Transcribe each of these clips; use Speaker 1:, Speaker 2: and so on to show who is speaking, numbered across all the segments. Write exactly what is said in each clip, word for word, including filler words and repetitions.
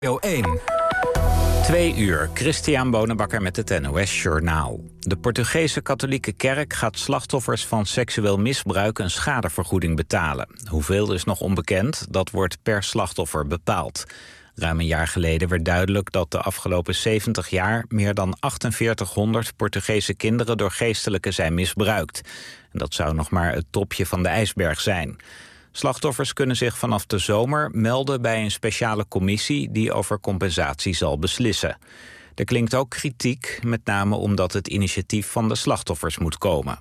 Speaker 1: één. Twee uur, Christian Bonenbakker met het N O S Journaal. De Portugese katholieke kerk gaat slachtoffers van seksueel misbruik een schadevergoeding betalen. Hoeveel is nog onbekend, dat wordt per slachtoffer bepaald. Ruim een jaar geleden werd duidelijk dat de afgelopen zeventig jaar... meer dan achtenveertighonderd Portugese kinderen door geestelijken zijn misbruikt. En dat zou nog maar het topje van de ijsberg zijn. Slachtoffers kunnen zich vanaf de zomer melden bij een speciale commissie die over compensatie zal beslissen. Er klinkt ook kritiek, met name omdat het initiatief van de slachtoffers moet komen.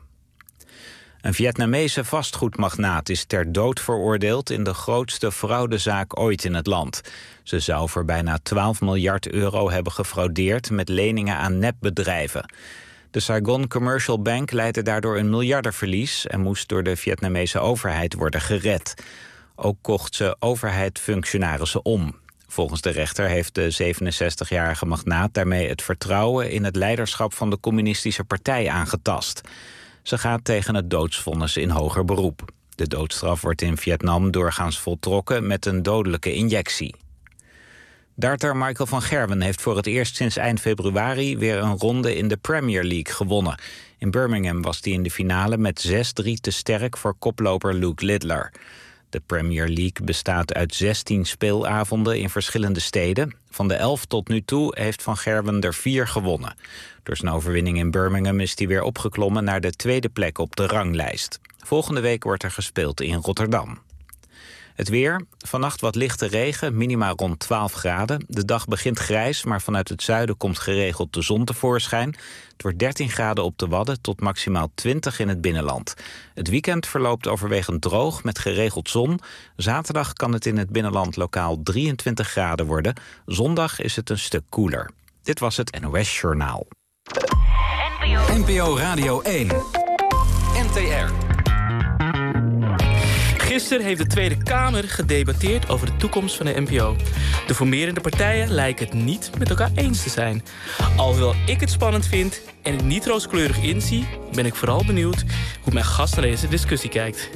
Speaker 1: Een Vietnamese vastgoedmagnaat is ter dood veroordeeld in de grootste fraudezaak ooit in het land. Ze zou voor bijna twaalf miljard euro hebben gefraudeerd met leningen aan nepbedrijven. De Saigon Commercial Bank leidde daardoor een miljardenverlies en moest door de Vietnamese overheid worden gered. Ook kocht ze overheidsfunctionarissen om. Volgens de rechter heeft de zevenenzestigjarige magnaat daarmee het vertrouwen in het leiderschap van de communistische partij aangetast. Ze gaat tegen het doodsvonnis in hoger beroep. De doodstraf wordt in Vietnam doorgaans voltrokken met een dodelijke injectie. Darter Michael van Gerwen heeft voor het eerst sinds eind februari weer een ronde in de Premier League gewonnen. In Birmingham was hij in de finale met zes drie te sterk voor koploper Luke Littler. De Premier League bestaat uit zestien speelavonden in verschillende steden. Van de elf tot nu toe heeft Van Gerwen er vier gewonnen. Door zijn overwinning in Birmingham is hij weer opgeklommen naar de tweede plek op de ranglijst. Volgende week wordt er gespeeld in Rotterdam. Het weer. Vannacht wat lichte regen, minima rond twaalf graden. De dag begint grijs, maar vanuit het zuiden komt geregeld de zon tevoorschijn. Het wordt dertien graden op de Wadden tot maximaal twintig in het binnenland. Het weekend verloopt overwegend droog met geregeld zon. Zaterdag kan het in het binnenland lokaal drieëntwintig graden worden. Zondag is het een stuk koeler. Dit was het N O S Journaal.
Speaker 2: N P O Radio één. N T R.
Speaker 3: Gisteren heeft de Tweede Kamer gedebatteerd over de toekomst van de N P O. De formerende partijen lijken het niet met elkaar eens te zijn. Alhoewel ik het spannend vind en het niet rooskleurig inzie, ben ik vooral benieuwd hoe mijn gast naar deze discussie kijkt.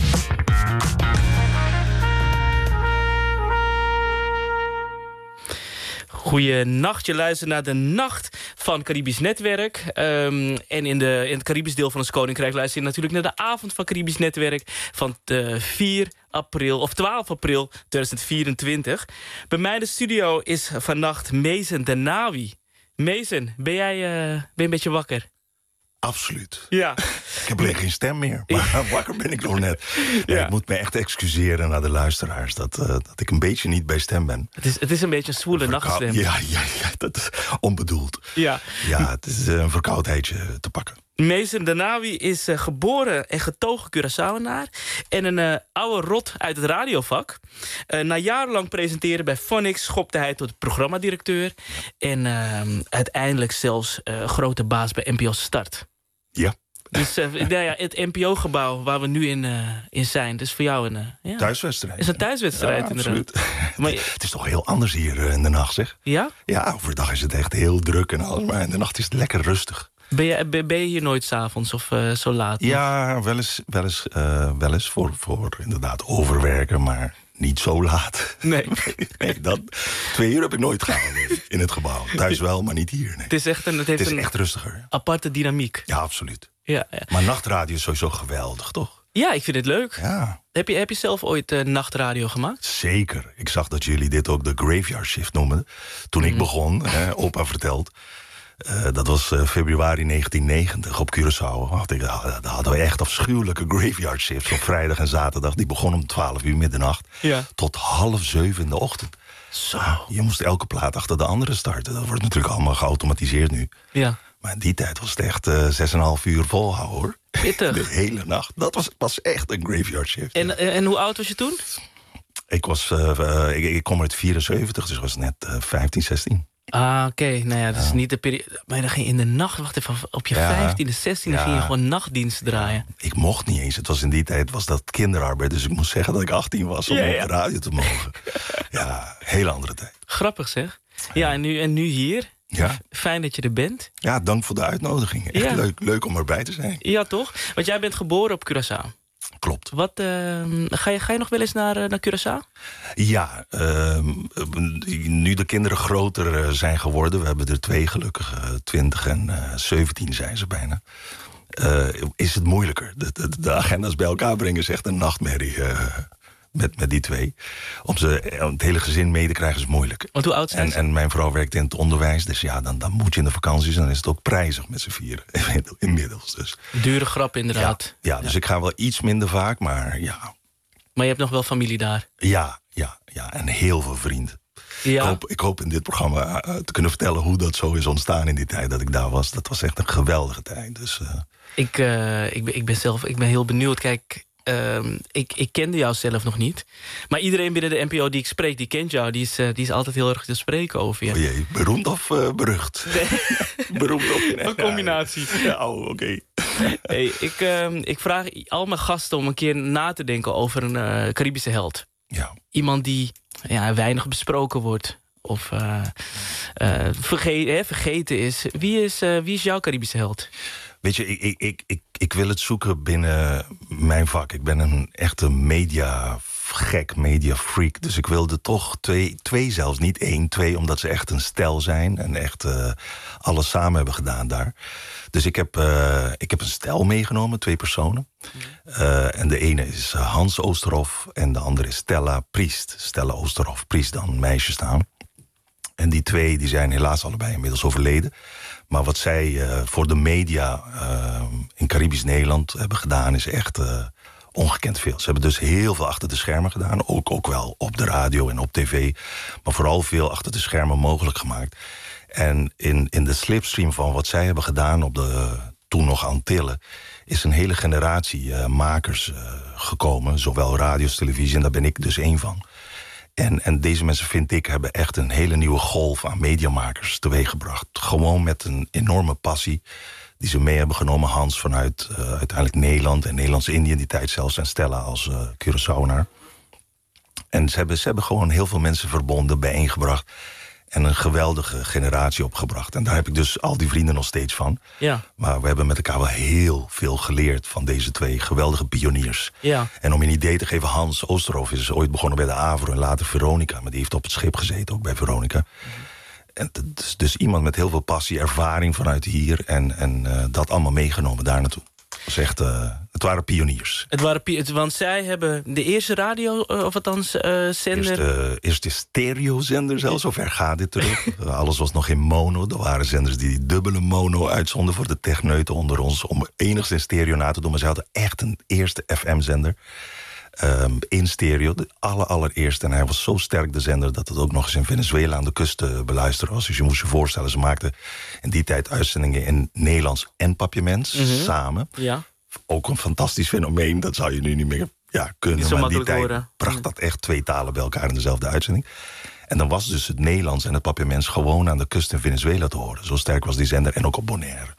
Speaker 3: Goeienacht, je luistert naar de Nacht van Caribisch Netwerk. Um, en in, de, in het Caribisch deel van ons Koninkrijk luister je natuurlijk naar de avond van Caribisch Netwerk van de vier april, of twaalf april tweeduizend vierentwintig. Bij mij in de studio is vannacht Mazen Denawi. Mazen, ben jij uh, ben je een beetje wakker?
Speaker 4: Absoluut.
Speaker 3: Ja.
Speaker 4: Ik heb alleen geen stem meer, maar wakker ben ik nog net. Ja. Ja, ik moet me echt excuseren naar de luisteraars dat, uh, dat ik een beetje niet bij stem ben.
Speaker 3: Het is, het is een beetje een zwoele nachtstem.
Speaker 4: Ja, ja, ja, dat is onbedoeld.
Speaker 3: Ja,
Speaker 4: ja het is een verkoudheidje te pakken.
Speaker 3: Mazen Denawi is uh, geboren en getogen Curaçaoenaar en een uh, oude rot uit het radiovak. Uh, na jarenlang presenteren bij Phonics schopte hij tot programmadirecteur en uh, uiteindelijk zelfs uh, grote baas bij N P O Start.
Speaker 4: Ja.
Speaker 3: Dus uh, nou ja, het N P O-gebouw waar we nu in, uh, in zijn, dus voor jou een uh, ja.
Speaker 4: thuiswedstrijd.
Speaker 3: Is een thuiswedstrijd,
Speaker 4: ja,
Speaker 3: inderdaad.
Speaker 4: Maar, het is toch heel anders hier uh, in de nacht, zeg?
Speaker 3: Ja?
Speaker 4: Ja, overdag is het echt heel druk en alles, maar in de nacht is het lekker rustig.
Speaker 3: Ben je, ben je hier nooit 's avonds of uh, zo laat?
Speaker 4: Ja, wel eens, wel eens, uh, wel eens voor, voor inderdaad overwerken, maar niet zo laat.
Speaker 3: Nee.
Speaker 4: nee dat, twee uur heb ik nooit gehouden in het gebouw. Thuis wel, maar niet hier. Nee.
Speaker 3: Het is echt, een, het heeft
Speaker 4: het is
Speaker 3: een
Speaker 4: echt rustiger.
Speaker 3: Aparte dynamiek.
Speaker 4: Ja, absoluut.
Speaker 3: Ja, ja.
Speaker 4: Maar nachtradio is sowieso geweldig, toch?
Speaker 3: Ja, ik vind het leuk.
Speaker 4: Ja.
Speaker 3: Heb je, heb je zelf ooit uh, nachtradio gemaakt?
Speaker 4: Zeker. Ik zag dat jullie dit ook de graveyard shift noemen. Toen ik mm. begon, hè, opa vertelt. Uh, dat was uh, februari negentien negentig op Curaçao. Had ik, uh, daar hadden we echt afschuwelijke graveyard shifts op vrijdag en zaterdag. Die begon om twaalf uur middernacht
Speaker 3: ja.
Speaker 4: tot half zeven in de ochtend.
Speaker 3: Zo.
Speaker 4: Uh, je moest elke plaat achter de andere starten. Dat wordt natuurlijk allemaal geautomatiseerd nu.
Speaker 3: Ja.
Speaker 4: Maar in die tijd was het echt uh, zes en een half uur volhouden, hoor.
Speaker 3: Pittig.
Speaker 4: De hele nacht. Dat was, was echt een graveyard shift.
Speaker 3: En, ja. en hoe oud was je toen?
Speaker 4: Ik, was, uh, uh, ik, ik kom uit vierenzeventig, dus ik was net uh, vijftien, zestien.
Speaker 3: Ah, oké. Okay. Nou ja, dat is ja. niet de periode. Maar dan ging je in de nacht, wacht even, op je ja. vijftiende, zestiende ja. ging je gewoon nachtdienst draaien.
Speaker 4: Ja. Ik mocht niet eens. Het was in die tijd was dat kinderarbeid, dus ik moest zeggen dat ik achttien was om ja, ja. op de radio te mogen. Ja, hele andere tijd.
Speaker 3: Grappig zeg. Ja, en nu, en nu hier.
Speaker 4: Ja.
Speaker 3: Fijn dat je er bent.
Speaker 4: Ja, dank voor de uitnodiging. Echt ja. leuk, leuk om erbij te zijn.
Speaker 3: Ja, toch? Want jij bent geboren op Curaçao. Klopt. Wat, uh, ga, je, ga je nog wel eens naar, uh, naar Curaçao?
Speaker 4: Ja, uh, nu de kinderen groter uh, zijn geworden... we hebben er twee gelukkig, uh, twintig en uh, zeventien zijn ze bijna... Uh, is het moeilijker. De, de, de agenda's bij elkaar brengen is echt een nachtmerrie... Uh, Met, met die twee. Om ze om het hele gezin mee te krijgen is moeilijk.
Speaker 3: Want hoe oud zijn
Speaker 4: en,
Speaker 3: ze?
Speaker 4: En mijn vrouw werkt in het onderwijs. Dus ja, dan, dan moet je in de vakanties. En dan is het ook prijzig met z'n vieren. Inmiddels dus.
Speaker 3: Dure grap inderdaad.
Speaker 4: Ja, ja, dus ja. Ik ga wel iets minder vaak. Maar ja.
Speaker 3: Maar je hebt nog wel familie daar?
Speaker 4: Ja, ja, ja. En heel veel vrienden.
Speaker 3: Ja.
Speaker 4: Ik, hoop, ik hoop in dit programma uh, te kunnen vertellen hoe dat zo is ontstaan in die tijd dat ik daar was. Dat was echt een geweldige tijd. Dus, uh...
Speaker 3: ik, uh, ik, ben, ik ben zelf ik ben heel benieuwd. Kijk... Uh, ik, ik kende jou zelf nog niet. Maar iedereen binnen de N P O die ik spreek, die kent jou. Die is, uh, die is altijd heel erg te spreken over je.
Speaker 4: Oh jee, beroemd of uh, berucht?
Speaker 3: Nee.
Speaker 4: Beroemd of...
Speaker 3: Een combinatie.
Speaker 4: Ja, oh, oké. Okay.
Speaker 3: Hey, ik, uh, ik vraag al mijn gasten om een keer na te denken over een uh, Caribische held.
Speaker 4: Ja.
Speaker 3: Iemand die ja, weinig besproken wordt. Of uh, uh, verge- hè, vergeten is. Wie is, uh, wie is jouw Caribische held?
Speaker 4: Weet je, ik, ik, ik, ik wil het zoeken binnen mijn vak. Ik ben een echte media-gek, media-freak. Dus ik wilde toch twee, twee zelfs, niet één, twee... omdat ze echt een stel zijn en echt uh, alles samen hebben gedaan daar. Dus ik heb, uh, ik heb een stel meegenomen, twee personen. Uh, en de ene is Hans Oosterhoff en de andere is Stella Priest. Stella Oosterhoff, Priest dan, meisjesnaam. En die twee die zijn helaas allebei inmiddels overleden. Maar wat zij uh, voor de media uh, in Caribisch Nederland hebben gedaan... is echt uh, ongekend veel. Ze hebben dus heel veel achter de schermen gedaan. Ook, ook wel op de radio en op tv. Maar vooral veel achter de schermen mogelijk gemaakt. En in, in de slipstream van wat zij hebben gedaan op de toen nog Antillen... is een hele generatie uh, makers uh, gekomen. Zowel radio als televisie. En daar ben ik dus één van. En, en deze mensen, vind ik, hebben echt een hele nieuwe golf aan mediamakers teweeggebracht. Gewoon met een enorme passie die ze mee hebben genomen. Hans vanuit uh, uiteindelijk Nederland en Nederlands-Indië in die tijd zelfs. En Stella als uh, Curaçaoenaar. En ze hebben, ze hebben gewoon heel veel mensen verbonden, bijeengebracht. En een geweldige generatie opgebracht. En daar heb ik dus al die vrienden nog steeds van.
Speaker 3: Ja.
Speaker 4: Maar we hebben met elkaar wel heel veel geleerd van deze twee geweldige pioniers.
Speaker 3: Ja.
Speaker 4: En om je een idee te geven, Hans Oosterhoff is ooit begonnen bij de Avro en later Veronica. Maar die heeft op het schip gezeten, ook bij Veronica. Mm-hmm. En dus, dus iemand met heel veel passie, ervaring vanuit hier. En, en uh, dat allemaal meegenomen daar naartoe. Het was echt, uh, het waren pioniers.
Speaker 3: Het waren pioniers, want zij hebben de eerste radio, uh, of althans uh, zender...
Speaker 4: Eerste, eerste stereozender zelfs, zover gaat dit terug. uh, alles was nog in mono. Er waren zenders die dubbele mono uitzonden voor de techneuten onder ons... om enigszins stereo na te doen. Maar ze hadden echt een eerste F M-zender. Um, in stereo, de aller, allereerste. En hij was zo sterk, de zender, dat het ook nog eens in Venezuela aan de kust te beluisteren was. Dus je moest je voorstellen, ze maakten in die tijd uitzendingen in Nederlands en Papiaments, mm-hmm. samen.
Speaker 3: Ja.
Speaker 4: Ook een fantastisch fenomeen, dat zou je nu niet meer ja, kunnen.
Speaker 3: Niet
Speaker 4: maar in die tijd
Speaker 3: horen.
Speaker 4: bracht dat echt twee talen bij elkaar in dezelfde uitzending. En dan was dus het Nederlands en het Papiaments gewoon aan de kust in Venezuela te horen. Zo sterk was die zender en ook op Bonaire.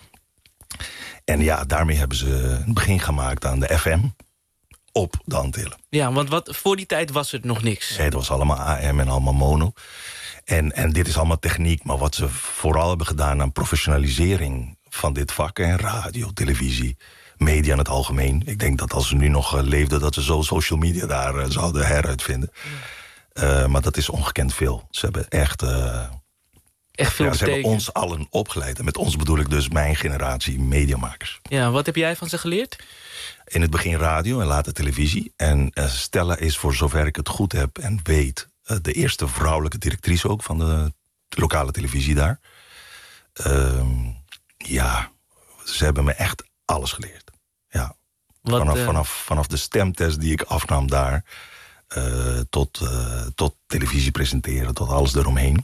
Speaker 4: En ja, daarmee hebben ze een begin gemaakt aan de F M. Op de Antillen.
Speaker 3: Ja, want wat, voor die tijd was het nog niks.
Speaker 4: Nee, het was allemaal A M en allemaal mono. En, en dit is allemaal techniek, maar wat ze vooral hebben gedaan aan professionalisering van dit vak, en radio, televisie, media in het algemeen. Ik denk dat als ze nu nog uh, leefden, dat ze zo social media daar uh, zouden heruitvinden. Ja. Uh, maar dat is ongekend veel. Ze hebben echt... Uh,
Speaker 3: echt veel
Speaker 4: ja, ze
Speaker 3: betekend.
Speaker 4: hebben ons allen opgeleid. En met ons bedoel ik dus mijn generatie mediamakers.
Speaker 3: Ja, wat heb jij van ze geleerd?
Speaker 4: In het begin radio en later televisie. En uh, Stella is, voor zover ik het goed heb en weet... Uh, de eerste vrouwelijke directrice ook van de lokale televisie daar. Uh, ja, ze hebben me echt alles geleerd. Ja.
Speaker 3: Wat,
Speaker 4: vanaf,
Speaker 3: uh... vanaf,
Speaker 4: vanaf de stemtest die ik afnam daar... Uh, tot, uh, tot televisie presenteren, tot alles eromheen.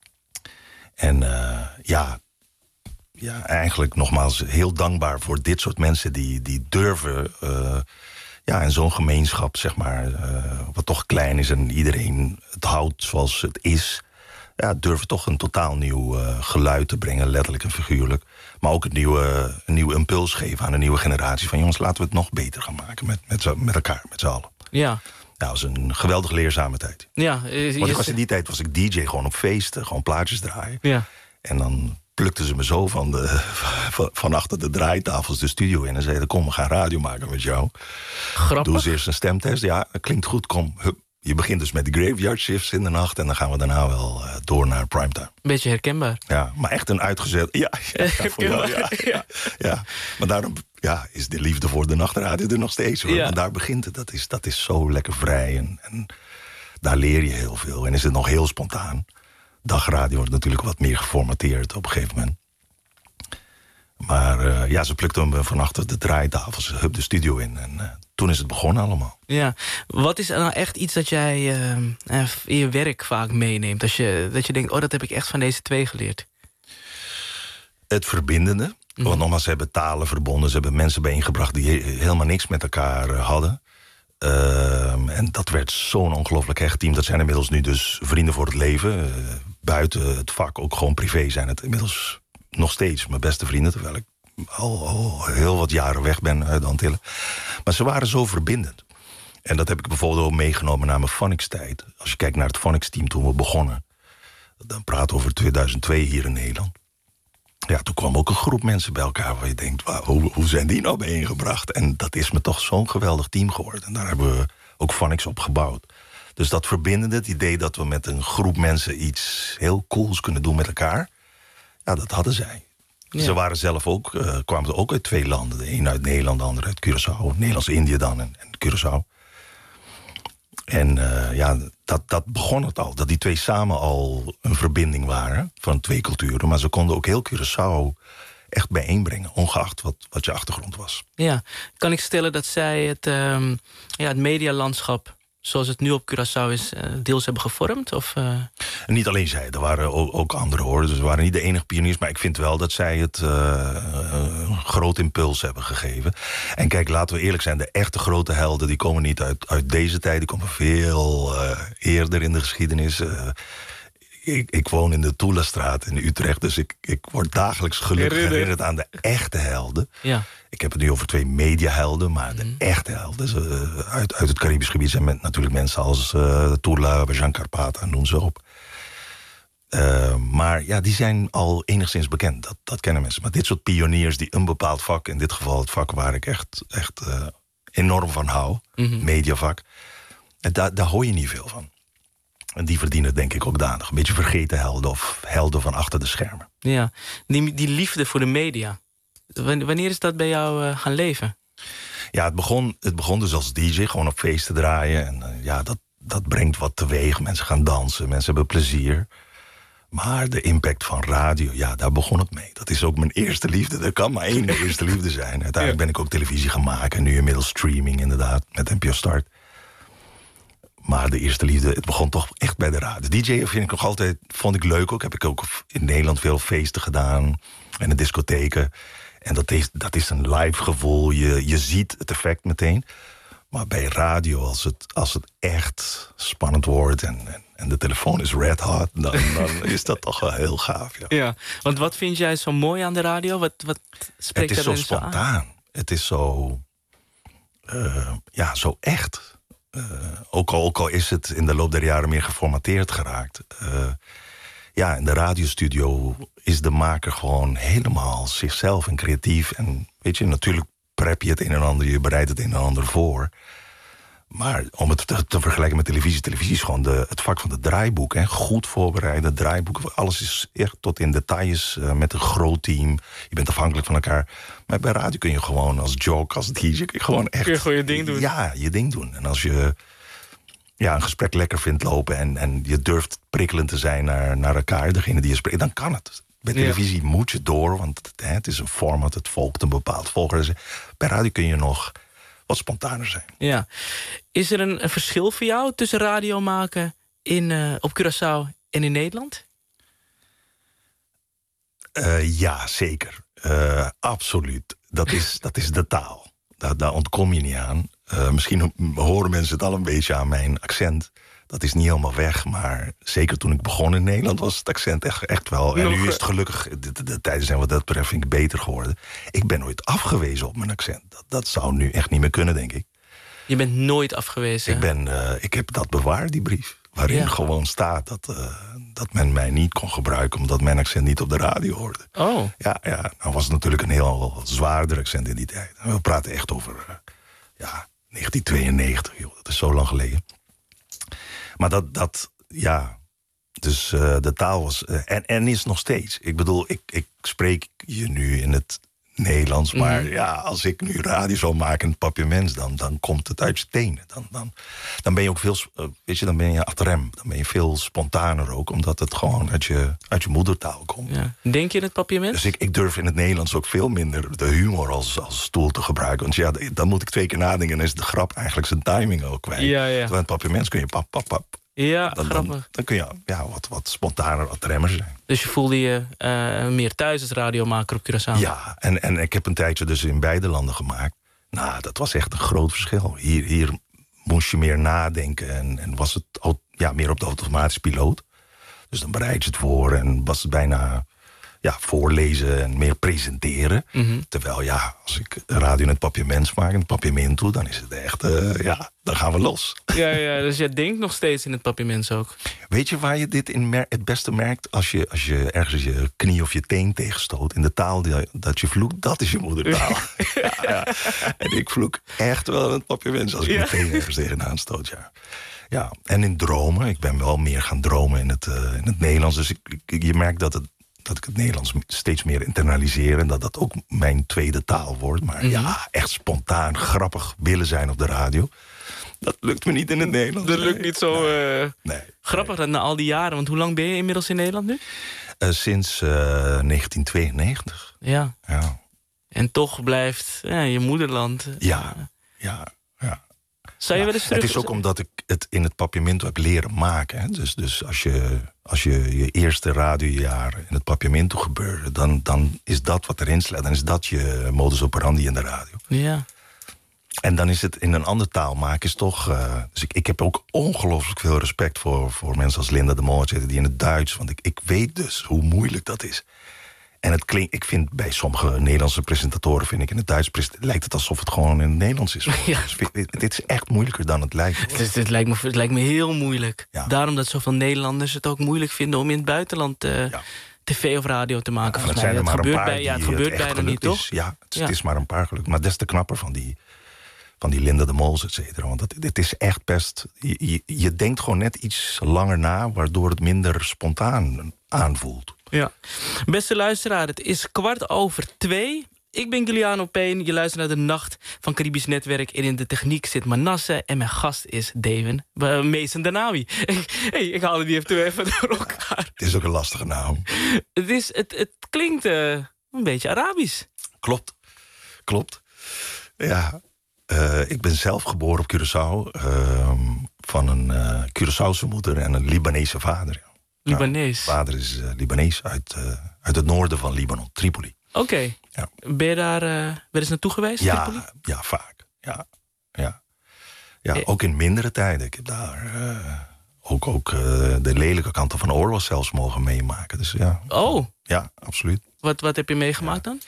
Speaker 4: En uh, ja... Ja, eigenlijk nogmaals heel dankbaar voor dit soort mensen die, die durven... Uh, ja, in zo'n gemeenschap, zeg maar, uh, wat toch klein is... en iedereen het houdt zoals het is... ja, durven toch een totaal nieuw uh, geluid te brengen, letterlijk en figuurlijk. Maar ook een nieuwe, een nieuwe impuls geven aan een nieuwe generatie... van jongens, laten we het nog beter gaan maken met, met, met elkaar, met z'n allen.
Speaker 3: Ja.
Speaker 4: Ja, dat was een geweldig leerzame tijd.
Speaker 3: Ja,
Speaker 4: uh, Want ik was in die tijd was ik D J, gewoon op feesten, gewoon plaatjes draaien.
Speaker 3: Ja.
Speaker 4: En dan... plukten ze me zo van, de, van, van achter de draaitafels de studio in... en zeiden, kom, we gaan radio maken met jou.
Speaker 3: Grappig.
Speaker 4: Doe eens eerst een stemtest. Ja, dat klinkt goed, kom. Hup. Je begint dus met de graveyard shifts in de nacht... en dan gaan we daarna wel uh, door naar primetime.
Speaker 3: Beetje herkenbaar.
Speaker 4: Ja, maar echt een uitgezet... Ja, ja, ja, wel, ja, ja, ja. Maar daarom ja, is de liefde voor de nachtradio er nog steeds. Hoor.
Speaker 3: Ja.
Speaker 4: Want daar begint het. Dat is, dat is zo lekker vrij. En, en daar leer je heel veel. En is het nog heel spontaan. Dagradio wordt natuurlijk wat meer geformateerd op een gegeven moment. Maar uh, ja, ze plukten me van achter de draaitafel. Ze hup de studio in. En uh, toen is het begonnen allemaal.
Speaker 3: Ja. Wat is nou echt iets dat jij uh, in je werk vaak meeneemt? Als je, dat je denkt, oh, dat heb ik echt van deze twee geleerd.
Speaker 4: Het verbindende. Mm-hmm. Want nogmaals, ze hebben talen verbonden. Ze hebben mensen bijeengebracht die he- helemaal niks met elkaar uh, hadden. Uh, en dat werd zo'n ongelooflijk hecht team. Dat zijn inmiddels nu dus vrienden voor het leven. Uh, buiten het vak, ook gewoon privé, zijn het inmiddels nog steeds mijn beste vrienden. Terwijl ik al, al heel wat jaren weg ben uit de Antillen. Maar ze waren zo verbindend. En dat heb ik bijvoorbeeld ook meegenomen naar mijn Phonics-tijd. Als je kijkt naar het Phonics-team toen we begonnen. Dan praten we over tweeduizend twee hier in Nederland. Ja, toen kwam ook een groep mensen bij elkaar waar je denkt, wow, hoe, hoe zijn die nou bijeengebracht? En dat is me toch zo'n geweldig team geworden. En daar hebben we ook Phonics op gebouwd. Dus dat verbindende, het idee dat we met een groep mensen iets heel cools kunnen doen met elkaar. Ja, dat hadden zij. Ja. Ze waren zelf ook, uh, kwamen ook uit twee landen. De een uit Nederland, de ander uit Curaçao. Nederlands-Indië dan en, en Curaçao. En uh, ja, dat, dat begon het al. Dat die twee samen al een verbinding waren van twee culturen. Maar ze konden ook heel Curaçao echt bijeenbrengen. Ongeacht wat, wat je achtergrond was.
Speaker 3: Ja, kan ik stellen dat zij het, um, ja, het medialandschap zoals het nu op Curaçao is, uh, deels hebben gevormd? Of, uh...
Speaker 4: En niet alleen zij, er waren ook, ook anderen hoor. Dus we waren niet de enige pioniers. Maar ik vind wel dat zij het uh, een groot impuls hebben gegeven. En kijk, laten we eerlijk zijn. De echte grote helden die komen niet uit, uit deze tijd. Die komen veel uh, eerder in de geschiedenis. Uh, ik, ik woon in de Toelastraat in Utrecht. Dus ik, ik word dagelijks gelukkig herinnerd aan de echte helden. Ja. Ik heb het nu over twee mediahelden, maar de mm. echte helden uh, uit, uit het Caribisch gebied zijn met, natuurlijk mensen als uh, Tula, Bajan Carpata, noem ze op. Uh, maar ja, die zijn al enigszins bekend. Dat, dat kennen mensen. Maar dit soort pioniers die een bepaald vak, in dit geval het vak waar ik echt, echt uh, enorm van hou, mm-hmm. mediavak, en da, daar hoor je niet veel van. En die verdienen denk ik ook danig. Een beetje vergeten helden of helden van achter de schermen.
Speaker 3: Ja, die, die liefde voor de media. Wanneer is dat bij jou uh, gaan leven?
Speaker 4: Ja, het begon, het begon dus als D J, gewoon op feesten draaien. En uh, ja, dat, dat brengt wat teweeg. Mensen gaan dansen, mensen hebben plezier. Maar de impact van radio, ja, daar begon het mee. Dat is ook mijn eerste liefde. Er kan maar één eerste liefde zijn. Uiteindelijk ja. ben ik ook televisie gaan maken. En nu inmiddels streaming inderdaad, met N P O Start. Maar de eerste liefde, het begon toch echt bij de radio. D J vind ik nog altijd, vond ik leuk ook. Heb ik ook in Nederland veel feesten gedaan. En de discotheken. En dat is, dat is een live gevoel. Je, je ziet het effect meteen. Maar bij radio, als het, als het echt spannend wordt... en, en, en de telefoon is red hot, dan, dan is dat toch wel heel gaaf. Ja.
Speaker 3: Ja, want wat vind jij zo mooi aan de radio? Wat, wat spreekt
Speaker 4: het is zo spontaan. Zo het is zo... Uh, ja, zo echt... Uh, ook, al, ook al is het in de loop der jaren meer geformateerd geraakt. Uh, ja, in de radiostudio is de maker gewoon helemaal zichzelf en creatief. En weet je, natuurlijk prep je het een en ander, je bereidt het een en ander voor. Maar om het te, te vergelijken met televisie, televisie is gewoon de, het vak van de draaiboek. Hè. Goed voorbereide draaiboeken. Alles is echt tot in details uh, met een groot team. Je bent afhankelijk van elkaar. Maar bij radio kun je gewoon als jock, als D J, kun je gewoon echt...
Speaker 3: Kun je gewoon je ding doen.
Speaker 4: Ja, je ding doen. En als je ja, een gesprek lekker vindt lopen en, en je durft prikkelend te zijn naar, naar elkaar, degene die je spreekt, dan kan het. Bij televisie ja. moet je door, want het, hè, het is een format, het volgt een bepaald volgorde. Bij radio kun je nog wat spontaner zijn.
Speaker 3: Ja. Is er een, een verschil voor jou tussen radio maken in, uh, op Curaçao en in Nederland?
Speaker 4: Uh, ja, zeker. Uh, absoluut. Dat is, dat is de taal. Daar, daar ontkom je niet aan. Uh, misschien horen mensen het al een beetje aan mijn accent. Dat is niet helemaal weg, maar zeker toen ik begon in Nederland was het accent echt, echt wel. En nu is het gelukkig, de, de tijden zijn wat dat betreft vind ik beter geworden. Ik ben nooit afgewezen op mijn accent. Dat, dat zou nu echt niet meer kunnen, denk ik.
Speaker 3: Je bent nooit afgewezen?
Speaker 4: Ik, ben, uh, ik heb dat bewaard, die brief. Waarin
Speaker 3: Ja.
Speaker 4: gewoon staat dat, uh, dat men mij niet kon gebruiken... omdat mijn accent niet op de radio hoorde.
Speaker 3: Oh.
Speaker 4: Ja, ja, nou was het natuurlijk een heel zwaarder accent in die tijd. We praten echt over uh, ja, negentien tweeënnegentig, joh, dat is zo lang geleden. Maar dat, dat ja... Dus uh, de taal was... Uh, en, en is nog steeds. Ik bedoel, ik, ik spreek je nu in het Nederlands... maar
Speaker 3: Mm.
Speaker 4: ja, als ik nu radio zou maken in het papiaments... Dan, dan komt het uit je tenen. Dan, dan, dan ben je ook veel... Uh, weet je, dan ben je ad rem. Dan ben je veel spontaner ook... omdat het gewoon uit je, uit je moedertaal komt.
Speaker 3: Ja. Denk je in het papiament?
Speaker 4: Dus ik, ik durf in het Nederlands ook veel minder... de humor als, als stoel te gebruiken. Want ja, dan moet ik twee keer nadenken... en dan is de grap eigenlijk zijn timing ook kwijt.
Speaker 3: Ja, ja.
Speaker 4: Terwijl in het papiaments kun je pap, pap, pap...
Speaker 3: Ja,
Speaker 4: Dan,
Speaker 3: grappig.
Speaker 4: dan, dan kun je ja, wat, wat spontaner, wat remmer zijn.
Speaker 3: Dus je voelde je uh, meer thuis als radiomaker op Curaçao?
Speaker 4: Ja, en, en ik heb een tijdje dus in beide landen gemaakt. Nou, dat was echt een groot verschil. Hier, hier moest je meer nadenken en, en was het ja, meer op de automatische piloot. Dus dan bereid je het voor en was het bijna ja, voorlezen en meer presenteren.
Speaker 3: Mm-hmm.
Speaker 4: Terwijl ja, als ik radio in het papiaments maak, in het papiament doe... dan is het echt, uh, ja, dan gaan we los.
Speaker 3: Ja, ja, dus jij denkt nog steeds in het papiaments ook?
Speaker 4: Weet je waar je dit in mer- het beste merkt? Als je, als je ergens je knie of je teen tegenstoot... in de taal die, dat je vloekt, dat is je moedertaal. ja, ja. En ik vloek echt wel in het papiaments... als ik
Speaker 3: Ja.
Speaker 4: mijn teen ergens tegenaan stoot, ja. Ja, en in dromen. Ik ben wel meer gaan dromen in het, uh, in het Nederlands. Dus ik, ik, je merkt dat, het, dat ik het Nederlands steeds meer internaliseer... en dat dat ook mijn tweede taal wordt. Maar
Speaker 3: Mm-hmm.
Speaker 4: ja, echt spontaan, grappig willen zijn op de radio... dat lukt me niet in het Nederlands.
Speaker 3: Dat lukt
Speaker 4: nee.
Speaker 3: niet zo uh,
Speaker 4: nee.
Speaker 3: grappig dat na al die jaren. Want hoe lang ben je inmiddels in Nederland nu?
Speaker 4: Uh, sinds uh, negentien tweeënnegentig.
Speaker 3: Ja.
Speaker 4: Ja.
Speaker 3: En toch blijft ja, je moederland... Uh,
Speaker 4: Ja, ja, ja.
Speaker 3: Zou je
Speaker 4: ja.
Speaker 3: wel eens terug...
Speaker 4: Het is ook omdat ik het in het papiamento heb leren maken. Hè. Dus, dus als, je, als je je eerste radiojaar in het papiamento gebeurde... Dan, dan is dat wat erin slaat. Dan is dat je modus operandi in de radio.
Speaker 3: Ja.
Speaker 4: En dan is het in een andere taal maken is toch... Uh, dus ik, ik heb ook ongelooflijk veel respect voor, voor mensen als Linda de Mol... die in het Duits, want ik, ik weet dus hoe moeilijk dat is. En het klinkt, ik vind bij sommige Nederlandse presentatoren... vind ik in het Duits lijkt het alsof het gewoon in het Nederlands is.
Speaker 3: Ja.
Speaker 4: Dus dit, dit is echt moeilijker dan het lijkt.
Speaker 3: Het, is, het, lijkt me, het lijkt me heel moeilijk.
Speaker 4: Ja.
Speaker 3: Daarom dat zoveel Nederlanders het ook moeilijk vinden... om in het buitenland uh,
Speaker 4: Ja.
Speaker 3: tv of radio te maken.
Speaker 4: Ja,
Speaker 3: Volgens mij,
Speaker 4: zijn er
Speaker 3: het
Speaker 4: maar
Speaker 3: gebeurt,
Speaker 4: een paar
Speaker 3: bij, ja, het
Speaker 4: die
Speaker 3: gebeurt
Speaker 4: echt
Speaker 3: bijna niet,
Speaker 4: gelukt
Speaker 3: toch?
Speaker 4: is. Ja, het,
Speaker 3: Ja.
Speaker 4: het is maar een paar geluk. Maar des te knapper van die, van die Linda de Mols, et cetera. Want het, het is echt best... Je, je, je denkt gewoon net iets langer na... waardoor het minder spontaan aanvoelt.
Speaker 3: Ja. Beste luisteraar, het is kwart over twee. Ik ben Giuliano Payne. Je luistert naar de Nacht van Caribisch Netwerk. En in de techniek zit Manasse. En mijn gast is Devin uh, Mason Danawi. Hey, ik haalde die even, even door elkaar.
Speaker 4: Het is ook een lastige naam.
Speaker 3: Het, is, het, het klinkt uh, een beetje Arabisch.
Speaker 4: Klopt. Klopt. Ja. Uh, ik ben zelf geboren op Curaçao. Uh, van een uh, Curaçaose moeder en een Libanese vader. Ja.
Speaker 3: Libanees?
Speaker 4: Mijn vader is uh, Libanees uit, uh, uit het noorden van Libanon, Tripoli.
Speaker 3: Oké. Okay.
Speaker 4: Ja.
Speaker 3: Ben je daar uh, wel eens naartoe geweest?
Speaker 4: Ja,
Speaker 3: Tripoli?
Speaker 4: ja vaak. Ja, ja. ja eh. Ook in mindere tijden. Ik heb daar uh, ook, ook uh, de lelijke kanten van de oorlog zelfs mogen meemaken. Dus, ja.
Speaker 3: Oh.
Speaker 4: Ja, absoluut.
Speaker 3: Wat, wat heb je meegemaakt ja. dan?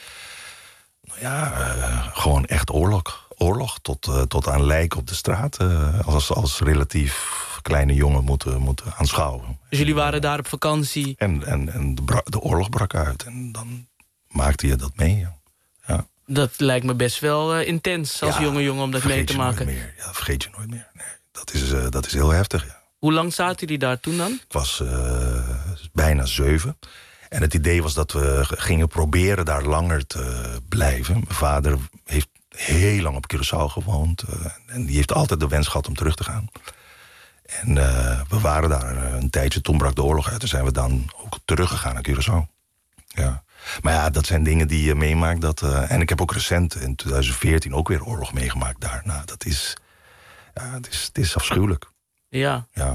Speaker 4: Nou ja, uh, gewoon echt oorlog. Oorlog tot, uh, tot aan lijken op de straat. Uh, als, als relatief kleine jongen moeten, moeten aanschouwen.
Speaker 3: Dus jullie waren daar op vakantie?
Speaker 4: En, en, en de, bra- de oorlog brak uit. En dan maakte je dat mee. Ja. Ja.
Speaker 3: Dat lijkt me best wel uh, intens als ja, jonge jongen om dat mee te maken.
Speaker 4: Nooit meer. Ja, dat vergeet je nooit meer. Nee, dat, is, uh, dat is heel heftig, ja.
Speaker 3: Hoe lang zaten jullie daar toen dan?
Speaker 4: Ik was uh, bijna zeven. En het idee was dat we gingen proberen daar langer te blijven. Mijn vader heeft heel lang op Curaçao gewoond. Uh, en die heeft altijd de wens gehad om terug te gaan. En uh, we waren daar een tijdje, toen brak de oorlog uit. En zijn we dan ook teruggegaan naar Curaçao. Ja. Maar ja, dat zijn dingen die je meemaakt. Dat, uh, en ik heb ook recent in twintig veertien ook weer oorlog meegemaakt daar. Nou, dat is, ja, het is, het is afschuwelijk.
Speaker 3: Ja.
Speaker 4: Ja.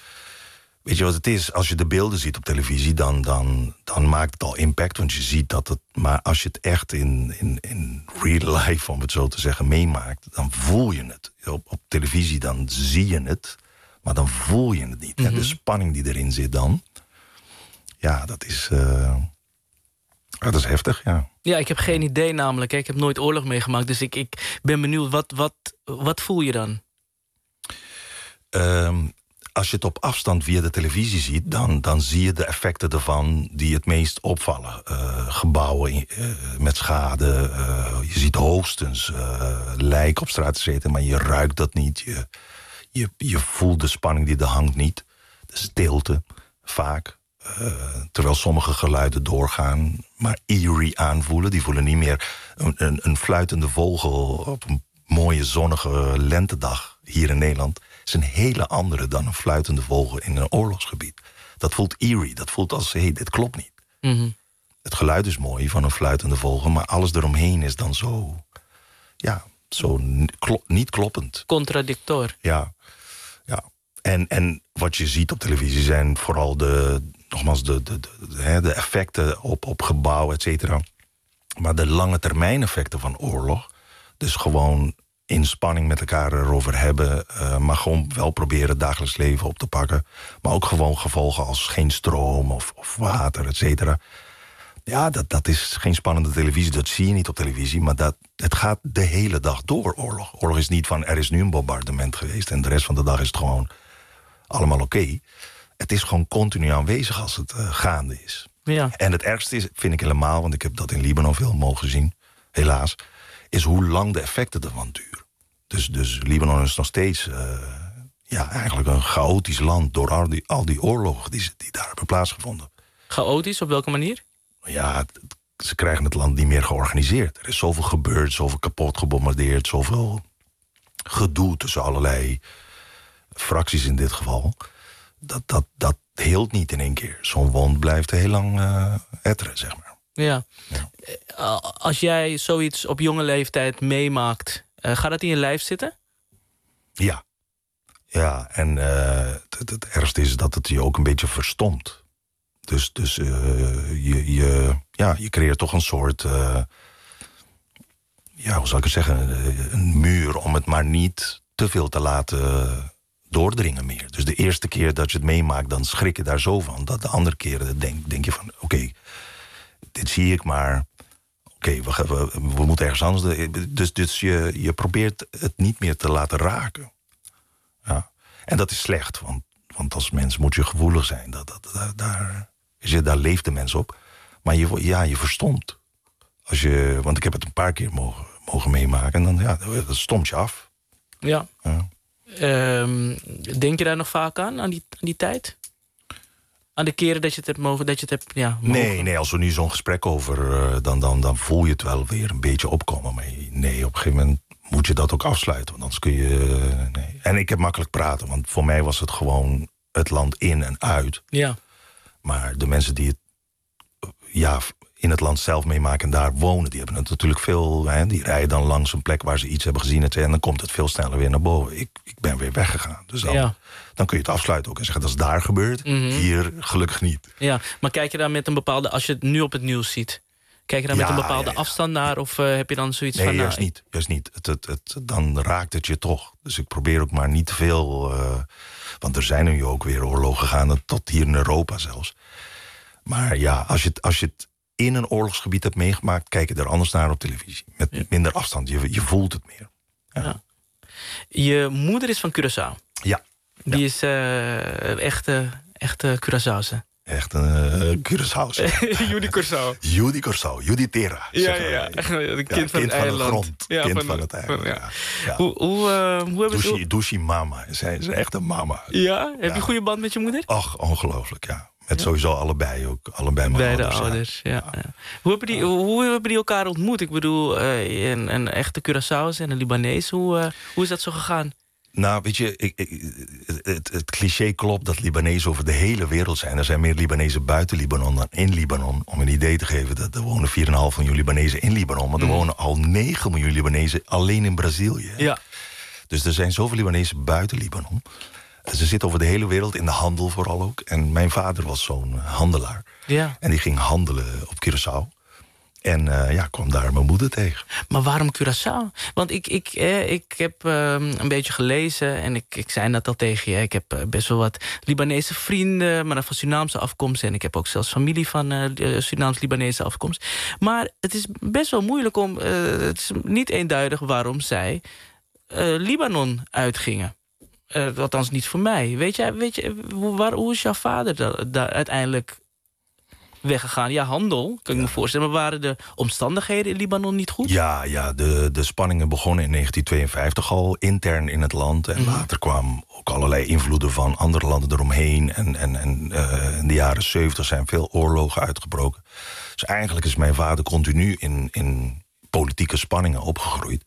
Speaker 4: Weet je wat het is? Als je de beelden ziet op televisie, dan, dan, dan maakt het al impact. Want je ziet dat het... Maar als je het echt in, in, in real life, om het zo te zeggen, meemaakt, dan voel je het. Op, op televisie dan zie je het, maar dan voel je het niet. Mm-hmm. En de spanning die erin zit dan, ja, dat is... Uh, dat is heftig, ja.
Speaker 3: Ja, ik heb geen idee namelijk. Hè. Ik heb nooit oorlog meegemaakt. Dus ik, ik ben benieuwd, wat, wat, wat voel je dan?
Speaker 4: Um, als je het op afstand via de televisie ziet, dan, dan zie je de effecten ervan die het meest opvallen. Uh, gebouwen uh, met schade, uh, je ziet hoogstens uh, lijken op straat zitten, maar je ruikt dat niet. Je, je, je voelt de spanning die er hangt niet. De stilte, vaak. Uh, terwijl sommige geluiden doorgaan, maar eerie aanvoelen. Die voelen niet meer een, een, een fluitende vogel op een mooie zonnige lentedag hier in Nederland. Is een hele andere dan een fluitende vogel in een oorlogsgebied. Dat voelt eerie, dat voelt als, hé, hey, dit klopt niet.
Speaker 3: Mm-hmm.
Speaker 4: Het geluid is mooi van een fluitende vogel, maar alles eromheen is dan zo, ja, zo klo- niet kloppend.
Speaker 3: Contradictor.
Speaker 4: Ja, ja. En, en wat je ziet op televisie zijn vooral de, nogmaals, de, de, de, de, de effecten op, op gebouwen, et cetera. Maar de lange termijn effecten van oorlog, dus gewoon in spanning met elkaar erover hebben, uh, maar gewoon wel proberen het dagelijks leven op te pakken. Maar ook gewoon gevolgen als geen stroom of, of water, et cetera. Ja, dat, dat is geen spannende televisie, dat zie je niet op televisie, maar dat, het gaat de hele dag door, oorlog. Oorlog is niet van, er is nu een bombardement geweest en de rest van de dag is het gewoon allemaal oké. Okay. Het is gewoon continu aanwezig als het uh, gaande is.
Speaker 3: Ja.
Speaker 4: En het ergste is, vind ik helemaal, want ik heb dat in Libanon veel mogen zien, helaas, is hoe lang de effecten ervan duren. Dus, dus Libanon is nog steeds uh, ja, eigenlijk een chaotisch land door al die, al die oorlogen die, die daar hebben plaatsgevonden.
Speaker 3: Chaotisch, op welke manier?
Speaker 4: Ja, het, ze krijgen het land niet meer georganiseerd. Er is zoveel gebeurd, zoveel kapot gebombardeerd, zoveel gedoe tussen allerlei fracties in dit geval. Dat, dat, dat heelt niet in één keer. Zo'n wond blijft heel lang uh, etteren, zeg maar.
Speaker 3: Ja.
Speaker 4: Ja.
Speaker 3: Als jij zoiets op jonge leeftijd meemaakt, uh, gaat dat in je lijf zitten?
Speaker 4: Ja. Ja, en uh, het, het ergste is dat het je ook een beetje verstomt. Dus, dus uh, je, je, ja, je creëert toch een soort, uh, ja, hoe zal ik het zeggen, een muur om het maar niet te veel te laten doordringen meer. Dus de eerste keer dat je het meemaakt, dan schrik je daar zo van. Dat de andere keren denk, denk je van, oké, okay, dit zie ik, maar oké, okay, we, we, we moeten ergens anders. Dus, dus je, je probeert het niet meer te laten raken. Ja. En dat is slecht, want, want als mens moet je gevoelig zijn. Dat, dat, dat, daar, je, daar leeft de mens op. Maar je, ja, je verstomt. Als je, want ik heb het een paar keer mogen, mogen meemaken. En dan ja, dat stomt je af.
Speaker 3: Ja.
Speaker 4: Ja.
Speaker 3: Um, denk je daar nog vaak aan, aan die, aan die tijd? Aan de keren dat je het hebt mogen, dat je het hebt, ja, mogen?
Speaker 4: Nee, nee, als we nu zo'n gesprek over, uh, dan, dan, dan voel je het wel weer een beetje opkomen. Maar nee, op een gegeven moment moet je dat ook afsluiten. Want anders kun je, uh, nee. En ik heb makkelijk praten, want voor mij was het gewoon het land in en uit.
Speaker 3: Ja.
Speaker 4: Maar de mensen die het ja, in het land zelf meemaken en daar wonen, die hebben het natuurlijk veel, hè, die rijden dan langs een plek waar ze iets hebben gezien en dan komt het veel sneller weer naar boven. Ik, ik ben weer weggegaan. Dus dan,
Speaker 3: ja.
Speaker 4: dan kun je het afsluiten ook en zeggen dat is daar gebeurd, mm-hmm. Hier gelukkig niet.
Speaker 3: Ja, maar kijk je daar met een bepaalde, als je het nu op het nieuws ziet, kijk je daar ja, met een bepaalde ja, ja. afstand naar of uh, heb je dan zoiets
Speaker 4: nee,
Speaker 3: van...
Speaker 4: Nee, juist
Speaker 3: nou,
Speaker 4: niet. Juist niet. Het, het, het, dan raakt het je toch. Dus ik probeer ook maar niet te veel, uh, want er zijn nu ook weer oorlogen gaande, tot hier in Europa zelfs. Maar ja, als je het, als je het in een oorlogsgebied hebt meegemaakt, kijk je er anders naar op televisie. Met ja. minder afstand. Je, je voelt het meer. Ja.
Speaker 3: Ja. Je moeder is van Curaçao.
Speaker 4: Ja.
Speaker 3: Die
Speaker 4: ja.
Speaker 3: is uh, echte, echte Curaçaose.
Speaker 4: Echt een uh, Curaçaose.
Speaker 3: Judy Curaçao.
Speaker 4: Judy Curaçao. Judy Terra.
Speaker 3: Ja, ja, ja. Echt een kind, ja, van, kind het van het
Speaker 4: grond.
Speaker 3: Ja,
Speaker 4: kind
Speaker 3: van,
Speaker 4: van het eiland. Ja.
Speaker 3: Ja. Ja. Hoe, hoe, uh, hoe hebben
Speaker 4: ze... Douchi mama. Zij is echt een mama.
Speaker 3: Ja? Heb ja. je een goede band met je moeder?
Speaker 4: Ach, ongelooflijk, ja. Met ja. sowieso allebei ook. Allebei mijn
Speaker 3: Beide
Speaker 4: ouders.
Speaker 3: ouders, ja. ja. ja. Hoe, hebben die, hoe hebben die elkaar ontmoet? Ik bedoel, uh, een, een echte Curaçaose en een Libanees. Hoe, uh, hoe is dat zo gegaan?
Speaker 4: Nou, weet je, ik, ik, het, het cliché klopt dat Libanezen over de hele wereld zijn. Er zijn meer Libanezen buiten Libanon dan in Libanon. Om een idee te geven, dat er wonen vier komma vijf miljoen Libanezen in Libanon. Maar er mm. wonen al negen miljoen Libanezen alleen in Brazilië.
Speaker 3: Ja.
Speaker 4: Dus er zijn zoveel Libanezen buiten Libanon. Ze zitten over de hele wereld, in de handel vooral ook. En mijn vader was zo'n handelaar.
Speaker 3: Ja.
Speaker 4: En die ging handelen op Curaçao. En uh, ja, kwam daar mijn moeder tegen.
Speaker 3: Maar waarom Curaçao? Want ik, ik, eh, ik heb uh, een beetje gelezen en ik, ik zei net al tegen je. Ik heb uh, best wel wat Libanese vrienden, maar van Surinaamse afkomst. En ik heb ook zelfs familie van uh, Surinaams-Libanese afkomst. Maar het is best wel moeilijk om... Uh, het is niet eenduidig waarom zij uh, Libanon uitgingen. Uh, althans niet voor mij. Weet je, weet je hoe, waar, hoe is jouw vader daar da, uiteindelijk weggegaan? Ja, handel, kan ik ja. me voorstellen. Maar waren de omstandigheden in Libanon niet goed?
Speaker 4: Ja, ja de, de spanningen begonnen in negentien tweeënvijftig al intern in het land. En mm-hmm. later kwamen ook allerlei invloeden van andere landen eromheen. En, en, en uh, in de jaren zeventig zijn veel oorlogen uitgebroken. Dus eigenlijk is mijn vader continu in, in politieke spanningen opgegroeid.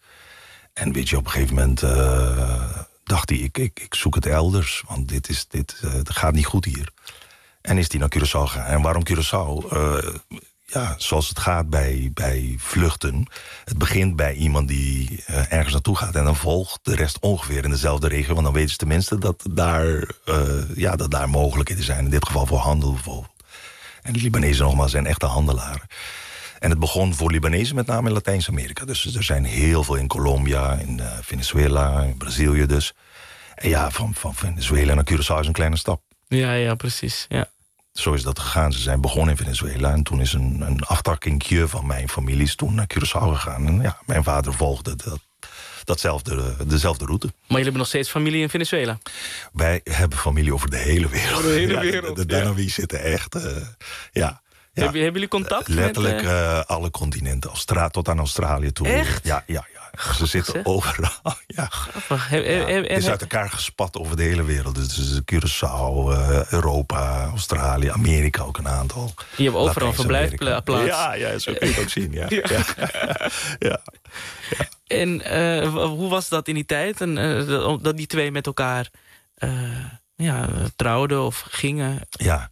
Speaker 4: En weet je, op een gegeven moment uh, dacht hij, ik, ik, ik zoek het elders. Want dit, is, dit uh, het gaat niet goed hier. En is hij naar Curaçao gegaan. En waarom Curaçao? Uh, ja, zoals het gaat bij, bij vluchten. Het begint bij iemand die uh, ergens naartoe gaat. En dan volgt de rest ongeveer in dezelfde regio. Want dan weten ze tenminste dat daar, uh, ja, dat daar mogelijkheden zijn. In dit geval voor handel bijvoorbeeld. En de Libanezen nogmaals zijn echte handelaren. En het begon voor Libanezen met name in Latijns-Amerika. Dus er zijn heel veel in Colombia, in uh, Venezuela, in Brazilië dus. En ja, van, van Venezuela naar Curaçao is een kleine stap.
Speaker 3: Ja, ja, precies. Ja.
Speaker 4: Zo is dat gegaan. Ze zijn begonnen in Venezuela. En toen is een, een aftakkingje van mijn familie is toen naar Curaçao gegaan. En ja, mijn vader volgde dat, datzelfde, dezelfde route. Maar
Speaker 3: jullie hebben nog steeds familie in Venezuela?
Speaker 4: Wij hebben familie over de hele wereld.
Speaker 3: Over de hele wereld,
Speaker 4: ja, De, de Danawi ja. zitten echt, uh, ja...
Speaker 3: Ja, hebben, hebben jullie contact
Speaker 4: letterlijk
Speaker 3: met...
Speaker 4: Uh... Uh, alle continenten, Austra- tot aan Australië toe.
Speaker 3: Echt?
Speaker 4: Ja, ja, ja. Grappig, ze zitten zeg. overal. Ja.
Speaker 3: Grappig.
Speaker 4: Ja, het is uit elkaar gespat over de hele wereld. Dus Curaçao, uh, Europa, Australië, Amerika ook een aantal.
Speaker 3: Je hebt overal een verblijfplaats.
Speaker 4: Ja, ja, zo kun je het ook zien. Ja. Ja. Ja. Ja. Ja.
Speaker 3: En uh, hoe was dat in die tijd? En, uh, dat die twee met elkaar uh, ja, trouwden of gingen?
Speaker 4: Ja.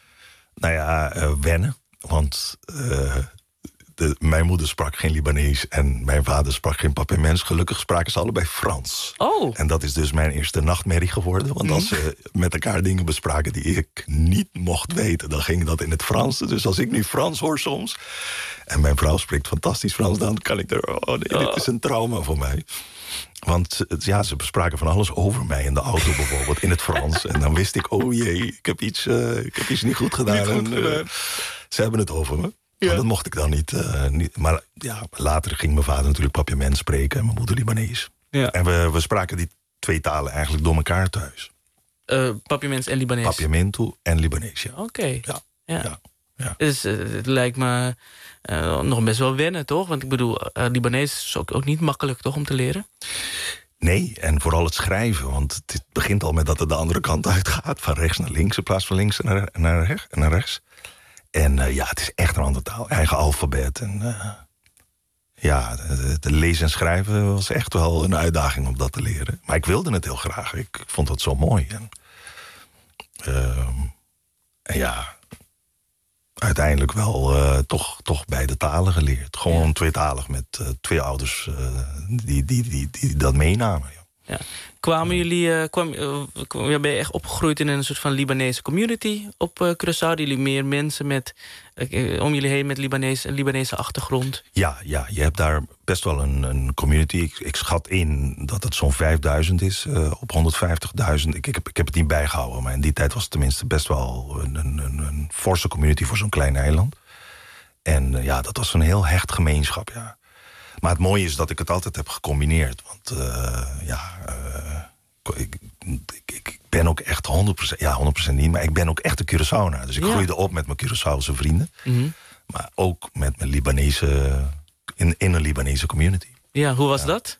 Speaker 4: Nou ja, uh, wennen. Want uh, de, mijn moeder sprak geen Libanees en mijn vader sprak geen Papiaments. Gelukkig spraken ze allebei Frans.
Speaker 3: Oh.
Speaker 4: En dat is dus mijn eerste nachtmerrie geworden. Want als ze met elkaar dingen bespraken die ik niet mocht weten, dan ging dat in het Frans. Dus als ik nu Frans hoor soms, en mijn vrouw spreekt fantastisch Frans, dan kan ik er... Oh nee, dit is een trauma voor mij. Want ja, ze bespraken van alles over mij in de auto bijvoorbeeld, in het Frans. En dan wist ik, oh jee, ik heb iets, uh, ik heb iets niet goed gedaan. Niet goed en, uh, ze hebben het over me. Ja. Maar dat mocht ik dan niet, uh, niet. Maar ja, later ging mijn vader natuurlijk Papiaments spreken en mijn moeder Libanees. Ja. En we, we spraken die twee talen eigenlijk door elkaar thuis.
Speaker 3: Uh, Papiaments en Libanees?
Speaker 4: Papiamento en Libanees, ja.
Speaker 3: Oké. Okay.
Speaker 4: Ja.
Speaker 3: Ja.
Speaker 4: Ja. Ja.
Speaker 3: Dus uh, het lijkt me uh, nog best wel wennen, toch? Want ik bedoel, uh, Libanees is ook, ook niet makkelijk, toch, om te leren?
Speaker 4: Nee, en vooral het schrijven. Want het begint al met dat het de andere kant uitgaat. Van rechts naar links in plaats van links naar, naar, rechts, naar rechts. En uh, ja, het is echt een andere taal. Eigen alfabet. En uh, ja, de, de lezen en schrijven was echt wel een uitdaging om dat te leren. Maar ik wilde het heel graag. Ik, ik vond het zo mooi. En, uh, en ja... uiteindelijk wel uh, toch, toch beide talen geleerd. Gewoon ja. tweetalig met uh, twee ouders uh, die, die, die, die dat meenamen. Ja.
Speaker 3: Ja. Kwamen jullie, uh, kwam, uh, kwam, ben je echt opgegroeid in een soort van Libanese community op uh, Curaçao? Jullie meer mensen met, uh, om jullie heen met Libanese, een Libanese achtergrond?
Speaker 4: Ja, ja, je hebt daar best wel een, een community. Ik, ik schat in dat het zo'n vijfduizend is uh, op honderdvijftigduizend. Ik, ik, heb, ik heb het niet bijgehouden, maar in die tijd was het tenminste best wel een, een, een, een forse community voor zo'n klein eiland. En uh, ja, dat was een heel hecht gemeenschap, ja. Maar het mooie is dat ik het altijd heb gecombineerd. Want uh, ja, uh, ik, ik, ik ben ook echt honderd procent... ja, honderd procent niet, maar ik ben ook echt een Curaçaonaar. Dus ik ja. groeide op met mijn Curaçaose vrienden. Mm-hmm. Maar ook met mijn Libanese... In, in een Libanese community.
Speaker 3: Ja, hoe was
Speaker 4: ja.
Speaker 3: dat?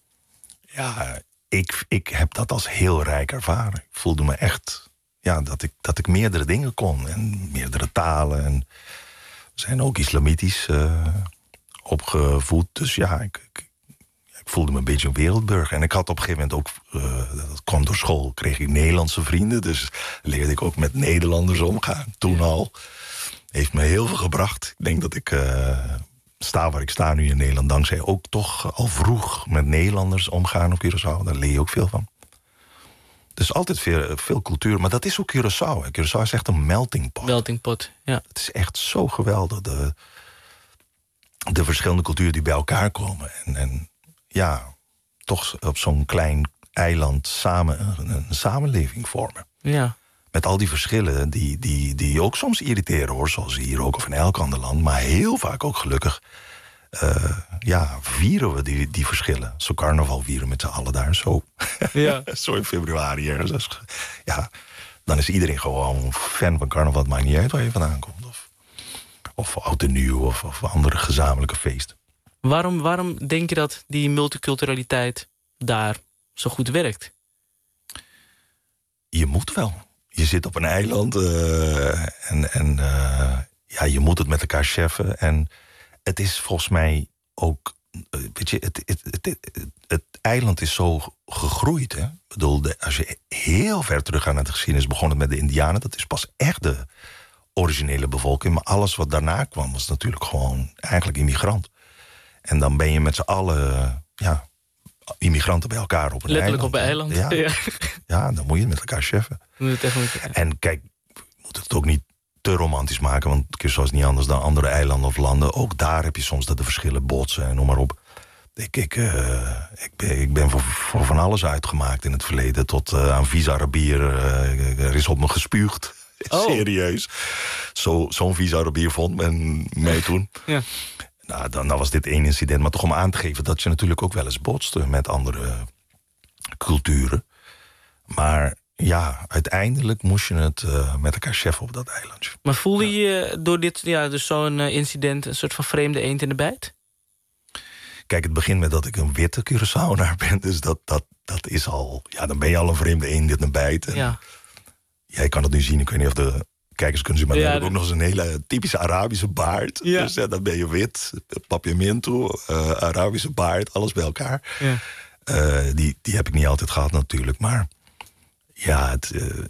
Speaker 4: Ja, ik, ik heb dat als heel rijk ervaren. Ik voelde me echt... Ja, dat ik, dat ik meerdere dingen kon. En meerdere talen. En we zijn ook islamitisch... Uh, opgevoed. Dus ja, ik, ik, ik voelde me een beetje een wereldburger. En ik had op een gegeven moment ook... Uh, dat kwam door school, kreeg ik Nederlandse vrienden. Dus leerde ik ook met Nederlanders omgaan. Toen al. Heeft me heel veel gebracht. Ik denk dat ik uh, sta waar ik sta nu in Nederland... dankzij ook toch al vroeg met Nederlanders omgaan op Curaçao. Daar leer je ook veel van. Dus altijd veel, veel cultuur. Maar dat is ook Curaçao. Curaçao is echt een melting pot.
Speaker 3: Melting pot, ja.
Speaker 4: Het is echt zo geweldig. De, de verschillende culturen die bij elkaar komen. En, en ja, toch op zo'n klein eiland samen een, een samenleving vormen.
Speaker 3: Ja.
Speaker 4: Met al die verschillen die, die, die ook soms irriteren, hoor. Zoals hier ook of in elk ander land. Maar heel vaak ook gelukkig Uh, ja, vieren we die, die verschillen. Zo carnaval vieren met z'n allen daar. Zo, ja. Zo in februari ergens. Ja, dan is iedereen gewoon fan van carnaval. Het maakt niet uit waar je vandaan komt. Of, of oud en nieuw, of, of andere gezamenlijke feesten.
Speaker 3: Waarom, waarom denk je dat die multiculturaliteit daar zo goed werkt?
Speaker 4: Je moet wel. Je zit op een eiland uh, en, en uh, ja, je moet het met elkaar cheffen. En het is volgens mij ook, uh, weet je, het, het, het, het, het eiland is zo gegroeid. Hè? Ik bedoel, de, als je heel ver terug gaat naar de geschiedenis, begon het met de Indianen. Dat is pas echt de originele bevolking. Maar alles wat daarna kwam was natuurlijk gewoon eigenlijk immigrant. En dan ben je met z'n allen, ja, immigranten bij elkaar op een
Speaker 3: letterlijk
Speaker 4: eiland.
Speaker 3: Letterlijk op een eiland.
Speaker 4: Ja,
Speaker 3: ja.
Speaker 4: ja, dan moet je het met elkaar cheffen. En kijk, we moeten het ook niet te romantisch maken, want Curaçao is niet anders dan andere eilanden of landen. Ook daar heb je soms dat de verschillen botsen en noem maar op. Ik, ik, uh, ik, ben, ik ben voor, voor van alles uitgemaakt in het verleden. Tot uh, aan vies Arabier. Uh, er is op me gespuugd. Oh. Serieus. Zo, zo'n vies Arabier vond men mij toen. Ja. Nou, dan, dan was dit één incident. Maar toch om aan te geven dat je natuurlijk ook wel eens botste met andere culturen. Maar ja, uiteindelijk moest je het uh, met elkaar cheffen op dat eilandje.
Speaker 3: Maar voelde je ja. door dit, ja, dus zo'n uh, incident een soort van vreemde eend in de bijt?
Speaker 4: Kijk, het begint met dat ik een witte Curaçaoenaar ben. Dus dat, dat, dat is al, ja, dan ben je al een vreemde eend in de bijt. En
Speaker 3: ja.
Speaker 4: Jij kan het nu zien, ik weet niet of de kijkers kunnen zien, maar ja, dan heb ik ook nog eens een hele typische Arabische baard. Ja. Dus ja, dan ben je wit, papiamento, uh, Arabische baard, alles bij elkaar. Ja. Uh, die, die heb ik niet altijd gehad natuurlijk, maar ja, het, uh,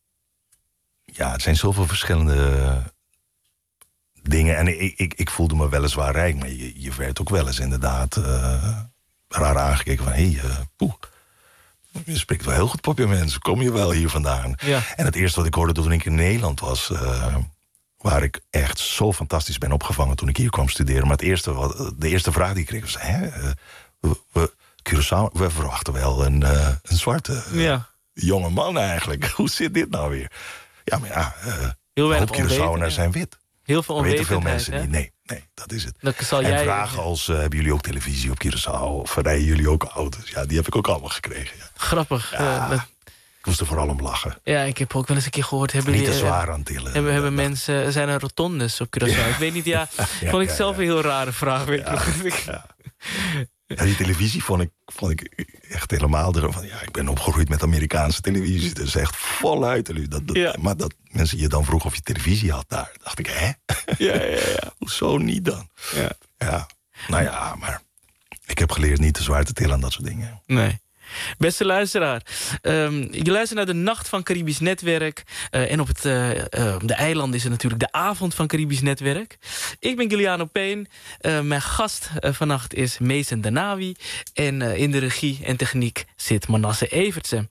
Speaker 4: ja, het zijn zoveel verschillende dingen. En ik, ik, ik voelde me weliswaar rijk, maar je, je werd ook wel eens inderdaad uh, raar aangekeken van, hé, hey, uh, poeh. Je spreekt wel heel goed Papiamento, kom je wel hier vandaan? Ja. En het eerste wat ik hoorde toen ik in Nederland was, uh, waar ik echt zo fantastisch ben opgevangen toen ik hier kwam studeren. Maar het eerste, wat, de eerste vraag die ik kreeg was, hè, uh, we, we, Curaçao, we verwachten wel een, uh, een zwarte uh, ja. jonge man eigenlijk. Hoe zit dit nou weer? Ja, maar ja, uh, heel weinig Curaçaoërs ja. zijn wit.
Speaker 3: Heel veel onwetendheid.
Speaker 4: Weten veel mensen
Speaker 3: hè?
Speaker 4: niet. Nee, nee, dat is het.
Speaker 3: Dat zal
Speaker 4: en
Speaker 3: jij...
Speaker 4: vragen als, uh, hebben jullie ook televisie op Curaçao? Of rijden jullie ook auto's? Ja, die heb ik ook allemaal gekregen. Ja.
Speaker 3: Grappig.
Speaker 4: Ja,
Speaker 3: uh, dat...
Speaker 4: Ik moest er vooral om lachen.
Speaker 3: Ja, ik heb ook wel eens een keer gehoord... Hebben
Speaker 4: niet te
Speaker 3: jullie,
Speaker 4: zwaar aan tillen.
Speaker 3: Hebben, hebben mensen, zijn er rotondes op Curaçao? Ja. Ik weet niet, ja, ja vond ik ja, zelf ja. een heel rare vraag. Weet ja,
Speaker 4: ja. Ja, die televisie vond ik, vond ik echt helemaal... Van, ja, ik ben opgegroeid met Amerikaanse televisie. Dus echt voluit. Dat, dat, ja. Maar dat mensen je dan vroegen of je televisie had daar... dacht ik, hè?
Speaker 3: Ja, ja, ja.
Speaker 4: Hoezo niet dan?
Speaker 3: Ja.
Speaker 4: Ja, nou ja, maar... ik heb geleerd niet te zwaar te tillen aan dat soort dingen.
Speaker 3: Nee. Beste luisteraar, um, je luistert naar de Nacht van Caribisch Netwerk. Uh, en op het, uh, uh, de eilanden is het natuurlijk de Avond van Caribisch Netwerk. Ik ben Giuliano Payne. Uh, mijn gast uh, vannacht is Mason Denawi. En uh, in de regie en techniek zit Manasse Evertsen.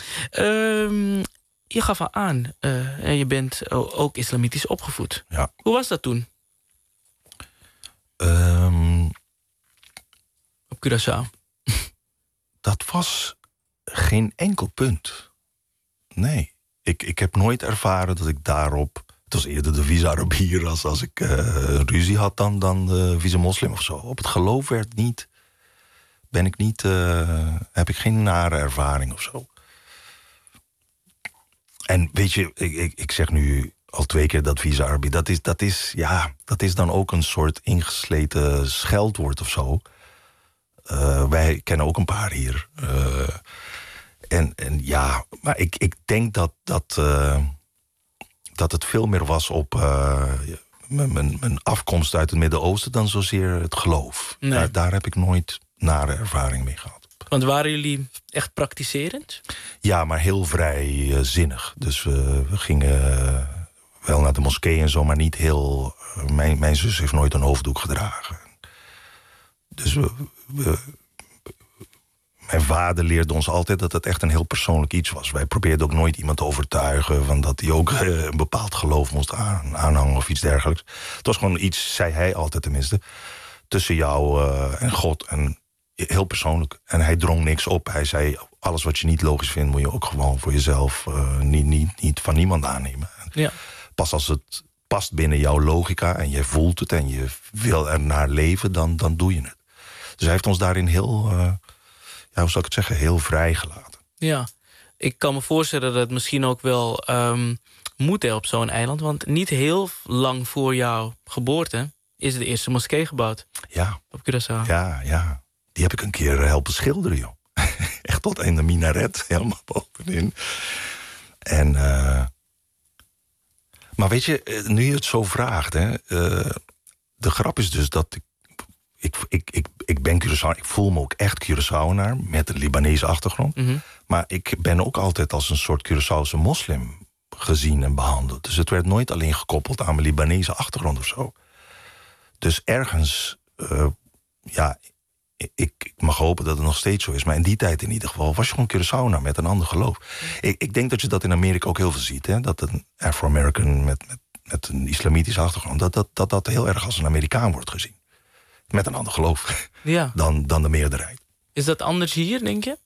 Speaker 3: Um, je gaf al aan, uh, en je bent ook islamitisch opgevoed.
Speaker 4: Ja.
Speaker 3: Hoe was dat toen?
Speaker 4: Um...
Speaker 3: Op Curaçao?
Speaker 4: Dat was geen enkel punt. Nee. Ik, ik heb nooit ervaren dat ik daarop... Het was eerder de vies-Arabier als, als ik uh, ruzie had dan, dan de vies-moslim of zo. Op het geloof werd niet... Ben ik niet... Uh, heb ik geen nare ervaring of zo. En weet je, ik, ik, ik zeg nu al twee keer dat vies-Arabier... Dat is, dat, is, ja, dat is dan ook een soort ingesleten scheldwoord of zo... Uh, wij kennen ook een paar hier. Uh, en, en ja, maar ik, ik denk dat, dat, uh, dat het veel meer was op uh, mijn, mijn afkomst uit het Midden-Oosten... dan zozeer het geloof. Nee. Daar, daar heb ik nooit nare ervaring mee gehad.
Speaker 3: Want waren jullie echt praktiserend?
Speaker 4: Ja, maar heel vrijzinnig. Uh, dus uh, we gingen uh, wel naar de moskee en zo, maar niet heel... Uh, mijn, mijn zus heeft nooit een hoofddoek gedragen. Dus we, we, mijn vader leerde ons altijd dat het echt een heel persoonlijk iets was. Wij probeerden ook nooit iemand te overtuigen... van dat hij ook uh, een bepaald geloof moest aan, aanhangen of iets dergelijks. Het was gewoon iets, zei hij altijd tenminste... tussen jou uh, en God en heel persoonlijk. En hij drong niks op. Hij zei, alles wat je niet logisch vindt... moet je ook gewoon voor jezelf uh, niet, niet, niet van niemand aannemen.
Speaker 3: Ja.
Speaker 4: Pas als het... past binnen jouw logica en je voelt het en je wil er naar leven, dan, dan doe je het. Dus hij heeft ons daarin heel, uh, ja, hoe zou ik het zeggen, heel vrijgelaten.
Speaker 3: Ja, ik kan me voorstellen dat het misschien ook wel um, moet hè, op zo'n eiland. Want niet heel lang voor jouw geboorte is de eerste moskee gebouwd.
Speaker 4: Ja.
Speaker 3: Op Curaçao.
Speaker 4: Ja, ja. Die heb ik een keer helpen schilderen, joh. Echt tot in de minaret, helemaal bovenin. En, uh, maar weet je, nu je het zo vraagt, hè, uh, de grap is dus dat ik, ik, ik, ik, ik ben Curaçao, ik voel me ook echt Curaçaoenaar met een Libanese achtergrond. Mm-hmm. Maar ik ben ook altijd als een soort Curaçaose moslim gezien en behandeld. Dus het werd nooit alleen gekoppeld aan mijn Libanese achtergrond of zo. Dus ergens, uh, ja, ik, ik mag hopen dat het nog steeds zo is. Maar in die tijd in ieder geval was je gewoon Curaçaoenaar met een ander geloof. Ik, ik denk dat je dat in Amerika ook heel veel ziet. Hè? Dat een Afro-American met, met, met een islamitische achtergrond, dat dat, dat dat heel erg als een Amerikaan wordt gezien. Met een ander geloof
Speaker 3: ja.
Speaker 4: dan, dan de meerderheid.
Speaker 3: Is dat anders hier, denk je?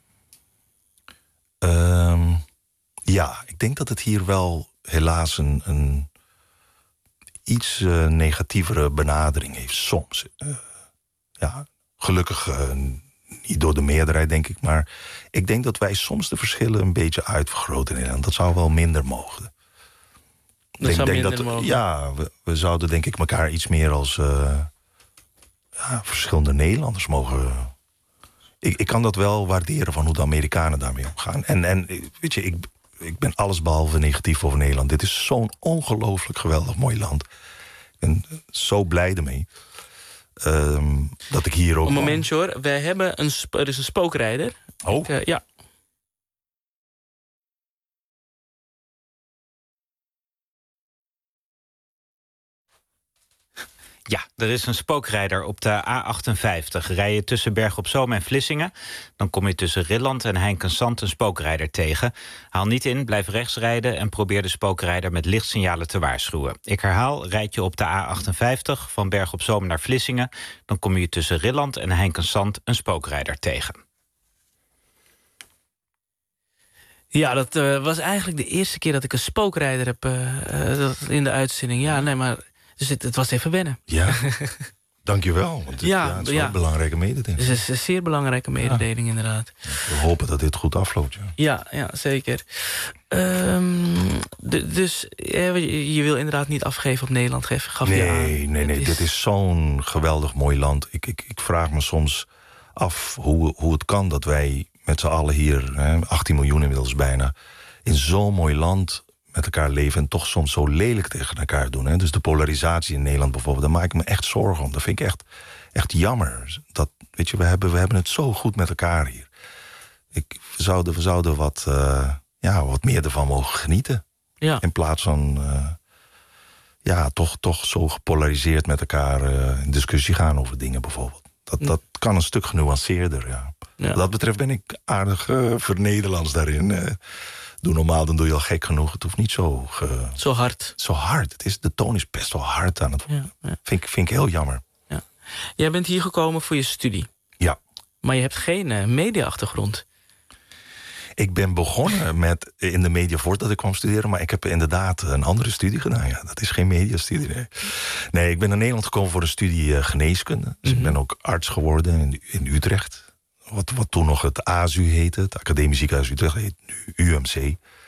Speaker 4: Um, ja, ik denk dat het hier wel helaas een, een iets uh, negatievere benadering heeft soms. Uh, ja, gelukkig uh, niet door de meerderheid, denk ik. Maar ik denk dat wij soms de verschillen een beetje uitvergroten in Nederland. Dat zou wel minder mogen.
Speaker 3: Dat
Speaker 4: denk,
Speaker 3: zou
Speaker 4: denk
Speaker 3: minder
Speaker 4: dat,
Speaker 3: mogen?
Speaker 4: Ja, we, we zouden denk ik elkaar iets meer als uh, ja, verschillende Nederlanders mogen. Ik, ik kan dat wel waarderen van hoe de Amerikanen daarmee omgaan. En, en weet je, ik, ik ben allesbehalve negatief over Nederland. Dit is zo'n ongelooflijk geweldig mooi land. Ik ben zo blij ermee. Um, dat ik hier ook...
Speaker 3: Een momentje hoor, wij hebben een, er is een spookrijder.
Speaker 4: Oh?
Speaker 3: Ik, uh, ja.
Speaker 1: Ja, er is een spookrijder op de A achtenvijftig. Rij je tussen Berg op Zoom en Vlissingen, dan kom je tussen Rilland en Heinkensand een spookrijder tegen. Haal niet in, blijf rechts rijden en probeer de spookrijder met lichtsignalen te waarschuwen. Ik herhaal, rijd je op de A achtenvijftig van Berg op Zoom naar Vlissingen, dan kom je tussen Rilland en Heinkensand een spookrijder tegen.
Speaker 3: Ja, dat uh, was eigenlijk de eerste keer dat ik een spookrijder heb uh, uh, in de uitzending. Ja, nee, maar dus het, het was even wennen.
Speaker 4: Ja, dankjewel. Want het,
Speaker 3: ja,
Speaker 4: ja, het is
Speaker 3: ja.
Speaker 4: wel een belangrijke mededeling.
Speaker 3: Het is een zeer belangrijke mededeling, ja. Inderdaad.
Speaker 4: We hopen dat dit goed afloopt, ja.
Speaker 3: Ja, ja zeker. Um, de, dus je, je wil inderdaad niet afgeven op Nederland, gaf
Speaker 4: nee,
Speaker 3: je aan.
Speaker 4: Nee, nee, nee.
Speaker 3: Is...
Speaker 4: Dit is zo'n geweldig mooi land. Ik, ik, ik vraag me soms af hoe, hoe het kan dat wij met z'n allen hier, hè, achttien miljoen inmiddels bijna, in zo'n mooi land met elkaar leven en toch soms zo lelijk tegen elkaar doen. Hè? Dus de polarisatie in Nederland bijvoorbeeld, daar maak ik me echt zorgen om. Dat vind ik echt, echt jammer. Dat, weet je, we hebben, we hebben het zo goed met elkaar hier. Ik, we, zouden, we zouden wat, uh, ja, wat meer ervan mogen genieten.
Speaker 3: Ja. In
Speaker 4: plaats van uh, ja, toch, toch zo gepolariseerd met elkaar uh, in discussie gaan over dingen bijvoorbeeld. Dat, dat kan een stuk genuanceerder, ja. Ja. Wat dat betreft ben ik aardig uh, ver-Nederlands daarin. Uh, doe normaal, dan doe je al gek genoeg. Het hoeft niet zo... Ge...
Speaker 3: Zo hard.
Speaker 4: Zo hard. Het is, de toon is best wel hard aan het worden. Ja, ja. Vind, ik, vind ik heel jammer.
Speaker 3: Ja. Jij bent hier gekomen voor je studie.
Speaker 4: Ja.
Speaker 3: Maar je hebt geen uh, media-achtergrond.
Speaker 4: Ik ben begonnen met in de media voordat ik kwam studeren, maar ik heb inderdaad een andere studie gedaan. Ja, dat is geen mediastudie. Nee. nee, ik ben naar Nederland gekomen voor een studie uh, geneeskunde. Dus mm-hmm. ik ben ook arts geworden in, in Utrecht. Wat, wat toen nog het A S U heette, het Academisch Ziekenhuis Utrecht, heet nu U M C.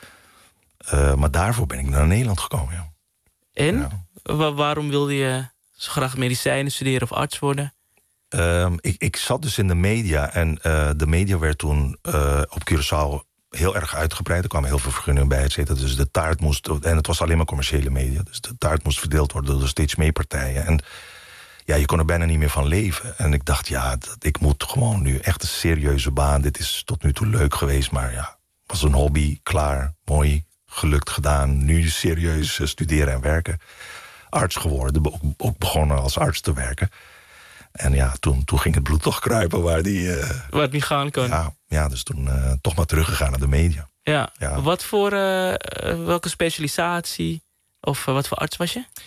Speaker 4: Uh, maar daarvoor ben ik naar Nederland gekomen, ja.
Speaker 3: En? Ja. Wa- waarom wilde je zo graag medicijnen studeren of arts worden?
Speaker 4: Um, ik, ik zat dus in de media en uh, de media werd toen uh, op Curaçao heel erg uitgebreid. Er kwamen heel veel vergunningen bij, et cetera. Dus de taart moest, en het was alleen maar commerciële media, dus de taart moest verdeeld worden door steeds meer partijen. En ja, je kon er bijna niet meer van leven. En ik dacht, ja, dat, ik moet gewoon nu echt een serieuze baan. Dit is tot nu toe leuk geweest, maar ja, was een hobby, klaar, mooi, gelukt, gedaan. Nu serieus uh, studeren en werken. Arts geworden, ook, ook begonnen als arts te werken. En ja, toen, toen ging het bloed toch kruipen waar die... Uh,
Speaker 3: waar het niet gaan kan.
Speaker 4: Ja, ja dus toen uh, toch maar teruggegaan naar de media.
Speaker 3: Ja, ja. Wat voor, uh, welke specialisatie of uh, wat voor arts was je?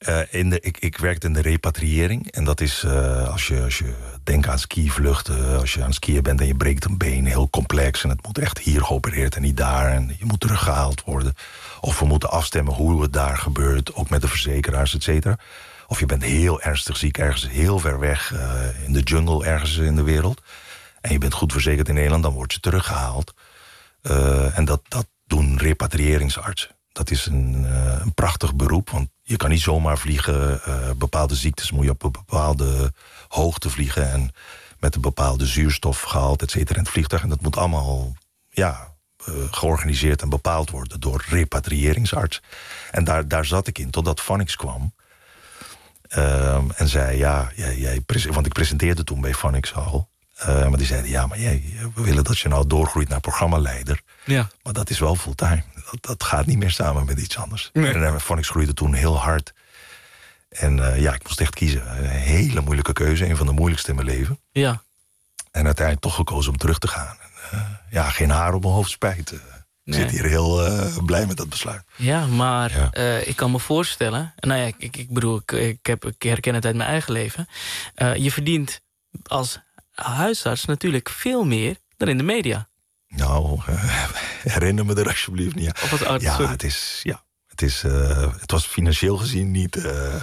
Speaker 4: Uh, in de, ik, ik werkte in de repatriëring. En dat is uh, als, je, als je denkt aan skivluchten. Als je aan het skiën bent en je breekt een been. Heel complex. En het moet echt hier geopereerd en niet daar. En je moet teruggehaald worden. Of we moeten afstemmen hoe het daar gebeurt. Ook met de verzekeraars, et cetera. Of je bent heel ernstig ziek. Ergens heel ver weg. Uh, in de jungle ergens in de wereld. En je bent goed verzekerd in Nederland. Dan word je teruggehaald. Uh, en dat, dat doen repatriëringsartsen. Dat is een, uh, een prachtig beroep, want je kan niet zomaar vliegen. Uh, bepaalde ziektes moet je op een bepaalde hoogte vliegen... en met een bepaalde zuurstofgehalte, et cetera, in het vliegtuig. En dat moet allemaal ja, uh, georganiseerd en bepaald worden door repatriëringsarts. En daar, daar zat ik in, totdat Phonics kwam. Uh, en zei, ja, jij, jij, want ik presenteerde toen bij Phonics al... Uh, maar die zeiden, ja, maar jij, we willen dat je nou doorgroeit naar programmaleider. Ja. Maar dat is wel fulltime. Dat, dat gaat niet meer samen met iets anders. Nee. En uh, Phonics groeide toen heel hard. En uh, ja, ik moest echt kiezen. Een hele moeilijke keuze, een van de moeilijkste in mijn leven.
Speaker 3: Ja.
Speaker 4: En uiteindelijk toch gekozen om terug te gaan. En, uh, ja, geen haar op mijn hoofd spijt. Uh, ik nee. zit hier heel uh, blij met dat besluit.
Speaker 3: Ja, maar ja. Uh, ik kan me voorstellen... Nou ja, ik, ik bedoel, ik, ik, heb, ik herken het uit mijn eigen leven. Uh, je verdient als... huisarts natuurlijk veel meer dan in de media.
Speaker 4: Nou, uh, herinner me er alsjeblieft niet.
Speaker 3: Of wat oud,
Speaker 4: ja,
Speaker 3: sorry.
Speaker 4: het is, ja, het is, uh, het was financieel gezien niet. Uh,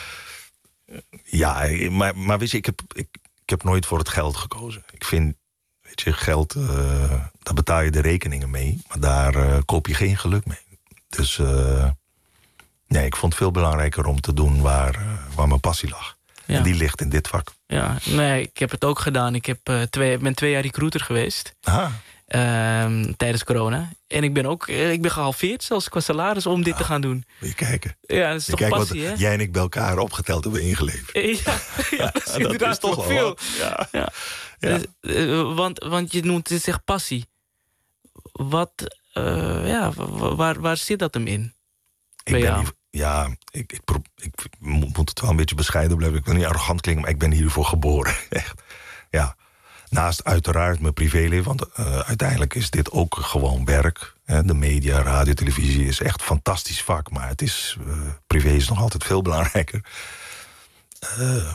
Speaker 4: ja, maar, maar weet je, ik heb, ik, ik heb nooit voor het geld gekozen. Ik vind, weet je, geld, uh, daar betaal je de rekeningen mee, maar daar uh, koop je geen geluk mee. Dus, uh, nee, ik vond het veel belangrijker om te doen waar, uh, waar mijn passie lag. Ja. En die ligt in dit vak.
Speaker 3: Ja, nee, ik heb het ook gedaan. Ik heb, uh, twee, ben twee jaar recruiter geweest.
Speaker 4: Aha.
Speaker 3: Uh, tijdens corona. En ik ben ook uh, ik ben gehalveerd, zelfs qua salaris, om dit ja, te gaan doen.
Speaker 4: Moet je kijken.
Speaker 3: Ja, dat is
Speaker 4: je
Speaker 3: toch passie, hè?
Speaker 4: Jij en ik bij elkaar opgeteld hebben ingeleverd.
Speaker 3: Ja, ja, ja, dat is ja, inderdaad dat is toch wel veel. Ja. Ja. Ja. Dus, uh, want, want je noemt het echt passie. Wat, uh, ja, waar, waar zit dat hem in?
Speaker 4: Ik ben hier, ja, ik, ik, ik, ik moet het wel een beetje bescheiden blijven. Ik wil niet arrogant klinken, maar ik ben hiervoor geboren. Echt. Ja. Naast uiteraard mijn privéleven, want uh, uiteindelijk is dit ook gewoon werk. Hè. De media, radio, televisie is echt een fantastisch vak. Maar het is, uh, privé is nog altijd veel belangrijker. Uh,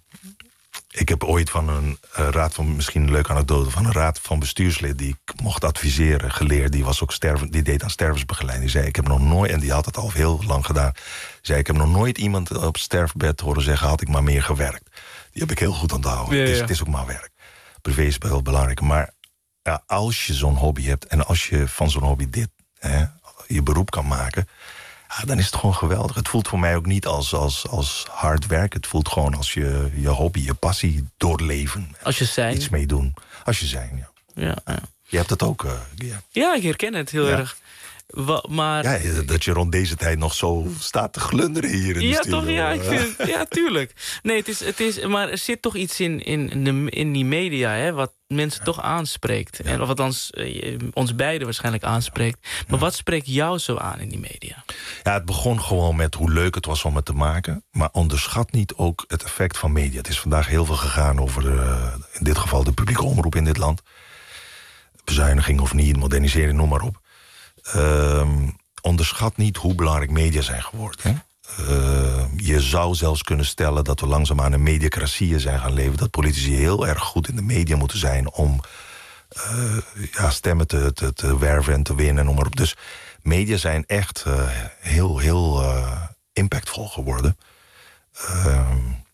Speaker 4: ik heb ooit van een uh, raad van, misschien een leuke anekdote... van een raad van bestuurslid die ik mocht adviseren, geleerd. Die was ook sterven, die deed aan stervensbegeleiding. Die zei, ik heb nog nooit, en die had het al heel lang gedaan... Die zei, ik heb nog nooit iemand op sterfbed horen zeggen... had ik maar meer gewerkt. Die heb ik heel goed onthouden. Ja, ja. Het, is, het is ook maar werk. Privé is heel belangrijk. Maar ja, als je zo'n hobby hebt... en als je van zo'n hobby dit hè, je beroep kan maken... Ja, dan is het gewoon geweldig. Het voelt voor mij ook niet als, als, als hard werk. Het voelt gewoon als je je hobby, je passie doorleven.
Speaker 3: Als je zijn.
Speaker 4: Iets mee doen. Als je zijn, ja.
Speaker 3: Ja, ja.
Speaker 4: Je hebt het ook. Uh, ja.
Speaker 3: ja, ik herken het heel ja. erg. Wa, maar...
Speaker 4: Ja, dat je rond deze tijd nog zo staat te glunderen hier in
Speaker 3: ja,
Speaker 4: de studio.
Speaker 3: Toch, ja, ik vind het, ja, tuurlijk. Nee, het is, het is, maar er zit toch iets in, in, de, in die media... Hè, wat mensen ja. toch aanspreekt. Ja. En of wat ons, uh, ons beiden waarschijnlijk aanspreekt. Maar ja. wat spreekt jou zo aan in die media?
Speaker 4: Ja, het begon gewoon met hoe leuk het was om het te maken. Maar onderschat niet ook het effect van media. Het is vandaag heel veel gegaan over uh, in dit geval de publieke omroep in dit land. Bezuiniging of niet, modernisering, noem maar op. Uh, onderschat niet hoe belangrijk media zijn geworden. Hè? Uh, je zou zelfs kunnen stellen dat we langzaamaan een mediacratie zijn gaan leven. Dat politici heel erg goed in de media moeten zijn... om uh, ja, stemmen te, te, te werven en te winnen en noem maar op. Dus media zijn echt uh, heel, heel uh, impactvol geworden. Uh,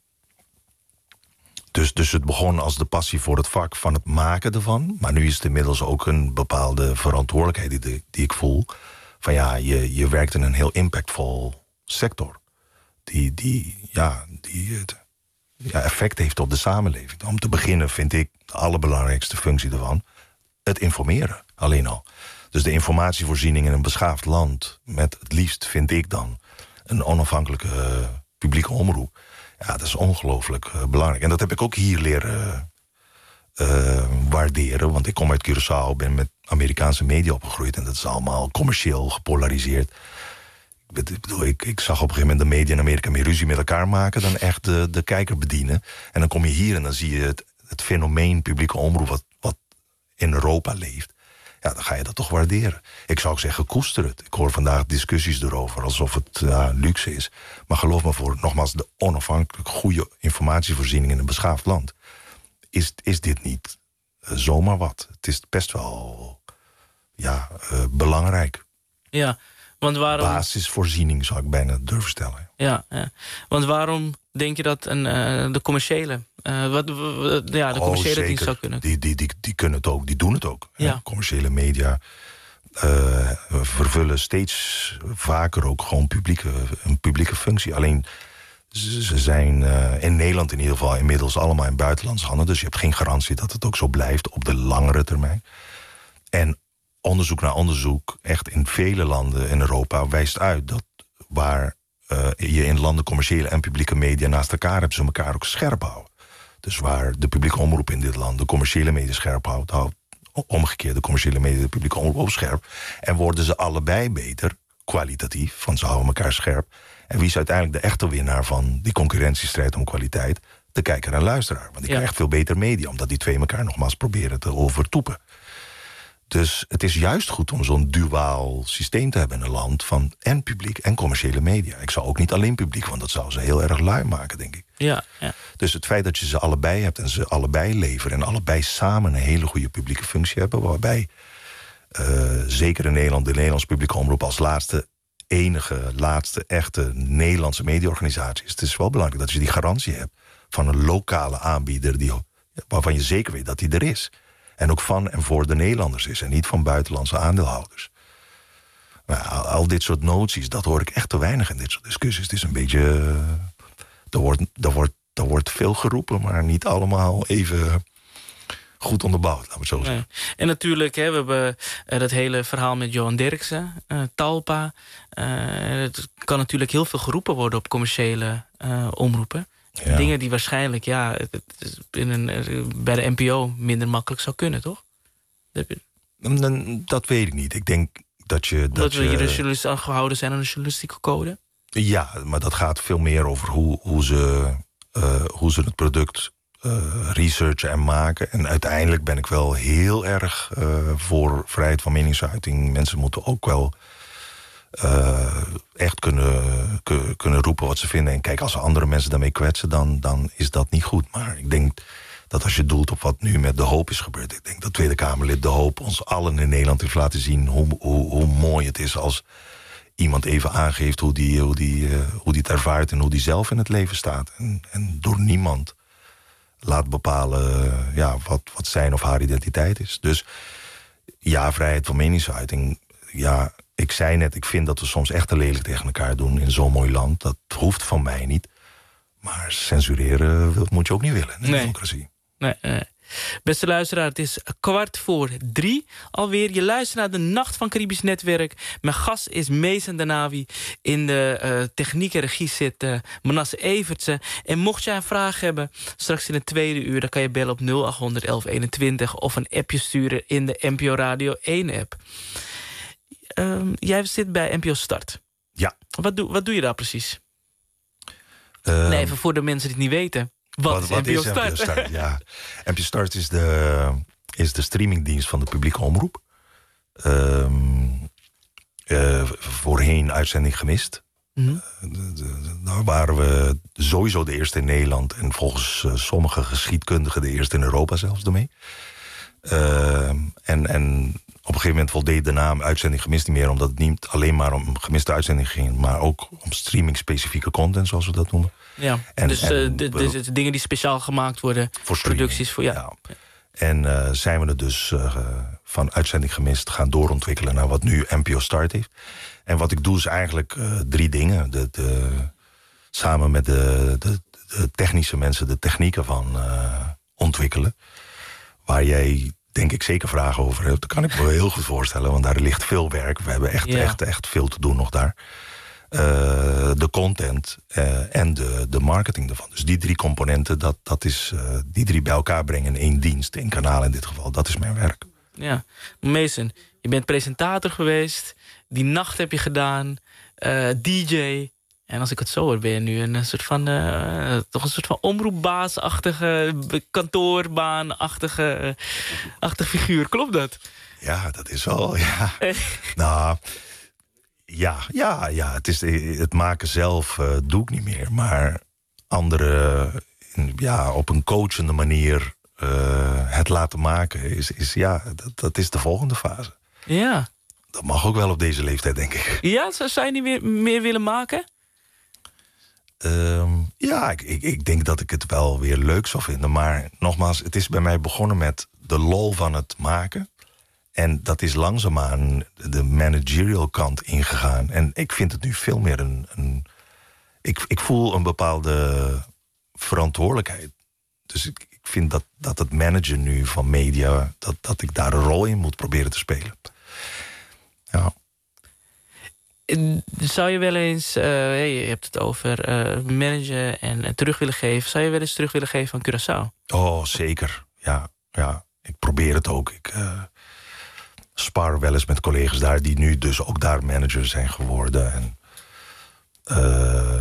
Speaker 4: dus, dus het begon als de passie voor het vak van het maken ervan. Maar nu is het inmiddels ook een bepaalde verantwoordelijkheid die, die ik voel. Van ja, je, je werkt in een heel impactvol sector. Die, die, ja, die het, ja, effect heeft op de samenleving. Om te beginnen vind ik de allerbelangrijkste functie ervan... het informeren, alleen al. Dus de informatievoorziening in een beschaafd land... met het liefst, vind ik dan, een onafhankelijke uh, publieke omroep... ja, dat is ongelooflijk uh, belangrijk. En dat heb ik ook hier leren uh, waarderen. Want ik kom uit Curaçao, ben met Amerikaanse media opgegroeid... en dat is allemaal commercieel gepolariseerd... Ik, bedoel, ik, ik zag op een gegeven moment de media in Amerika meer ruzie met elkaar maken... dan echt de, de kijker bedienen. En dan kom je hier en dan zie je het, het fenomeen publieke omroep... Wat, wat in Europa leeft. ja, dan ga je dat toch waarderen. Ik zou ook zeggen, koester het. Ik hoor vandaag discussies erover alsof het uh, luxe is. Maar geloof me, voor nogmaals de onafhankelijk goede informatievoorziening in een beschaafd land is, is dit niet uh, zomaar wat. Het is best wel ja, uh, belangrijk.
Speaker 3: Ja, want waarom...
Speaker 4: Basisvoorziening zou ik bijna durven stellen.
Speaker 3: Ja, ja. Want waarom denk je dat een, uh, de commerciële, uh, wat, wat, ja, de commerciële
Speaker 4: oh,
Speaker 3: dienst zou kunnen?
Speaker 4: Die, die, die, die kunnen het ook, die doen het ook.
Speaker 3: Ja.
Speaker 4: Hè? Commerciële media uh, vervullen steeds vaker ook gewoon publieke, een publieke functie. Alleen ze, ze zijn uh, in Nederland in ieder geval inmiddels allemaal in buitenlandse handen. Dus je hebt geen garantie dat het ook zo blijft op de langere termijn. En onderzoek naar onderzoek, echt in vele landen in Europa, wijst uit dat waar uh, je in landen commerciële en publieke media naast elkaar hebt, ze elkaar ook scherp houden. Dus waar de publieke omroep in dit land de commerciële media scherp houdt, houdt omgekeerd de commerciële media de publieke omroep ook scherp. En worden ze allebei beter, kwalitatief, want ze houden elkaar scherp. En wie is uiteindelijk de echte winnaar van die concurrentiestrijd om kwaliteit? De kijker en luisteraar. Want die
Speaker 3: ja.
Speaker 4: krijgt veel beter media, omdat die twee elkaar nogmaals proberen te overtoepen. Dus het is juist goed om zo'n duaal systeem te hebben in een land van en publiek en commerciële media. Ik zou ook niet alleen publiek, want dat zou ze heel erg lui maken, denk ik.
Speaker 3: Ja, ja.
Speaker 4: Dus het feit dat je ze allebei hebt en ze allebei leveren en allebei samen een hele goede publieke functie hebben, waarbij uh, zeker in Nederland de Nederlandse publieke omroep als laatste, enige, laatste echte Nederlandse mediaorganisatie is. Het is wel belangrijk dat je die garantie hebt van een lokale aanbieder die, waarvan je zeker weet dat die er is. En ook van en voor de Nederlanders is. En niet van buitenlandse aandeelhouders. Maar al, al dit soort noties, dat hoor ik echt te weinig in dit soort discussies. Het is een beetje... Uh, er, wordt, er, wordt, er wordt veel geroepen, maar niet allemaal even goed onderbouwd. Laten we het zo zeggen.
Speaker 3: Nee. En natuurlijk, hè, we hebben uh, dat hele verhaal met Johan Derksen, uh, Talpa. Uh, het kan natuurlijk heel veel geroepen worden op commerciële uh, omroepen. Ja. Dingen die waarschijnlijk ja, in een, bij de N P O minder makkelijk zou kunnen, toch?
Speaker 4: Dat weet ik niet. Ik denk dat je...
Speaker 3: Omdat
Speaker 4: dat
Speaker 3: we
Speaker 4: je,
Speaker 3: hier de journalisten aangehouden zijn aan de journalistieke code?
Speaker 4: Ja, maar dat gaat veel meer over hoe, hoe, ze, uh, hoe ze het product uh, researchen en maken. En uiteindelijk ben ik wel heel erg uh, voor vrijheid van meningsuiting. Mensen moeten ook wel Uh, echt kunnen, kun, kunnen roepen wat ze vinden. En kijk, als andere mensen daarmee kwetsen, dan, dan is dat niet goed. Maar ik denk dat als je doelt op wat nu met De Hoop is gebeurd, ik denk dat Tweede Kamerlid De Hoop ons allen in Nederland heeft laten zien hoe, hoe, hoe mooi het is als iemand even aangeeft hoe die, hoe, die, uh, hoe die het ervaart en hoe die zelf in het leven staat. En, en door niemand laat bepalen uh, ja, wat, wat zijn of haar identiteit is. Dus ja, vrijheid van meningsuiting, ja. Ik zei net, ik vind dat we soms echt te lelijk tegen elkaar doen in zo'n mooi land. Dat hoeft van mij niet. Maar censureren dat moet je ook niet willen in de
Speaker 3: nee.
Speaker 4: democratie.
Speaker 3: Nee, nee. Beste luisteraar, het is kwart voor drie alweer. Je luistert naar de Nacht van Caribisch Netwerk. Mijn gast is Mason Danawi. In de uh, techniek en regie zit uh, Manasse Evertsen. En mocht jij een vraag hebben, straks in het tweede uur, dan kan je bellen op nul acht honderd elf eenentwintig of een appje sturen in de N P O Radio één app. Um, jij zit bij N P O Start.
Speaker 4: Ja.
Speaker 3: Wat doe, wat doe je daar precies?
Speaker 4: Uh,
Speaker 3: nee, even voor de mensen die het niet weten. Wat, wat is
Speaker 4: wat
Speaker 3: N P O
Speaker 4: is
Speaker 3: Start?
Speaker 4: N P O Start? Ja. N P O Start is de, is de streamingdienst van de publieke omroep. Um, uh, voorheen uitzending gemist.
Speaker 3: Mm-hmm.
Speaker 4: Uh, de, de, daar waren we sowieso de eerste in Nederland. En volgens uh, sommige geschiedkundigen de eerste in Europa zelfs ermee. Uh, en... en op een gegeven moment voldeed de naam Uitzending Gemist niet meer, omdat het niet alleen maar om gemiste uitzending ging, maar ook om streaming-specifieke content, zoals we dat noemen.
Speaker 3: Ja, en, dus en, uh, de, de, de dingen die speciaal gemaakt worden, voor producties. Voor, ja. Ja.
Speaker 4: En uh, zijn we het dus uh, van Uitzending Gemist gaan doorontwikkelen naar wat nu N P O Start heeft. En wat ik doe is eigenlijk uh, drie dingen. De, de, samen met de, de, de technische mensen de technieken van uh, ontwikkelen. Waar jij denk ik zeker vragen over hebt. Dat kan ik me heel goed voorstellen, want daar ligt veel werk. We hebben echt, ja. echt, echt veel te doen nog daar. Uh, de content uh, en de, de marketing ervan. Dus die drie componenten, dat, dat is uh, die drie bij elkaar brengen in één dienst, één kanaal in dit geval. Dat is mijn werk.
Speaker 3: Ja, Mason, je bent presentator geweest. Die nacht heb je gedaan. Uh, D J. En als ik het zo hoor, ben je nu een soort van, uh, toch een soort van omroepbaasachtige, kantoorbaanachtige uh, achtige figuur. Klopt dat?
Speaker 4: Ja, dat is wel, ja. nou, ja, ja, ja. Het, is, het maken zelf uh, doe ik niet meer. Maar anderen, ja, op een coachende manier uh, het laten maken... is, is ja, dat, dat is de volgende fase.
Speaker 3: Ja.
Speaker 4: Dat mag ook wel op deze leeftijd, denk ik.
Speaker 3: Ja, zou je niet meer, meer willen maken?
Speaker 4: Um, ja, ik, ik, ik denk dat ik het wel weer leuk zou vinden. Maar nogmaals, het is bij mij begonnen met de lol van het maken. En dat is langzaamaan de managerial kant ingegaan. En ik vind het nu veel meer een... een ik, ik voel een bepaalde verantwoordelijkheid. Dus ik, ik vind dat, dat het managen nu van media... Dat, dat ik daar een rol in moet proberen te spelen. Ja.
Speaker 3: Zou je wel eens, uh, je hebt het over uh, managen en, en terug willen geven... zou je wel eens terug willen geven aan Curaçao?
Speaker 4: Oh, zeker. Ja, ja. Ik probeer het ook. Ik uh, spar wel eens met collega's daar... die nu dus ook daar manager zijn geworden. En, uh,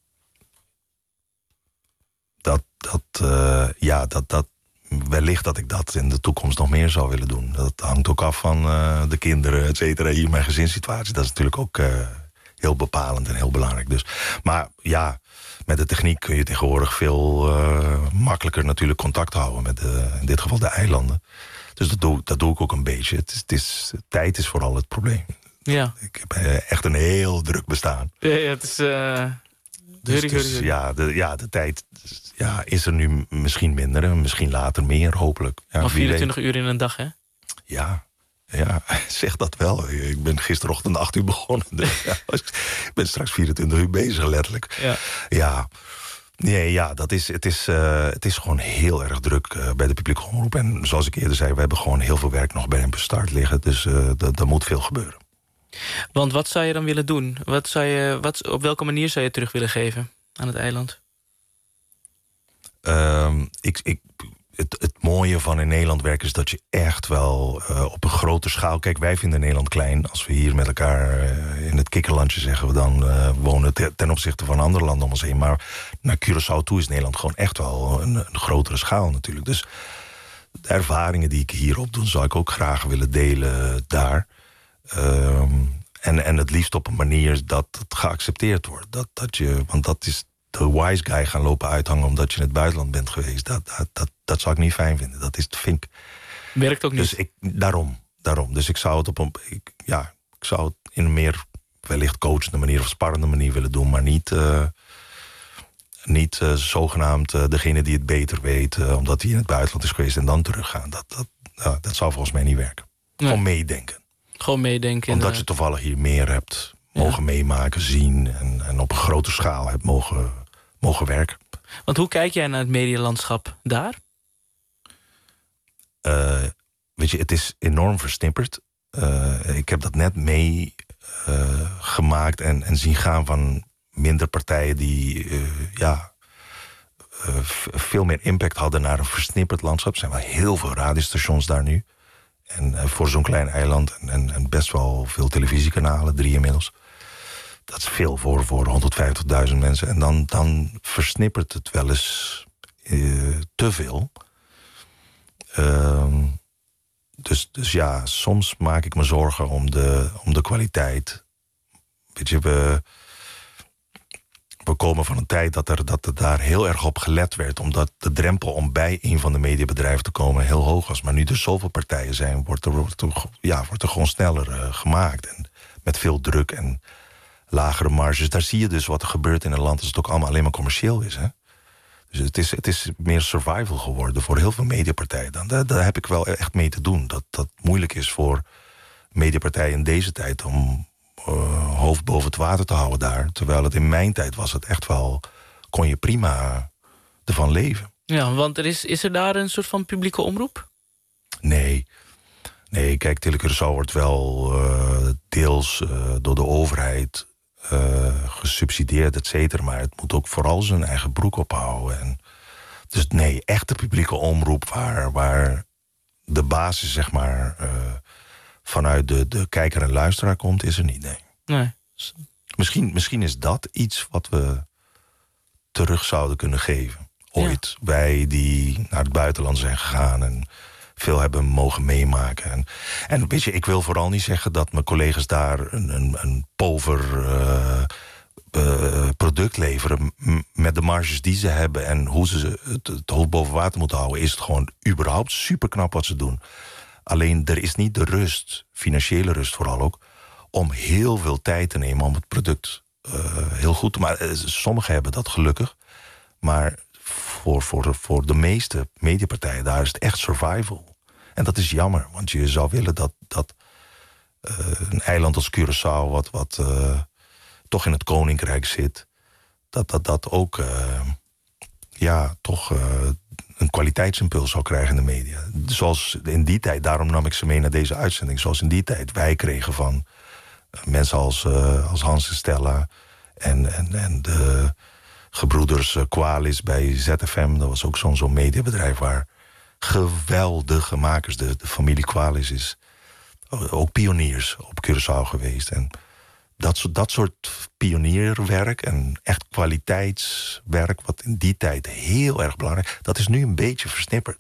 Speaker 4: dat, dat, uh, ja, dat, dat... wellicht dat ik dat in de toekomst nog meer zou willen doen. Dat hangt ook af van uh, de kinderen, et cetera. Hier mijn gezinssituatie, dat is natuurlijk ook uh, heel bepalend en heel belangrijk. Dus, maar ja, met de techniek kun je tegenwoordig veel uh, makkelijker natuurlijk contact houden met de, in dit geval de eilanden. Dus dat doe, dat doe ik ook een beetje. Het is, het is, tijd is vooral het probleem.
Speaker 3: Ja.
Speaker 4: Ik heb uh, echt een heel druk bestaan.
Speaker 3: Ja, ja het is... Uh...
Speaker 4: Dus,
Speaker 3: hurry,
Speaker 4: dus
Speaker 3: hurry, hurry.
Speaker 4: Ja, de, ja, de tijd ja, is er nu misschien minder en misschien later meer, hopelijk. Ja,
Speaker 3: maar vierentwintig uur in een dag, hè?
Speaker 4: Ja, ja, zeg dat wel. Ik ben gisterochtend acht uur begonnen. Dus ja, ik ben straks vierentwintig uur bezig, letterlijk.
Speaker 3: Ja,
Speaker 4: ja, nee, ja dat is, het, is, uh, het is gewoon heel erg druk uh, bij de publieke omroep. En zoals ik eerder zei, we hebben gewoon heel veel werk nog bij een start liggen. Dus uh, er moet veel gebeuren.
Speaker 3: Want wat zou je dan willen doen? Wat zou je, wat, op welke manier zou je terug willen geven aan het eiland?
Speaker 4: Um, ik, ik, het, het mooie van in Nederland werken is dat je echt wel uh, op een grote schaal... Kijk, wij vinden Nederland klein. Als we hier met elkaar uh, in het kikkerlandje zeggen we dan uh, wonen... Ten, ten opzichte van andere landen om ons heen. Maar naar Curaçao toe is Nederland gewoon echt wel een, een grotere schaal natuurlijk. Dus de ervaringen die ik hier opdoe, zou ik ook graag willen delen daar... Um, en, en het liefst op een manier dat het geaccepteerd wordt. Dat, dat je, want dat is de wise guy gaan lopen uithangen... omdat je in het buitenland bent geweest. Dat, dat, dat, dat zou ik niet fijn vinden. Dat is, vind ik...
Speaker 3: Werkt ook niet.
Speaker 4: Dus ik, daarom, daarom. Dus ik zou het op een... Ik, ja, ik zou het in een meer wellicht coachende manier... of sparrende manier willen doen. Maar niet, uh, niet uh, zogenaamd uh, degene die het beter weet... Uh, omdat hij in het buitenland is geweest en dan teruggaan. Dat, dat, uh, dat zou volgens mij niet werken. Nee. Gewoon meedenken.
Speaker 3: Gewoon meedenken.
Speaker 4: Omdat je toevallig hier meer hebt mogen ja. meemaken, zien... En, en op een grote schaal hebt mogen, mogen werken.
Speaker 3: Want hoe kijk jij naar het medialandschap daar?
Speaker 4: Uh, weet je, het is enorm versnipperd. Uh, ik heb dat net mee uh, gemaakt en, en zien gaan van minder partijen... die uh, ja, uh, veel meer impact hadden naar een versnipperd landschap. Er zijn wel heel veel radiostations daar nu... En uh, voor zo'n klein eiland en, en, en best wel veel televisiekanalen, drie inmiddels. Dat is veel voor, voor honderdvijftigduizend mensen. En dan, dan versnippert het wel eens uh, te veel. Uh, dus, dus ja, soms maak ik me zorgen om de, om de kwaliteit. Weet je, we, we komen van een tijd dat er, dat er daar heel erg op gelet werd. Omdat de drempel om bij een van de mediabedrijven te komen heel hoog was. Maar nu er zoveel partijen zijn, wordt er, wordt er, ja, wordt er gewoon sneller uh, gemaakt. En met veel druk en lagere marges. Daar zie je dus wat er gebeurt in een land als het ook allemaal alleen maar commercieel is. Hè? Dus het is, het is meer survival geworden voor heel veel mediapartijen. Dan, daar, daar heb ik wel echt mee te doen. Dat dat moeilijk is voor mediapartijen in deze tijd om uh, hoofd boven het water te houden daar. Terwijl het in mijn tijd was het echt wel, kon je prima ervan leven.
Speaker 3: Ja, want er is, is er daar een soort van publieke omroep?
Speaker 4: Nee. Nee, kijk, Tele Curaçao wordt wel uh, deels uh, door de overheid uh, gesubsidieerd, et cetera. Maar het moet ook vooral zijn eigen broek ophouden. En dus nee, echte publieke omroep waar, waar de basis, zeg maar, uh, vanuit de, de kijker en luisteraar komt, is er niet, nee.
Speaker 3: Nee.
Speaker 4: Misschien, misschien is dat iets wat we terug zouden kunnen geven. Ooit. Ja. Wij die naar het buitenland zijn gegaan en veel hebben mogen meemaken. En, en weet je, ik wil vooral niet zeggen dat mijn collega's daar een, een, een pover uh, uh, product leveren. M- met de marges die ze hebben en hoe ze het, het hoofd boven water moeten houden, is het gewoon überhaupt superknap wat ze doen. Alleen er is niet de rust, financiële rust vooral ook, om heel veel tijd te nemen om het product uh, heel goed te maken. Sommigen hebben dat gelukkig, maar voor, voor, voor de meeste mediapartijen daar is het echt survival. En dat is jammer, want je zou willen dat, dat uh, een eiland als Curaçao, wat, wat uh, toch in het Koninkrijk zit, dat dat, dat ook uh, ja, toch uh, een kwaliteitsimpuls zou krijgen in de media. Zoals in die tijd, daarom nam ik ze mee naar deze uitzending, zoals in die tijd wij kregen van uh, mensen als, uh, als Hans en Stella en, en, en de gebroeders uh, Qualis bij Z F M. Dat was ook zo'n zo'n mediabedrijf waar geweldige makers, de, de familie Qualis is ook pioniers op Curaçao geweest. En dat soort, dat soort pionierwerk en echt kwaliteitswerk, wat in die tijd heel erg belangrijk, dat is nu een beetje versnipperd.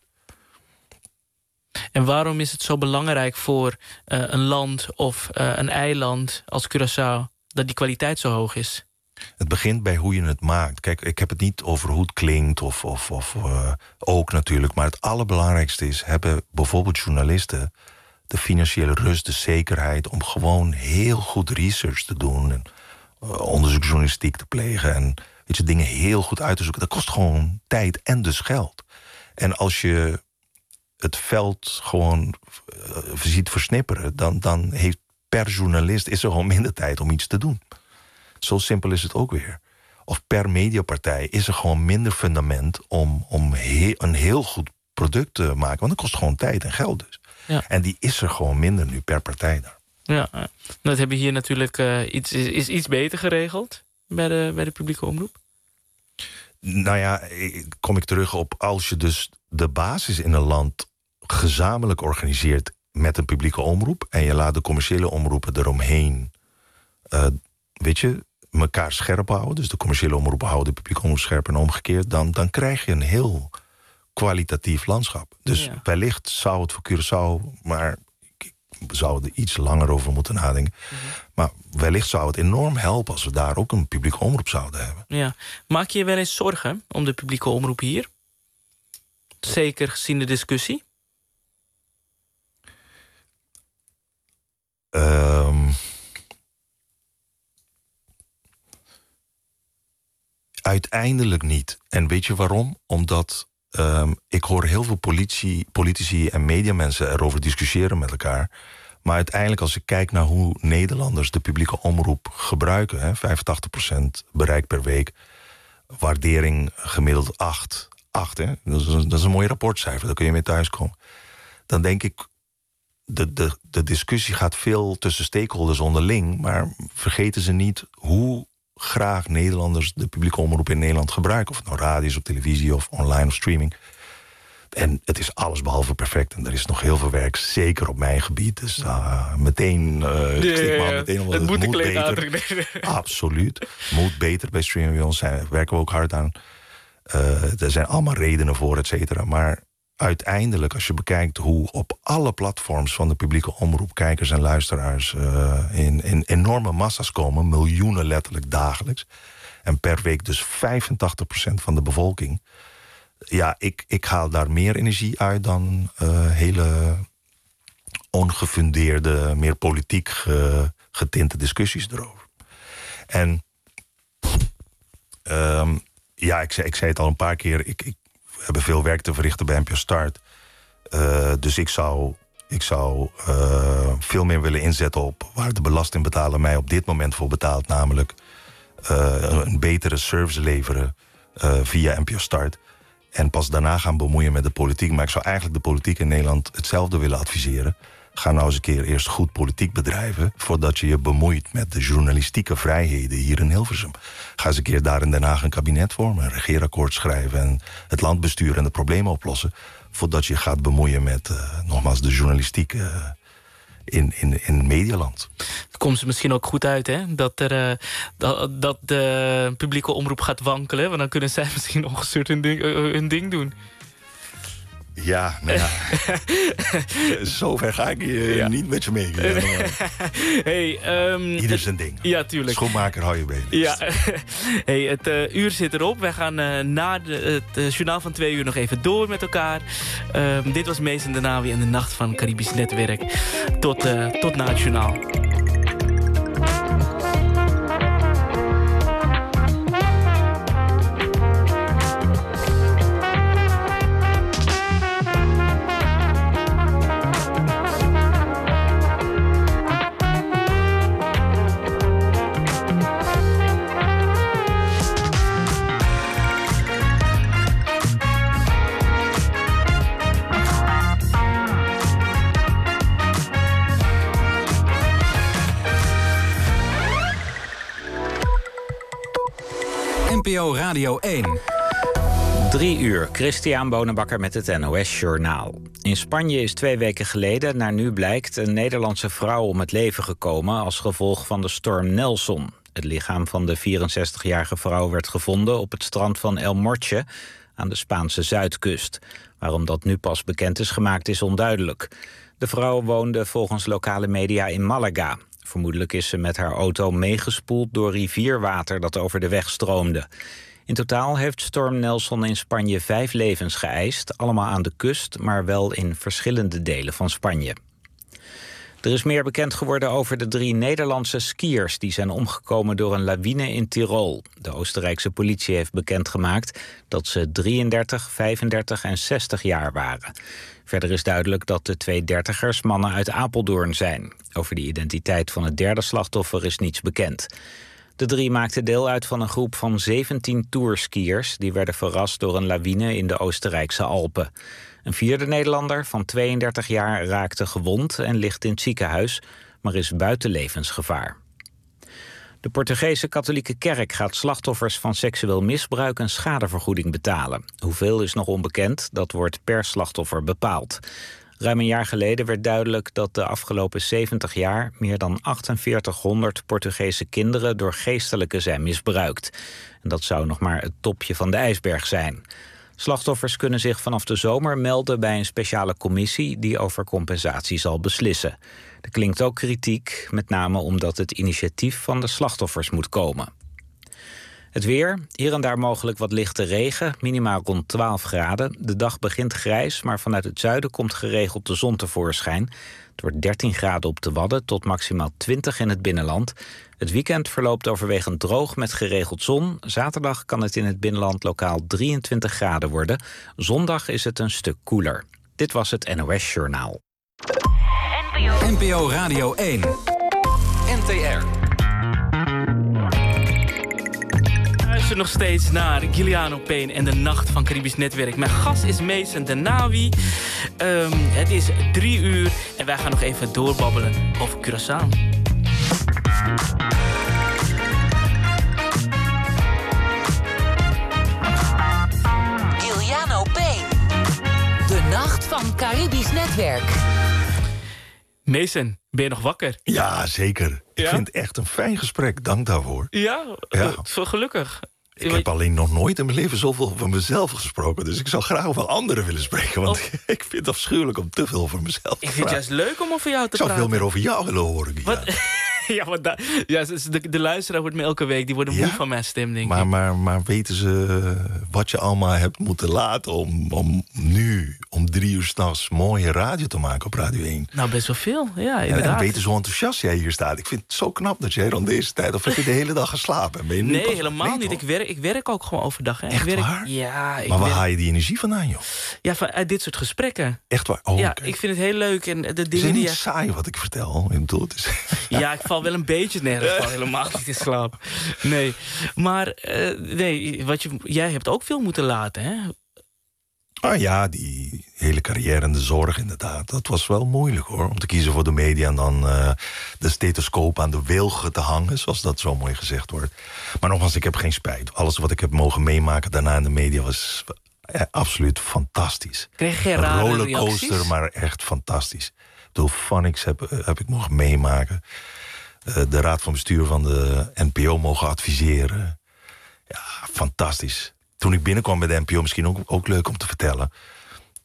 Speaker 3: En waarom is het zo belangrijk voor uh, een land of uh, een eiland als Curaçao dat die kwaliteit zo hoog is?
Speaker 4: Het begint bij hoe je het maakt. Kijk, ik heb het niet over hoe het klinkt, of, of, of uh, ook natuurlijk. Maar het allerbelangrijkste is, hebben bijvoorbeeld journalisten de financiële rust, de zekerheid om gewoon heel goed research te doen en uh, onderzoeksjournalistiek te plegen en weet je, dingen heel goed uit te zoeken. Dat kost gewoon tijd en dus geld. En als je het veld gewoon uh, ziet versnipperen, dan, dan heeft per journalist is er gewoon minder tijd om iets te doen. Zo simpel is het ook weer. Of per mediapartij is er gewoon minder fundament om, om he- een heel goed product te maken. Want dat kost gewoon tijd en geld dus. Ja. En die is er gewoon minder nu per partij daar.
Speaker 3: Ja, dat hebben hier natuurlijk uh, iets, is, is iets beter geregeld bij de, bij de publieke omroep.
Speaker 4: Nou ja, kom ik terug op, als je dus de basis in een land gezamenlijk organiseert met een publieke omroep en je laat de commerciële omroepen eromheen, uh, weet je, elkaar scherp houden, dus de commerciële omroepen houden de publieke omroep scherp en omgekeerd, dan, dan krijg je een heel kwalitatief landschap. Dus ja, wellicht zou het voor Curaçao, maar ik zou er iets langer over moeten nadenken, mm-hmm. maar wellicht zou het enorm helpen als we daar ook een publieke omroep zouden hebben.
Speaker 3: Ja. Maak je je wel eens zorgen om de publieke omroep hier? Zeker gezien de discussie?
Speaker 4: Um, uiteindelijk niet. En weet je waarom? Omdat um, ik hoor heel veel politici, politici en mediamensen erover discussiëren met elkaar. Maar uiteindelijk, als ik kijk naar hoe Nederlanders de publieke omroep gebruiken, hè, vijfentachtig procent bereik per week, waardering gemiddeld acht. acht hè? Dat, is een, dat is een mooi rapportcijfer, daar kun je mee thuiskomen. Dan denk ik, de, de, de discussie gaat veel tussen stakeholders onderling, maar vergeten ze niet hoe graag Nederlanders de publieke omroep in Nederland gebruiken. Of het nou radio is, op televisie of online of streaming. En het is alles behalve perfect. En er is nog heel veel werk, zeker op mijn gebied. Dus uh, meteen, uh,
Speaker 3: ja,
Speaker 4: ik maar meteen omdat het, het moet beter. Absoluut. Moet beter bij streaming. Bij ons zijn, werken we ook hard aan. Uh, er zijn allemaal redenen voor, et cetera. Maar uiteindelijk, als je bekijkt hoe op alle platforms van de publieke omroep kijkers en luisteraars uh, in, in enorme massa's komen, miljoenen letterlijk dagelijks, en per week dus vijfentachtig procent van de bevolking. Ja, ik, ik haal daar meer energie uit dan uh, hele ongefundeerde, meer politiek ge, getinte discussies erover. En um, ja, ik zei, ik zei het al een paar keer, ik, ik we hebben veel werk te verrichten bij N P O Start. Uh, dus ik zou, ik zou uh, veel meer willen inzetten op waar de belastingbetaler mij op dit moment voor betaalt. Namelijk uh, een betere service leveren uh, via N P O Start. En pas daarna gaan bemoeien met de politiek. Maar ik zou eigenlijk de politiek in Nederland hetzelfde willen adviseren. Ga nou eens een keer eerst goed politiek bedrijven voordat je je bemoeit met de journalistieke vrijheden hier in Hilversum. Ga eens een keer daar in Den Haag een kabinet vormen, een regeerakkoord schrijven en het land besturen en de problemen oplossen, voordat je gaat bemoeien met, uh, nogmaals, de journalistiek uh, in, in, in Medialand.
Speaker 3: Het komt ze misschien ook goed uit, hè? Dat, er, uh, dat, dat de publieke omroep gaat wankelen, want dan kunnen zij misschien ongestuurd hun ding, uh, hun ding doen.
Speaker 4: Ja, nou ja. Zover ga ik uh, ja. niet met je mee.
Speaker 3: hey, um,
Speaker 4: Ieder zijn ding.
Speaker 3: Ja, tuurlijk.
Speaker 4: Schoenmaker, hou je been.
Speaker 3: Ja. hey, het uh, uur zit erop. Wij gaan uh, na de, het uh, journaal van twee uur nog even door met elkaar. Um, dit was Mason Denawi en de Nacht van Caribisch Netwerk. Tot, uh, tot na het journaal.
Speaker 2: N P O Radio één.
Speaker 1: Drie uur, Christian Bonenbakker met het N O S Journaal. In Spanje is twee weken geleden, naar nu blijkt, een Nederlandse vrouw om het leven gekomen als gevolg van de storm Nelson. Het lichaam van de vierenzestigjarige vrouw werd gevonden op het strand van El Morche aan de Spaanse zuidkust. Waarom dat nu pas bekend is gemaakt is onduidelijk. De vrouw woonde volgens lokale media in Malaga. Vermoedelijk is ze met haar auto meegespoeld door rivierwater dat over de weg stroomde. In totaal heeft storm Nelson in Spanje vijf levens geëist, allemaal aan de kust, maar wel in verschillende delen van Spanje. Er is meer bekend geworden over de drie Nederlandse skiers die zijn omgekomen door een lawine in Tirol. De Oostenrijkse politie heeft bekendgemaakt dat ze drieëndertig, vijfendertig en zestig jaar waren. Verder is duidelijk dat de twee dertigers mannen uit Apeldoorn zijn. Over de identiteit van het derde slachtoffer is niets bekend. De drie maakten deel uit van een groep van zeventien tourskiers die werden verrast door een lawine in de Oostenrijkse Alpen. Een vierde Nederlander van tweeëndertig jaar raakte gewond en ligt in het ziekenhuis, maar is buiten levensgevaar. De Portugese katholieke kerk gaat slachtoffers van seksueel misbruik een schadevergoeding betalen. Hoeveel is nog onbekend, dat wordt per slachtoffer bepaald. Ruim een jaar geleden werd duidelijk dat de afgelopen zeventig jaar meer dan achtenveertighonderd Portugese kinderen door geestelijken zijn misbruikt. En dat zou nog maar het topje van de ijsberg zijn. Slachtoffers kunnen zich vanaf de zomer melden bij een speciale commissie die over compensatie zal beslissen. Er klinkt ook kritiek, met name omdat het initiatief van de slachtoffers moet komen. Het weer, hier en daar mogelijk wat lichte regen, minimaal rond twaalf graden. De dag begint grijs, maar vanuit het zuiden komt geregeld de zon tevoorschijn. Het wordt dertien graden op de Wadden tot maximaal twintig in het binnenland. Het weekend verloopt overwegend droog met geregeld zon. Zaterdag kan het in het binnenland lokaal drieëntwintig graden worden. Zondag is het een stuk koeler. Dit was het N O S Journaal.
Speaker 2: N P O Radio één. N T R.
Speaker 3: Luister nog steeds naar Giuliano Payne en de Nacht van Caribisch Netwerk. Mijn gast is Mason Denawi. Um, het is drie uur en wij gaan nog even doorbabbelen over Curaçao.
Speaker 5: Giuliano Payne. De Nacht van Caribisch Netwerk.
Speaker 3: Mason, ben je nog wakker?
Speaker 4: Ja, zeker. Ik
Speaker 3: Ja?
Speaker 4: vind het echt een fijn gesprek. Dank daarvoor.
Speaker 3: Ja,
Speaker 4: Ja.
Speaker 3: Uh, zo gelukkig.
Speaker 4: Ik heb alleen nog nooit in mijn leven zoveel over mezelf gesproken. Dus ik zou graag over anderen willen spreken. Want
Speaker 3: Oh.
Speaker 4: ik vind het afschuwelijk om te veel over mezelf te
Speaker 3: Ik vind het
Speaker 4: praten.
Speaker 3: juist leuk om over jou te
Speaker 4: Ik zou
Speaker 3: praten.
Speaker 4: veel meer over jou willen horen, Guy.
Speaker 3: Wat? Ja, maar da- ja, de, de luisteraar wordt me elke week, die worden moe
Speaker 4: Ja?
Speaker 3: van mijn stem, denk
Speaker 4: Maar,
Speaker 3: ik.
Speaker 4: maar, maar weten ze wat je allemaal hebt moeten laten om, om nu, om drie uur s'nachts, mooie radio te maken op Radio één?
Speaker 3: Nou, best wel veel, ja,
Speaker 4: En,
Speaker 3: inderdaad.
Speaker 4: en weten ze hoe enthousiast jij hier staat? Ik vind het zo knap dat jij rond deze tijd, of heb je de hele dag geslapen? Ben je nu
Speaker 3: Nee,
Speaker 4: pas-
Speaker 3: helemaal
Speaker 4: Nee,
Speaker 3: niet.
Speaker 4: toch?
Speaker 3: Ik werk, ik werk ook gewoon overdag. Hè.
Speaker 4: Echt
Speaker 3: ik werk,
Speaker 4: waar?
Speaker 3: Ja, ik
Speaker 4: Maar waar
Speaker 3: werk,
Speaker 4: haal je die energie vandaan, joh?
Speaker 3: ja, van, uit dit soort gesprekken.
Speaker 4: Echt waar? Oh,
Speaker 3: ja,
Speaker 4: oké.
Speaker 3: ik vind het heel leuk. En de
Speaker 4: Het is
Speaker 3: dingen die
Speaker 4: niet
Speaker 3: je...
Speaker 4: saai wat ik vertel. Ik bedoel, het is...
Speaker 3: Ja, ik val wel een beetje nergens van. Helemaal niet in slaap. Nee, maar eh, nee, wat je, jij hebt ook veel moeten laten, hè?
Speaker 4: Ah ja, die hele carrière en de zorg inderdaad. Dat was wel moeilijk hoor, om te kiezen voor de media... en dan uh, de stethoscoop aan de wilgen te hangen, zoals dat zo mooi gezegd wordt. Maar nogmaals, ik heb geen spijt. Alles wat ik heb mogen meemaken daarna in de media was eh, absoluut fantastisch.
Speaker 3: Kreeg je geen
Speaker 4: Een
Speaker 3: rare
Speaker 4: rollercoaster,
Speaker 3: reacties?
Speaker 4: maar echt fantastisch. Ik bedoel, Phonics heb, heb ik mogen meemaken. Uh, de raad van bestuur van de N P O mogen adviseren. Ja, fantastisch. Toen ik binnenkwam bij de N P O, misschien ook, ook leuk om te vertellen...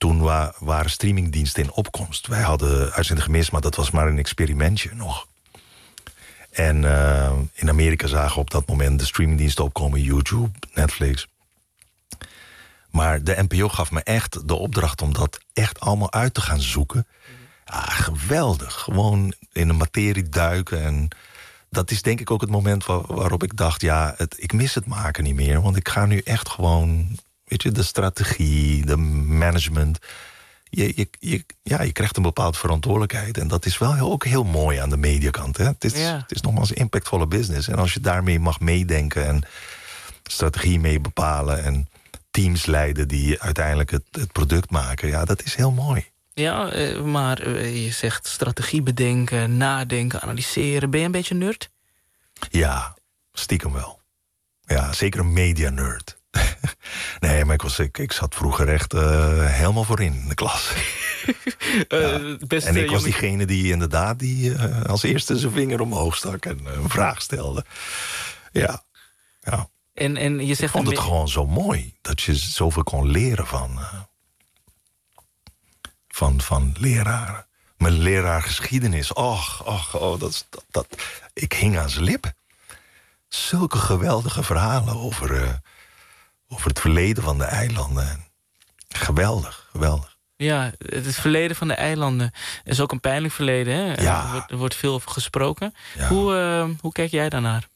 Speaker 4: toen wa- waren streamingdiensten in opkomst. Wij hadden uitzending gemist, maar dat was maar een experimentje nog. En uh, in Amerika zagen we op dat moment de streamingdiensten opkomen. YouTube, Netflix. Maar de N P O gaf me echt de opdracht om dat echt allemaal uit te gaan zoeken. Ah, geweldig. Gewoon in de materie duiken. En dat is denk ik ook het moment waar, waarop ik dacht... ja, het, ik mis het maken niet meer. Want ik ga nu echt gewoon... weet je, de strategie, de management... Je, je, je, ja, je krijgt een bepaalde verantwoordelijkheid. En dat is wel heel, ook heel mooi aan de mediakant. Hè? Het, is,
Speaker 3: Ja.
Speaker 4: het is nogmaals een impactvolle business. En als je daarmee mag meedenken... en strategie mee bepalen... en teams leiden die uiteindelijk het, het product maken... ja, dat is heel mooi.
Speaker 3: Ja, uh, maar uh, je zegt strategie bedenken, nadenken, analyseren. Ben je een beetje nerd?
Speaker 4: Ja, stiekem wel. Ja, zeker een media-nerd. Nee, maar ik, was, ik, ik zat vroeger echt uh, helemaal voorin in de klas.
Speaker 3: uh,
Speaker 4: ja.
Speaker 3: best,
Speaker 4: En ik
Speaker 3: uh,
Speaker 4: was
Speaker 3: jongen...
Speaker 4: diegene die inderdaad die, uh, als eerste zijn vinger omhoog stak... en uh, een vraag stelde. Ja, ja.
Speaker 3: En, en je zegt
Speaker 4: ik vond het
Speaker 3: me...
Speaker 4: gewoon zo mooi... dat je zoveel kon leren van, uh, van, van leraren. Mijn leraar geschiedenis, och, och, oh, dat, dat, dat, ik hing aan zijn lippen. Zulke geweldige verhalen over, uh, over het verleden van de eilanden. Geweldig, geweldig.
Speaker 3: Ja, het verleden van de eilanden is ook een pijnlijk verleden. Hè?
Speaker 4: Ja.
Speaker 3: Er, wordt, er wordt veel over gesproken.
Speaker 4: Ja.
Speaker 3: Hoe, uh, hoe kijk jij daarnaar?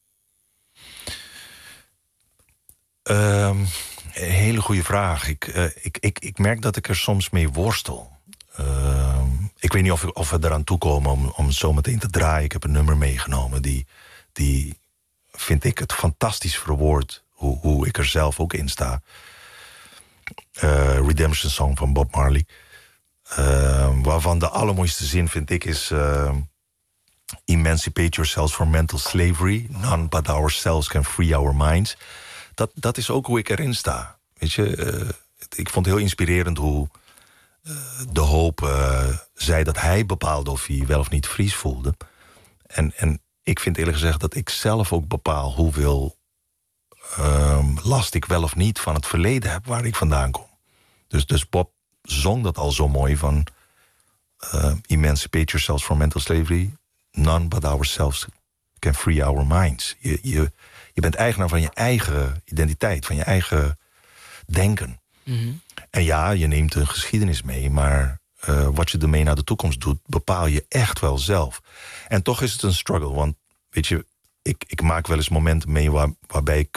Speaker 4: Um, een hele goede vraag. Ik, uh, ik, ik, ik merk dat ik er soms mee worstel. Uh, ik weet niet of, of we eraan toekomen om, om het zo meteen te draaien. Ik heb een nummer meegenomen die, die vind ik het fantastisch verwoord. Hoe, hoe ik er zelf ook in sta. Uh, Redemption Song van Bob Marley. Uh, waarvan de allermooiste zin vind ik is... Uh, Emancipate yourselves from mental slavery. None but ourselves can free our minds. Dat, dat is ook hoe ik erin sta. Weet je, uh, ik vond het heel inspirerend hoe uh, De Hoop uh, zei dat hij bepaalde of hij wel of niet Fries voelde. En, en ik vind eerlijk gezegd dat ik zelf ook bepaal hoeveel uh, last ik wel of niet van het verleden heb waar ik vandaan kom. Dus, dus Bob zong dat al zo mooi van uh, Emancipate yourselves from mental slavery. None but ourselves can free our minds. Je, je, je bent eigenaar van je eigen identiteit, van je eigen denken.
Speaker 3: Mm-hmm.
Speaker 4: En ja, je neemt een geschiedenis mee, maar uh, wat je ermee naar de toekomst doet, bepaal je echt wel zelf. En toch is het een struggle, want weet je, ik, ik maak wel eens momenten mee waar, waarbij ik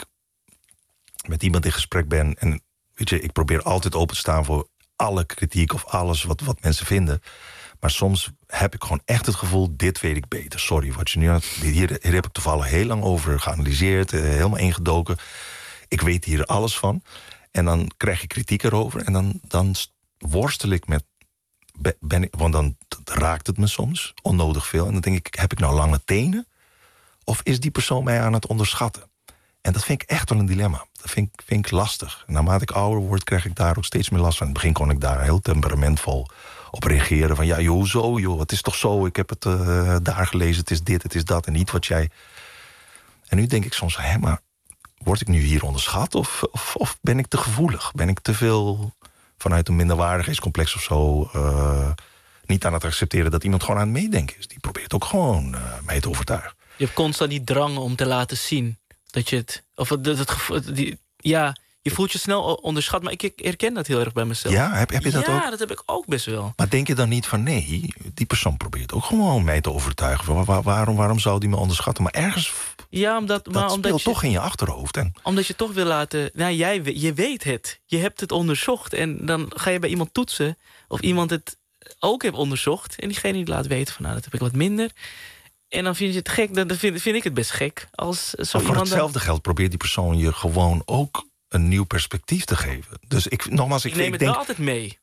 Speaker 4: met iemand in gesprek ben en weet je, ik probeer altijd open te staan voor alle kritiek of alles wat, wat mensen vinden. Maar soms heb ik gewoon echt het gevoel, dit weet ik beter. Sorry, wat je nu had, hier, hier heb ik toevallig heel lang over geanalyseerd, helemaal ingedoken. Ik weet hier alles van. En dan krijg je kritiek erover en dan, dan worstel ik met... Ben ik, want dan raakt het me soms onnodig veel. En dan denk ik, heb ik nou lange tenen? Of is die persoon mij aan het onderschatten? En dat vind ik echt wel een dilemma. Dat vind ik, vind ik lastig. En naarmate ik ouder word, krijg ik daar ook steeds meer last van. In het begin kon ik daar heel temperamentvol op reageren. Van ja, joh, hoezo, joh, het is toch zo. Ik heb het uh, daar gelezen, het is dit, het is dat. En niet wat jij... En nu denk ik soms, hé, maar word ik nu hier onderschat? Of, of, of ben ik te gevoelig? Ben ik te veel vanuit een minderwaardigheidscomplex of zo... Uh, niet aan het accepteren dat iemand gewoon aan het meedenken is? Die probeert ook gewoon uh, mij te overtuigen.
Speaker 3: Je hebt constant die drang om te laten zien dat je het... Of het, het, het die, ja, je voelt je snel onderschat, maar ik, ik herken dat heel erg bij mezelf.
Speaker 4: Ja, heb, heb je dat
Speaker 3: ja,
Speaker 4: ook?
Speaker 3: Ja, dat heb ik ook best wel.
Speaker 4: Maar denk je dan niet van nee, die persoon probeert ook gewoon mij te overtuigen. Van, waar, waarom, waarom zou die me onderschatten? Maar ergens,
Speaker 3: ja, omdat,
Speaker 4: dat
Speaker 3: maar
Speaker 4: speelt
Speaker 3: omdat je,
Speaker 4: toch in je achterhoofd. En...
Speaker 3: Omdat je toch wil laten... Nou, jij, je weet het. Je hebt het onderzocht. En dan ga je bij iemand toetsen of iemand het ook heeft onderzocht. En diegene die laat weten van nou, dat heb ik wat minder. En dan vind je het gek. Dan vind, vind ik het best gek. Als zo
Speaker 4: maar voor
Speaker 3: iemand
Speaker 4: hetzelfde
Speaker 3: dan...
Speaker 4: geld probeert die persoon je gewoon ook een nieuw perspectief te geven. Dus ik, nogmaals, ik,
Speaker 3: Ik neem
Speaker 4: ik
Speaker 3: het
Speaker 4: denk,
Speaker 3: wel altijd mee.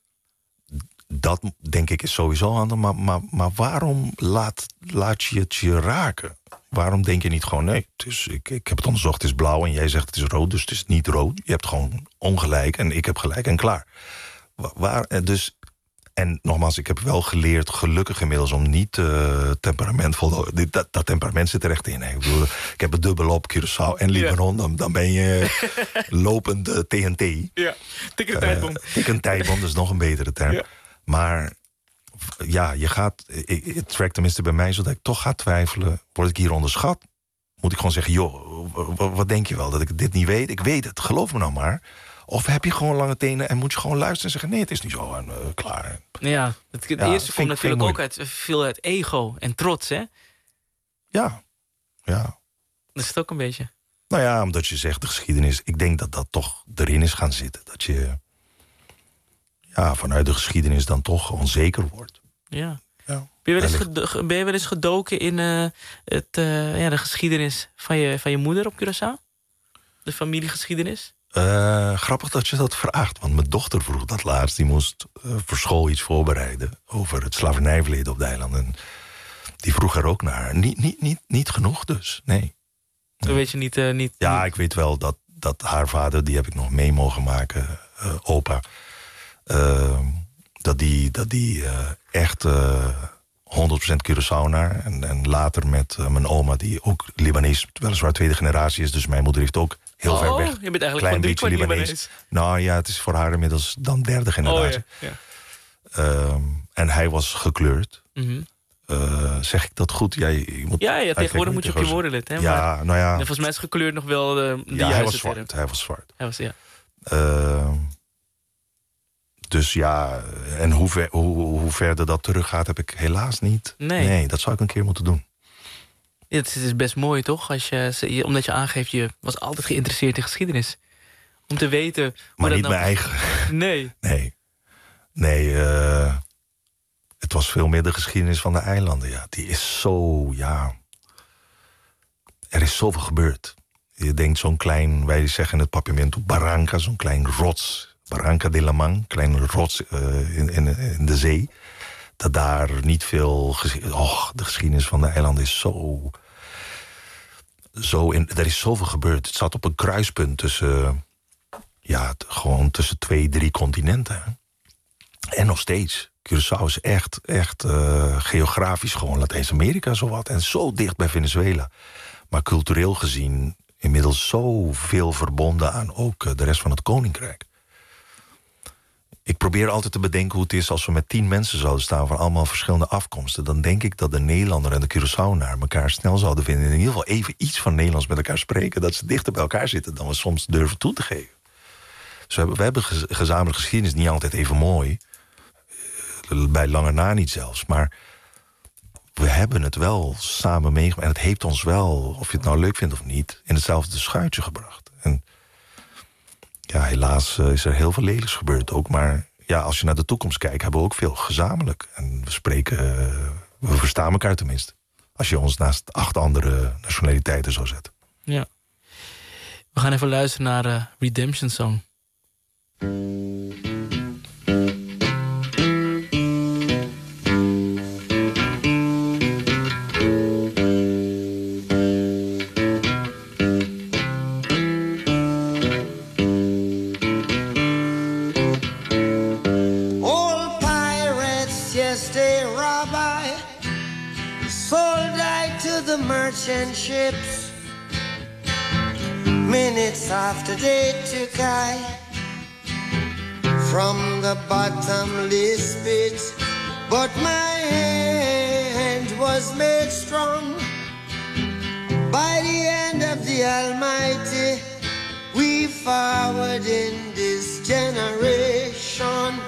Speaker 4: dat denk ik is sowieso handig. Maar, maar, maar waarom laat, laat je het je raken? Waarom denk je niet gewoon, nee, het is, ik, ik heb het onderzocht, het is blauw en jij zegt het is rood, dus het is niet rood. Je hebt gewoon ongelijk en ik heb gelijk en klaar. Waar, dus En nogmaals, ik heb wel geleerd, gelukkig inmiddels, om niet uh, temperamentvol... Dat, dat temperament zit er echt in. Hè. Ik bedoel, ik heb het dubbel op Curaçao en Libanon. Ja. Dan, dan ben je lopend uh, T N T.
Speaker 3: Ja, tik een tijdbom. Uh,
Speaker 4: tik een tijdbom, dat is nog een betere term. Ja. Maar ja, je gaat... Het trekt tenminste bij mij, zodat ik toch ga twijfelen. Word ik hier onderschat? Moet ik gewoon zeggen, joh, wat denk je wel? Dat ik dit niet weet? Ik weet het, geloof me nou maar. Of heb je gewoon lange tenen en moet je gewoon luisteren en zeggen... nee, het is niet zo, en, uh, klaar.
Speaker 3: Ja, het, het ja, eerste komt natuurlijk ook uit, veel uit ego en trots, hè?
Speaker 4: Ja, ja.
Speaker 3: Dat is het ook een beetje.
Speaker 4: Nou ja, omdat je zegt de geschiedenis... ik denk dat dat toch erin is gaan zitten. Dat je ja, vanuit de geschiedenis dan toch onzeker wordt.
Speaker 3: Ja. Ja. Ben, je wel eens gedo- ben je wel eens gedoken in uh, het, uh, ja, de geschiedenis van je, van je moeder op Curaçao? De familiegeschiedenis?
Speaker 4: Uh, grappig dat je dat vraagt, want mijn dochter vroeg dat laatst. Die moest uh, voor school iets voorbereiden over het slavernijverleden op de eilanden. Die vroeg er ook naar. Niet, niet, niet, niet genoeg dus, nee. nee.
Speaker 3: Dat weet je niet, uh, niet...
Speaker 4: Ja, ik weet wel dat, dat haar vader, die heb ik nog mee mogen maken, uh, opa. Uh, dat die, dat die uh, echt uh, honderd procent Curaçaonaar. En, en later met uh, mijn oma, die ook Libanees, weliswaar tweede generatie is. Dus mijn moeder heeft ook heel
Speaker 3: oh,
Speaker 4: ver weg.
Speaker 3: Je bent eigenlijk
Speaker 4: klein beetje Libanees.
Speaker 3: Libanees.
Speaker 4: Nou ja, het is voor haar inmiddels dan derde generatie.
Speaker 3: Oh, ja. Ja.
Speaker 4: Um, en hij was gekleurd.
Speaker 3: Mm-hmm.
Speaker 4: Uh, zeg ik dat goed? Ja, je moet,
Speaker 3: ja, ja tegenwoordig moet je op je woorden letten. Hè?
Speaker 4: Ja,
Speaker 3: maar,
Speaker 4: nou ja.
Speaker 3: Volgens mij is gekleurd nog wel de, de
Speaker 4: ja,
Speaker 3: juiste
Speaker 4: hij was zwart.
Speaker 3: term.
Speaker 4: Hij was zwart.
Speaker 3: Hij was, ja.
Speaker 4: Uh, dus ja, en hoe, ver, hoe, hoe verder dat teruggaat, heb ik helaas niet.
Speaker 3: Nee.
Speaker 4: nee, dat zou ik een keer moeten doen.
Speaker 3: Ja, het is best mooi, toch? Als je, omdat je aangeeft, je was altijd geïnteresseerd in geschiedenis. Om te weten... Hoe
Speaker 4: maar
Speaker 3: dat
Speaker 4: niet
Speaker 3: nou...
Speaker 4: mijn eigen.
Speaker 3: Nee.
Speaker 4: Nee. Nee, uh, het was veel meer de geschiedenis van de eilanden. Ja. Die is zo, ja... Er is zoveel gebeurd. Je denkt zo'n klein, wij zeggen in het Papiamento, Barranca, zo'n klein rots... Barranca de la Man, kleine rots uh, in, in, in de zee. Dat daar niet veel... Geschied... Och, de geschiedenis van de eilanden is zo... zo in, er is zoveel gebeurd. Het zat op een kruispunt tussen... Ja, t- gewoon tussen twee, drie continenten. Hè? En nog steeds. Curaçao is echt, echt uh, geografisch gewoon Latijns-Amerika zowat. En zo dicht bij Venezuela. Maar cultureel gezien inmiddels zoveel verbonden aan ook uh, de rest van het koninkrijk. Ik probeer altijd te bedenken hoe het is als we met tien mensen zouden staan... van allemaal verschillende afkomsten. Dan denk ik dat de Nederlander en de Curaçaonaar elkaar snel zouden vinden... en in ieder geval even iets van Nederlands met elkaar spreken... dat ze dichter bij elkaar zitten dan we soms durven toe te geven. Dus we hebben, we hebben gez- gezamenlijke geschiedenis niet altijd even mooi. Bij lange na niet zelfs. Maar we hebben het wel samen meegemaakt. En het heeft ons wel, of je het nou leuk vindt of niet... in hetzelfde schuitje gebracht. En ja, helaas uh, is er heel veel lelijks gebeurd ook. Maar ja, als je naar de toekomst kijkt, hebben we ook veel gezamenlijk. En we spreken, uh, we verstaan elkaar tenminste. Als je ons naast acht andere nationaliteiten zou zetten.
Speaker 3: Ja. We gaan even luisteren naar uh, Redemption Song.
Speaker 6: Merchant ships, minutes after they took I from the bottomless pit, but my hand was made strong by the hand of the Almighty. We forward in this generation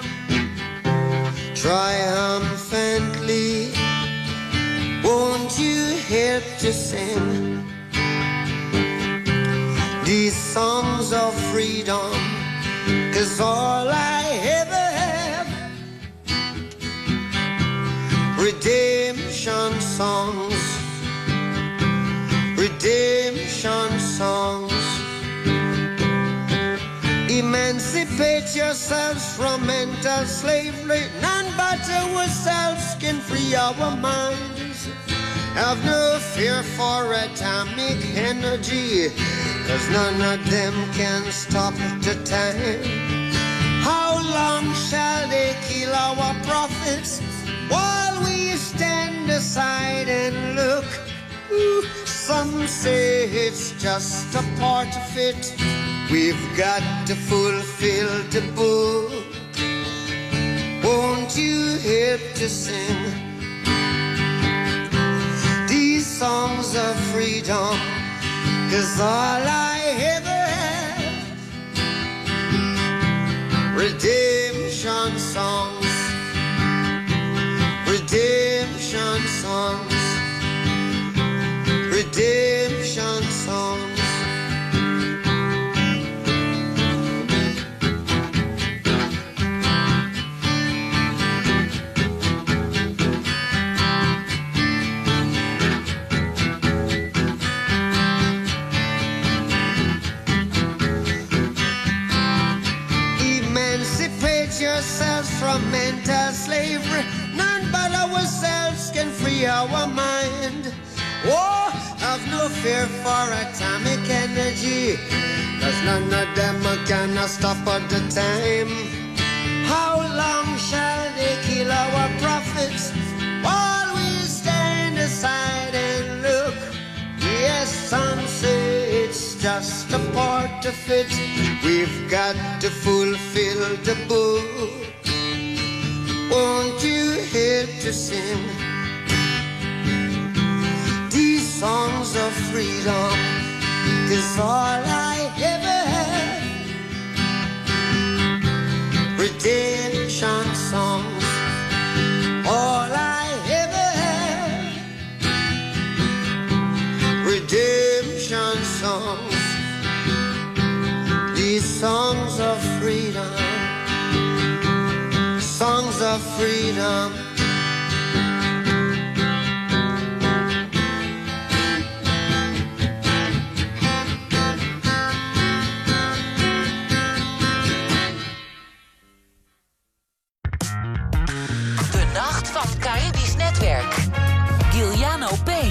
Speaker 6: triumphantly. Won't you help to sing these songs of freedom? 'Cause all I ever have, redemption songs, redemption songs. Emancipate yourselves from mental slavery. None but ourselves can free our minds. Have no fear for atomic energy, 'cause none of them can stop the time. How long long shall they kill our prophets while we stand aside and look? Ooh, some say it's just a part of it. We've got to fulfill the book. Won't you help to sing these songs of freedom? 'Cause all I ever have, redemption songs, redemption songs, redemption songs. Yourselves from mental slavery. None but ourselves can free our mind. Oh, have no fear for atomic energy, 'cause none of them can stop at the time. How long shall they kill our prophets while we stand aside and look? Yes, some say it's just a part of it. We've got to fulfill the book. Won't you help to sing these songs of freedom? 'Cause all I ever had, redemption songs. All I ever had, redemption songs. These songs of freedom, songs of freedom.
Speaker 5: De Nacht van Caribisch Netwerk. Giuliano Payne.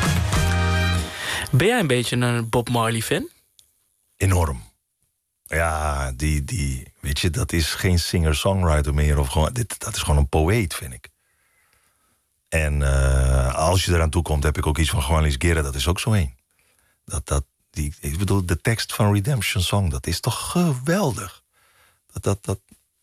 Speaker 3: Ben jij een beetje een Bob Marley-fan?
Speaker 4: Enorm. Ja, die, die, weet je, dat is geen singer-songwriter meer. Of gewoon, dit, dat is gewoon een poëet, vind ik. En uh, als je eraan toe komt, heb ik ook iets van Juan Luis Guerra. Dat is ook zo één. Dat, dat, die, ik bedoel, de tekst van Redemption Song, dat is toch geweldig. Dat, dat, dat,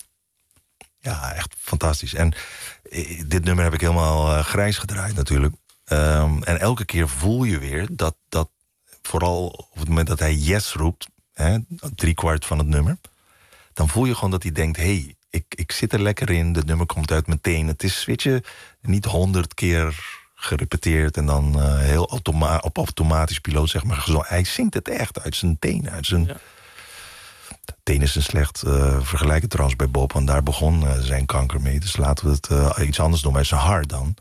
Speaker 4: ja, echt fantastisch. En eh, dit nummer heb ik helemaal uh, grijs gedraaid natuurlijk. Um, en elke keer voel je weer dat, dat vooral op het moment dat hij yes roept, hè, drie kwart van het nummer, dan voel je gewoon dat hij denkt, hé, hey, ik, ik zit er lekker in, het nummer komt uit mijn teen. Het is, weet je, niet honderd keer gerepeteerd en dan uh, heel automa- op automatisch piloot, zeg maar. Zo, hij zingt het echt uit zijn tenen, uit zijn... Ja. Teen is een slecht uh, vergelijken trouwens bij Bob, want daar begon uh, zijn kanker mee. Dus laten we het uh, iets anders doen, met zijn hart dan.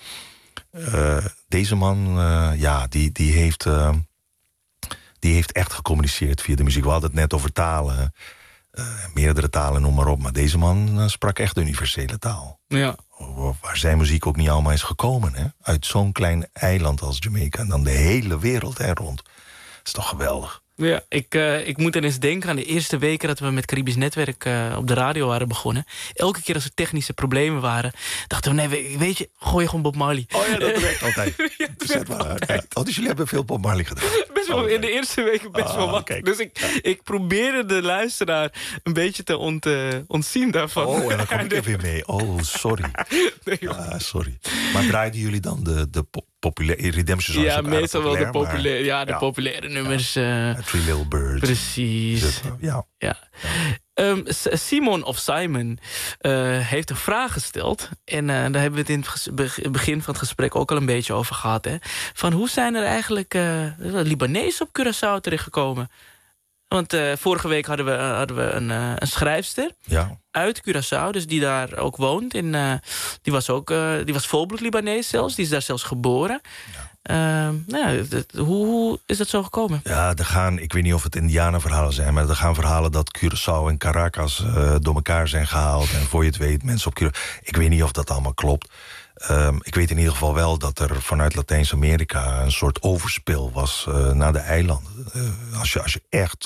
Speaker 4: Uh, deze man, uh, ja, die, die, heeft, uh, die heeft echt gecommuniceerd via de muziek. We hadden het net over talen, uh, meerdere talen, noem maar op. Maar deze man uh, sprak echt de universele taal.
Speaker 3: Ja.
Speaker 4: Waar zijn muziek ook niet allemaal is gekomen. Hè? Uit zo'n klein eiland als Jamaica en dan de hele wereld er rond. Dat is toch geweldig.
Speaker 3: Ja, ik, uh, ik moet eens denken aan de eerste weken dat we met Caribisch Netwerk uh, op de radio waren begonnen. Elke keer als er technische problemen waren, dachten we, nee, weet je, gooi je gewoon Bob Marley.
Speaker 4: Oh ja, dat werkt altijd.
Speaker 3: Ja, dat werkt altijd.
Speaker 4: Ja. Oh, dus jullie hebben veel Bob Marley gedaan?
Speaker 3: Best wel, oh, in de eerste weken best ah, wel makkelijk. Dus ik, ja. ik probeerde de luisteraar een beetje te ont, uh, ontzien daarvan.
Speaker 4: Oh, en dan kom ik er weer mee. Oh, sorry. Nee, uh, sorry. Maar draaiden jullie dan de, de po- populaire Redemption songs?
Speaker 3: Ja, meestal wel de populaire, ja, de ja. populaire nummers.
Speaker 4: Ja. Uh, Three Little Birds.
Speaker 3: Precies.
Speaker 4: Dus, uh, ja.
Speaker 3: ja. Um, Simon of Simon uh, heeft een vraag gesteld. En uh, daar hebben we het in het ges- be- begin van het gesprek ook al een beetje over gehad. Hè? Van hoe zijn er eigenlijk uh, Libanezen op Curaçao terechtgekomen? Want uh, vorige week hadden we, uh, hadden we een, uh, een schrijfster ja. uit Curaçao, dus die daar ook woont. En, uh, die was ook uh, die was volbloed Libanees zelfs, die is daar zelfs geboren. Ja. Uh, nou, dat, hoe, hoe is dat zo gekomen?
Speaker 4: Ja, er gaan, ik weet niet of het Indianenverhalen zijn, maar er gaan verhalen dat Curaçao en Caracas uh, door elkaar zijn gehaald. En voor je het weet, mensen op Curaçao. Ik weet niet of dat allemaal klopt. Um, ik weet in ieder geval wel dat er vanuit Latijns-Amerika een soort overspel was uh, naar de eilanden. Uh, als, je, als je echt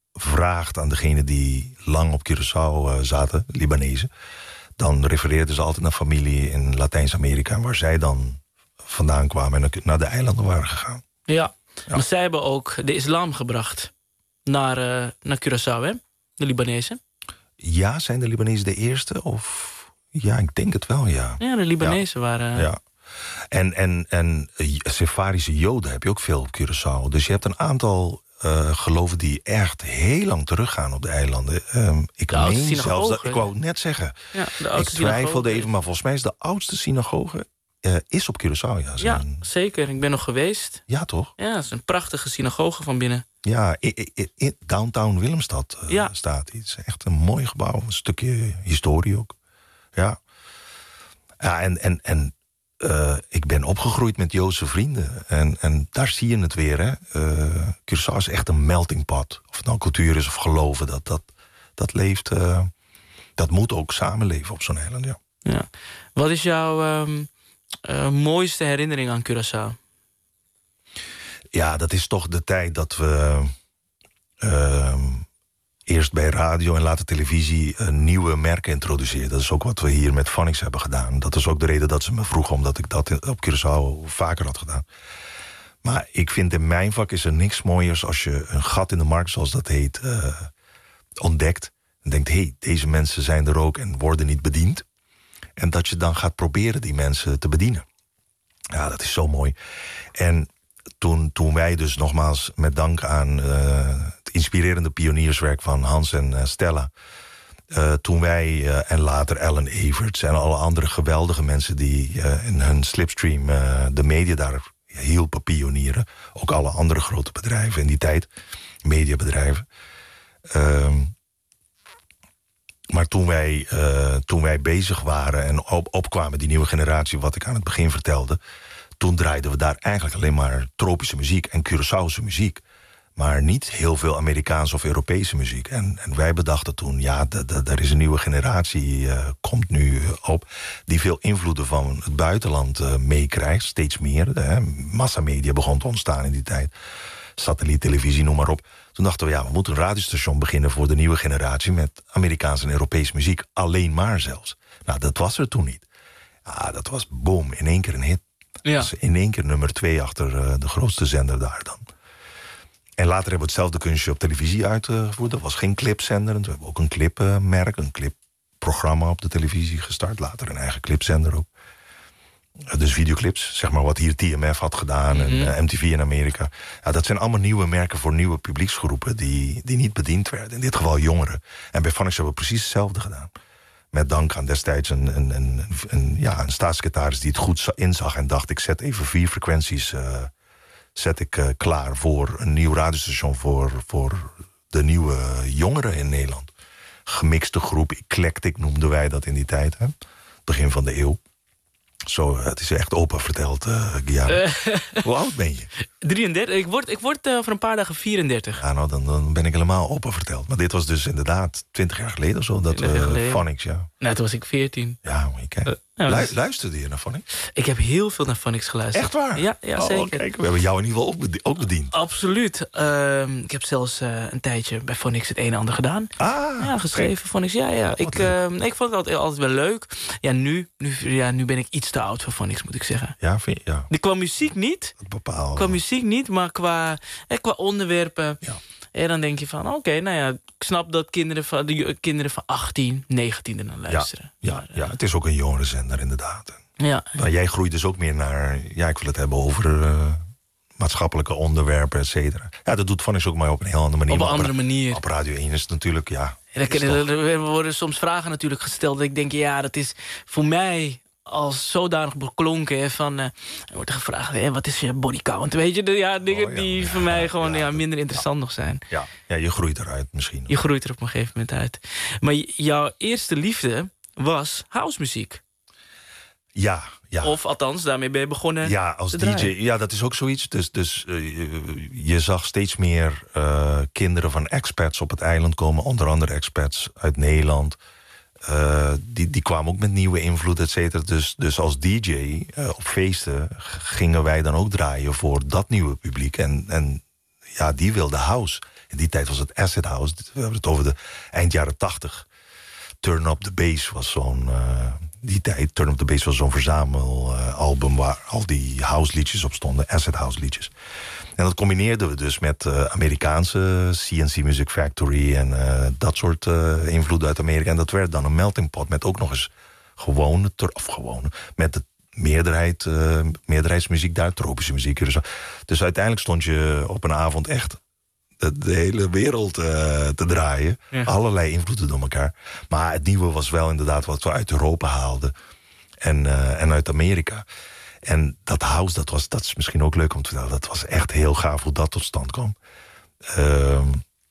Speaker 4: vraagt aan degene die lang op Curaçao uh, zaten, Libanezen, dan refereerden ze altijd naar familie in Latijns-Amerika, waar zij dan vandaan kwamen en naar de eilanden waren gegaan.
Speaker 3: Ja,
Speaker 4: Ja.
Speaker 3: maar zij hebben ook de islam gebracht naar, uh, naar Curaçao, hè? De Libanezen.
Speaker 4: Ja, zijn de Libanezen de eerste? Of ja, ik denk het wel, ja.
Speaker 3: Ja, de Libanezen waren...
Speaker 4: Ja. En, en, en uh, Sefarische Joden heb je ook veel op Curaçao. Dus je hebt een aantal uh, geloven die echt heel lang teruggaan op de eilanden. Um, ik
Speaker 3: De oudste
Speaker 4: meen zelfs dat,
Speaker 3: synagoge,
Speaker 4: ik wou het net zeggen.
Speaker 3: Ja, de
Speaker 4: Ik
Speaker 3: oudste
Speaker 4: twijfelde
Speaker 3: synagoge.
Speaker 4: even, maar volgens mij is de oudste synagoge uh, is op Curaçao. Ja,
Speaker 3: Ja,
Speaker 4: Zijn-
Speaker 3: zeker. Ik ben nog geweest.
Speaker 4: ja, toch?
Speaker 3: Ja, het is een prachtige synagoge van binnen.
Speaker 4: Ja, in, in, in downtown Willemstad uh,
Speaker 3: Ja.
Speaker 4: staat iets. Echt een mooi gebouw, een stukje historie ook. Ja, ja en, en, en uh, ik ben opgegroeid met Joodse vrienden. En, en daar zie je het weer, hè. Uh, Curaçao is echt een melting pot. Of het nou cultuur is of geloven, dat, dat, dat leeft... Uh, dat moet ook samenleven op zo'n eiland, ja.
Speaker 3: Ja. Wat is jouw um, uh, mooiste herinnering aan Curaçao?
Speaker 4: Ja, dat is toch de tijd dat we uh, eerst bij radio en later televisie uh, nieuwe merken introduceerden. Dat is ook wat we hier met Phonics hebben gedaan. Dat is ook de reden dat ze me vroegen, omdat ik dat op Curaçao vaker had gedaan. Maar ik vind in mijn vak is er niks mooiers als je een gat in de markt, zoals dat heet, uh, ontdekt. En denkt, hé, hey, deze mensen zijn er ook en worden niet bediend. En dat je dan gaat proberen die mensen te bedienen. Ja, dat is zo mooi. En toen, toen wij dus nogmaals met dank aan uh, het inspirerende pionierswerk van Hans en uh, Stella... Uh, toen wij, uh, en later Ellen Everts en alle andere geweldige mensen... die uh, in hun slipstream uh, de media daar hielpen pionieren. Ook alle andere grote bedrijven in die tijd, mediabedrijven. Uh, maar toen wij, uh, toen wij bezig waren en op, opkwamen, die nieuwe generatie... wat ik aan het begin vertelde... toen draaiden we daar eigenlijk alleen maar tropische muziek en Curaçaose muziek. Maar niet heel veel Amerikaanse of Europese muziek. En, en wij bedachten toen, ja, er is een nieuwe generatie, uh, komt nu op... die veel invloeden van het buitenland uh, meekrijgt, steeds meer. Hè. Massamedia begon te ontstaan in die tijd. Satelliet, televisie, noem maar op. Toen dachten we, ja, we moeten een radiostation beginnen voor de nieuwe generatie... met Amerikaanse en Europese muziek, alleen maar zelfs. Nou, dat was er toen niet. Ja, dat was boom, in één keer een hit.
Speaker 3: Ja.
Speaker 4: Dus in één keer nummer twee achter uh, de grootste zender daar dan. En later hebben we hetzelfde kunstje op televisie uitgevoerd. Dat was geen clipzender. En toen hebben we ook een clipmerk, een clipprogramma op de televisie gestart. Later een eigen clipzender ook. Uh, dus videoclips, zeg maar wat hier T M F had gedaan. Mm-hmm. En uh, M T V in Amerika. Ja, dat zijn allemaal nieuwe merken voor nieuwe publieksgroepen... die, die niet bediend werden. In dit geval jongeren. En bij Phonics hebben we precies hetzelfde gedaan. Met dank aan destijds een, een, een, een, ja, een staatssecretaris die het goed inzag... en dacht, ik zet even vier frequenties uh, zet ik, uh, klaar... voor een nieuw radiostation voor, voor de nieuwe jongeren in Nederland. Gemixte groep, eclectic noemden wij dat in die tijd. Hè? Begin van de eeuw. Zo, het is echt open verteld, uh, Guillaume. Uh, Hoe oud ben je?
Speaker 3: drieëndertig. Ik word, ik word uh, over een paar dagen vierendertig.
Speaker 4: Ja, nou, dan, dan ben ik helemaal open verteld. Maar dit was dus inderdaad twintig jaar geleden of zo. Dat we uh, Phonics, ja.
Speaker 3: Nou, toen was ik veertien.
Speaker 4: Ja, maar je kijkt. Uh, nou, Lu- luisterde je naar Phonics?
Speaker 3: Ik heb heel veel naar Phonics geluisterd.
Speaker 4: Echt waar?
Speaker 3: Ja, ja
Speaker 4: oh,
Speaker 3: zeker.
Speaker 4: Kijk, we hebben jou in ieder geval ook, bedi- ook bediend.
Speaker 3: Absoluut. Uh, ik heb zelfs uh, een tijdje bij Phonics het een en ander gedaan.
Speaker 4: Ah,
Speaker 3: ja, geschreven
Speaker 4: kijk.
Speaker 3: Phonics. Ja, ja. Ik, uh, ik vond het altijd, altijd wel leuk. Ja nu, nu, ja, nu ben ik iets te oud voor Phonics, moet ik zeggen.
Speaker 4: Ja, vind je, ja.
Speaker 3: De, qua muziek niet.
Speaker 4: Bepaal.
Speaker 3: Qua muziek niet, maar qua, eh, qua onderwerpen. Ja. En dan denk je van, oké, okay, nou ja, ik snap dat kinderen van, de kinderen van achttien, negentien er naar luisteren.
Speaker 4: Ja,
Speaker 3: maar,
Speaker 4: ja, ja, het is ook een jongerenzender inderdaad.
Speaker 3: Ja.
Speaker 4: Maar jij groeit dus ook meer naar, ja, ik wil het hebben over uh, maatschappelijke onderwerpen, et cetera. Ja, dat doet Phonics ook maar op een heel andere manier.
Speaker 3: Op een
Speaker 4: maar
Speaker 3: andere
Speaker 4: op,
Speaker 3: manier.
Speaker 4: Op Radio één is het natuurlijk, ja.
Speaker 3: En dan, er worden soms vragen natuurlijk gesteld dat ik denk, ja, dat is voor mij als zodanig beklonken. Hè, van, uh, er wordt gevraagd, hè, wat is je body count? Weet je, de, ja, dingen oh, ja, die ja, voor mij gewoon ja, ja, minder interessant ja, nog zijn.
Speaker 4: Ja. ja, je groeit eruit misschien.
Speaker 3: Je groeit er op een gegeven moment uit. Maar jouw eerste liefde was housemuziek.
Speaker 4: Ja, ja.
Speaker 3: Of althans, daarmee ben je begonnen.
Speaker 4: Ja, als D J. Ja, dat is ook zoiets. Dus, dus uh, je zag steeds meer uh, kinderen van expats op het eiland komen. Onder andere expats uit Nederland. Uh, die, die kwamen ook met nieuwe invloed, et cetera. Dus, dus als D J uh, op feesten gingen wij dan ook draaien voor dat nieuwe publiek. En, en ja, die wilde house. In die tijd was het acid house. We hebben het over de eind jaren tachtig. Turn Up The Bass was zo'n... Uh, die tijd, Turn Up The Bass was zo'n verzamelalbum... Uh, waar al die house liedjes op stonden. Acid house liedjes. En dat combineerden we dus met uh, Amerikaanse C N C Music Factory... en uh, dat soort uh, invloeden uit Amerika. En dat werd dan een melting pot met ook nog eens gewone... of gewone, met de meerderheid, uh, meerderheidsmuziek daar, tropische muziek. Dus, dus uiteindelijk stond je op een avond echt... de, de hele wereld uh, te draaien. Ja. Allerlei invloeden door elkaar. Maar het nieuwe was wel inderdaad wat we uit Europa haalden. En, uh, en uit Amerika. En dat house, dat, was, dat is misschien ook leuk om te vertellen... dat was echt heel gaaf hoe dat tot stand kwam. Uh,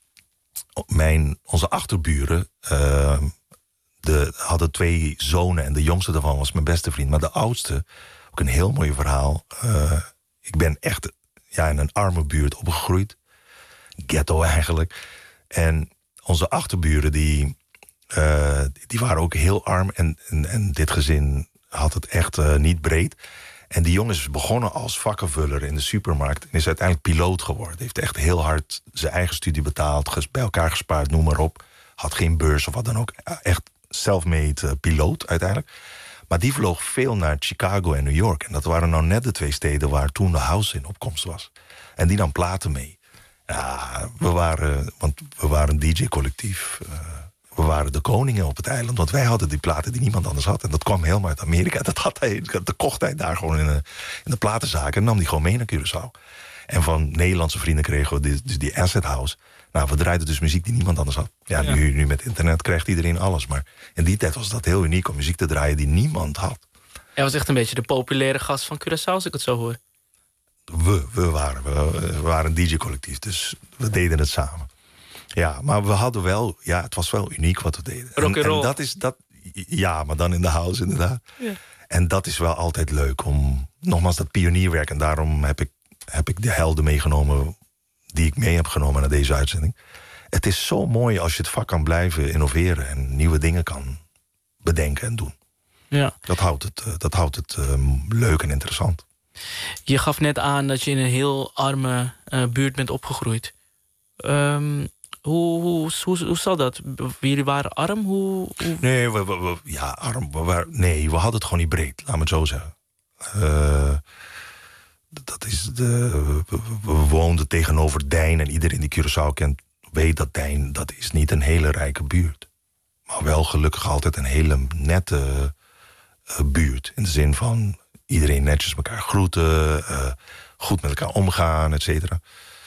Speaker 4: mijn, onze achterburen uh, de, hadden twee zonen... en de jongste daarvan was mijn beste vriend. Maar de oudste, ook een heel mooi verhaal... Uh, ik ben echt ja, in een arme buurt opgegroeid. Ghetto eigenlijk. En onze achterburen, die, uh, die waren ook heel arm. En, en, en dit gezin had het echt uh, niet breed... En die jongen is begonnen als vakkenvuller in de supermarkt... en is uiteindelijk piloot geworden. Heeft echt heel hard zijn eigen studie betaald... bij elkaar gespaard, noem maar op. Had geen beurs of wat dan ook. Echt self-made uh, piloot uiteindelijk. Maar die vloog veel naar Chicago en New York. En dat waren nou net de twee steden waar toen de house in opkomst was. En die nam platen mee. Ja, we waren, want we waren een D J-collectief... Uh, We waren de koningen op het eiland, want wij hadden die platen die niemand anders had. En dat kwam helemaal uit Amerika. Dat, had hij, dat kocht hij daar gewoon in de, in de platenzaak en nam die gewoon mee naar Curaçao. En van Nederlandse vrienden kregen we die, dus die acid house. Nou, we draaiden dus muziek die niemand anders had. Ja, ja. Nu, nu met internet krijgt iedereen alles. Maar in die tijd was dat heel uniek om muziek te draaien die niemand had.
Speaker 3: Hij was echt een beetje de populaire gast van Curaçao, als ik het zo hoor.
Speaker 4: We, we waren, we, we waren een D J-collectief, dus we deden het samen. Ja, maar we hadden wel... Ja, het was wel uniek wat we deden.
Speaker 3: Rock and roll.
Speaker 4: En dat is dat... Ja, maar dan in de house inderdaad. Ja. En dat is wel altijd leuk om... Nogmaals, dat pionierwerk. En daarom heb ik, heb ik de helden meegenomen... die ik mee heb genomen naar deze uitzending. Het is zo mooi als je het vak kan blijven innoveren... en nieuwe dingen kan bedenken en doen. Ja. Dat houdt het, dat houdt het um, leuk en interessant.
Speaker 3: Je gaf net aan dat je in een heel arme uh, buurt bent opgegroeid. Um, Hoe, hoe, hoe, hoe zat dat? Jullie waren arm? Hoe, hoe...
Speaker 4: Nee, we, we, we, ja, arm. We waren, nee, we hadden het gewoon niet breed, laat me het zo zeggen. Uh, dat is de, we, we woonden tegenover Dijn en iedereen die Curaçao kent weet dat Dijn, dat is niet een hele rijke buurt. Maar wel gelukkig altijd een hele nette uh, buurt. In de zin van iedereen netjes elkaar groeten, uh, goed met elkaar omgaan, et cetera.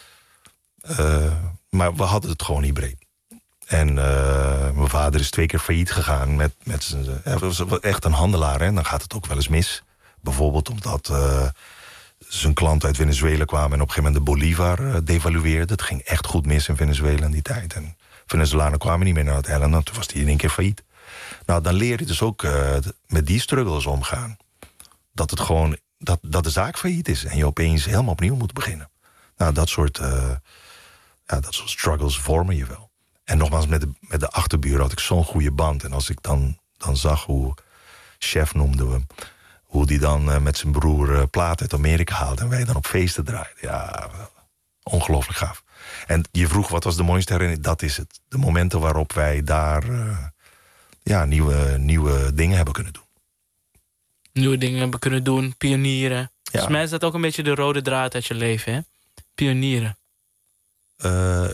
Speaker 4: Uh, maar we hadden het gewoon niet breed. En uh, mijn vader is twee keer failliet gegaan met, met zijn, uh, was echt een handelaar. Hè? Dan gaat het ook wel eens mis. Bijvoorbeeld omdat uh, zijn klanten uit Venezuela kwamen... en op een gegeven moment de Bolivar uh, devalueerde. Het ging echt goed mis in Venezuela in die tijd. En Venezolanen kwamen niet meer naar het eiland. En toen was hij in één keer failliet. Nou, dan leer je dus ook uh, met die struggles omgaan. Dat het gewoon, dat, dat de zaak failliet is. En je opeens helemaal opnieuw moet beginnen. Nou, dat soort... Uh, Ja, dat soort struggles vormen je wel. En nogmaals, met de, met de achterburen had ik zo'n goede band. En als ik dan, dan zag hoe... Chef noemden we hem. Hoe die dan uh, met zijn broer uh, plaat uit Amerika haalde. En wij dan op feesten draaiden. Ja, ongelooflijk gaaf. En je vroeg, wat was de mooiste herinnering? Dat is het. De momenten waarop wij daar... Uh, ja, nieuwe, nieuwe dingen hebben kunnen doen.
Speaker 3: Nieuwe dingen hebben kunnen doen. Pionieren. Ja. Volgens mij is dat ook een beetje de rode draad uit je leven, hè? Pionieren.
Speaker 4: Uh,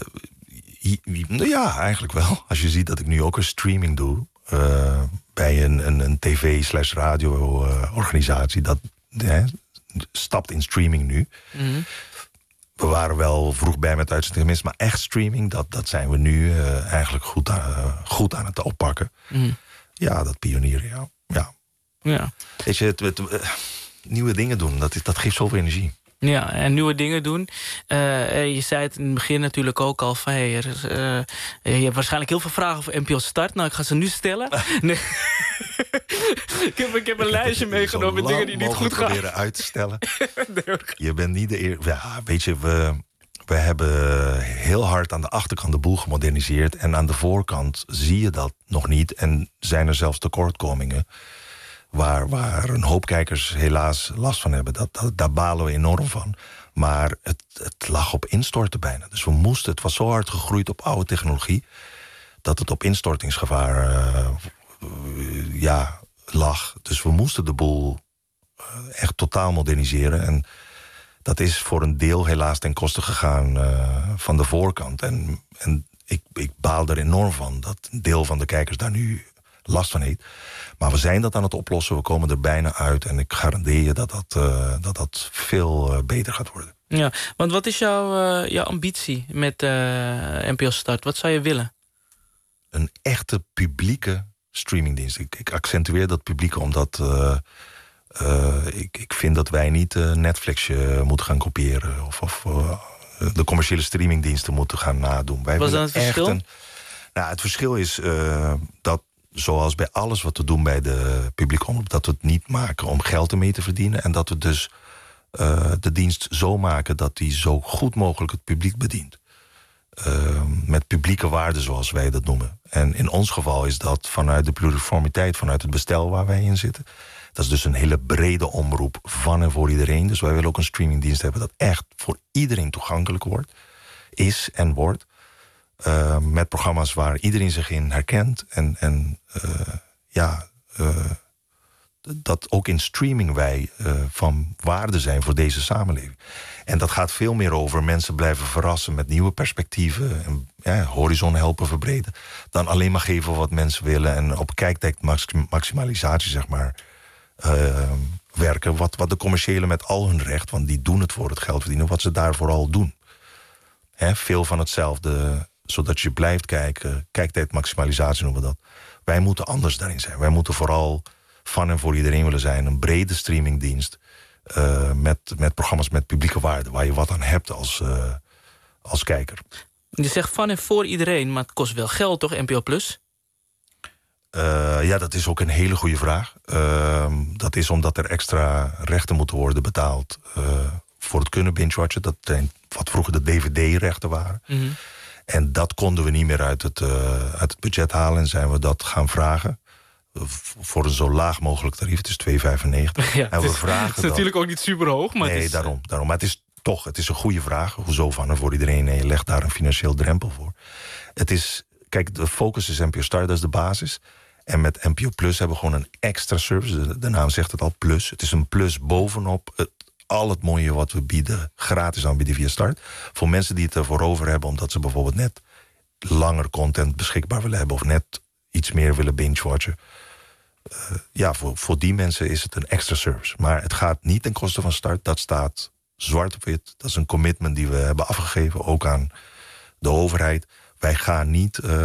Speaker 4: ja, eigenlijk wel. Als je ziet dat ik nu ook een streaming doe... Uh, bij een, een, een tv slash radio uh, organisatie... dat uh, stapt in streaming nu. Mm-hmm. We waren wel vroeg bij met uitzending, maar echt streaming... dat, dat zijn we nu uh, eigenlijk goed aan, uh, goed aan het oppakken. Mm. Ja, dat pionieren, ja. ja. ja. Weet je, het, het, uh, nieuwe dingen doen, dat, dat geeft zoveel energie.
Speaker 3: Ja, en nieuwe dingen doen. Uh, je zei het in het begin natuurlijk ook al van... Hey, er is, uh, je hebt waarschijnlijk heel veel vragen over N P O Start. Nou, ik ga ze nu stellen. Nee. ik, heb, ik heb een lijstje meegenomen met dingen die niet goed gaan.
Speaker 4: Proberen uit te stellen. Je bent niet de eerste. Ja, weet je, we, we hebben heel hard aan de achterkant de boel gemoderniseerd. En aan de voorkant zie je dat nog niet. En zijn er zelfs tekortkomingen. Waar, waar een hoop kijkers helaas last van hebben. Dat, dat, daar balen we enorm van. Maar het, het lag op instorten bijna. Dus we moesten, het was zo hard gegroeid op oude technologie... dat het op instortingsgevaar uh, uh, ja, lag. Dus we moesten de boel uh, echt totaal moderniseren. En dat is voor een deel helaas ten koste gegaan uh, van de voorkant. En, en ik, ik baal er enorm van dat een deel van de kijkers daar nu last van heeft. Maar we zijn dat aan het oplossen, we komen er bijna uit... en ik garandeer je dat dat, uh, dat, dat veel uh, beter gaat worden.
Speaker 3: Ja, want wat is jouw, uh, jouw ambitie met uh, N P O Start? Wat zou je willen?
Speaker 4: Een echte publieke streamingdienst. Ik, ik accentueer dat publieke omdat... Uh, uh, ik, ik vind dat wij niet uh, Netflixje moeten gaan kopiëren... of, of uh, de commerciële streamingdiensten moeten gaan nadoen. Wij
Speaker 3: Wat is dan het verschil?
Speaker 4: Een, nou, het verschil is uh, dat... zoals bij alles wat we doen bij de publieke omroep... dat we het niet maken om geld ermee te verdienen... en dat we dus uh, de dienst zo maken... dat die zo goed mogelijk het publiek bedient. Uh, met publieke waarden, zoals wij dat noemen. En in ons geval is dat vanuit de pluriformiteit... vanuit het bestel waar wij in zitten. Dat is dus een hele brede omroep van en voor iedereen. Dus wij willen ook een streamingdienst hebben... dat echt voor iedereen toegankelijk wordt, is en wordt... Uh, met programma's waar iedereen zich in herkent. En, en uh, ja, uh, dat ook in streaming wij uh, van waarde zijn voor deze samenleving. En dat gaat veel meer over mensen blijven verrassen met nieuwe perspectieven. En ja, horizon helpen verbreden. Dan alleen maar geven wat mensen willen. En op kijktijd maximalisatie, zeg maar, uh, werken. Wat, wat de commerciële met al hun recht, want die doen het voor het geld verdienen, wat ze daar vooral doen. He, veel van hetzelfde, zodat je blijft kijken. Kijktijdmaximalisatie noemen we dat. Wij moeten anders daarin zijn. Wij moeten vooral van en voor iedereen willen zijn. Een brede streamingdienst. Uh, met, met programma's met publieke waarde. Waar je wat aan hebt als, uh, als kijker.
Speaker 3: Je zegt van en voor iedereen, maar het kost wel geld toch, N P O Plus?
Speaker 4: Uh, ja, dat is ook een hele goede vraag. Uh, dat is omdat er extra rechten moeten worden betaald... Uh, voor het kunnen binge-watchen. Dat zijn wat vroeger de D V D-rechten waren. Mm-hmm. En dat konden we niet meer uit het, uh, uit het budget halen. En zijn we dat gaan vragen. Voor een zo laag mogelijk tarief. Het is twee vijfennegentig.
Speaker 3: Ja,
Speaker 4: en we
Speaker 3: het is,
Speaker 4: vragen
Speaker 3: het is
Speaker 4: dat.
Speaker 3: natuurlijk ook niet super hoog. Maar
Speaker 4: nee,
Speaker 3: het is...
Speaker 4: daarom, daarom. Maar het is toch het is een goede vraag. Hoezo van en voor iedereen? En je legt daar een financieel drempel voor. Het is, kijk, de focus is N P O Start, dat is de basis. En met N P O Plus hebben we gewoon een extra service. De, de naam zegt het al, plus. Het is een plus bovenop het, al het mooie wat we bieden, gratis aanbieden via Start. Voor mensen die het ervoor over hebben, omdat ze bijvoorbeeld net langer content beschikbaar willen hebben, of net iets meer willen binge-watchen. Uh, ja, voor, voor die mensen is het een extra service. Maar het gaat niet ten koste van Start. Dat staat zwart op wit. Dat is een commitment die we hebben afgegeven, ook aan de overheid. Wij gaan niet uh,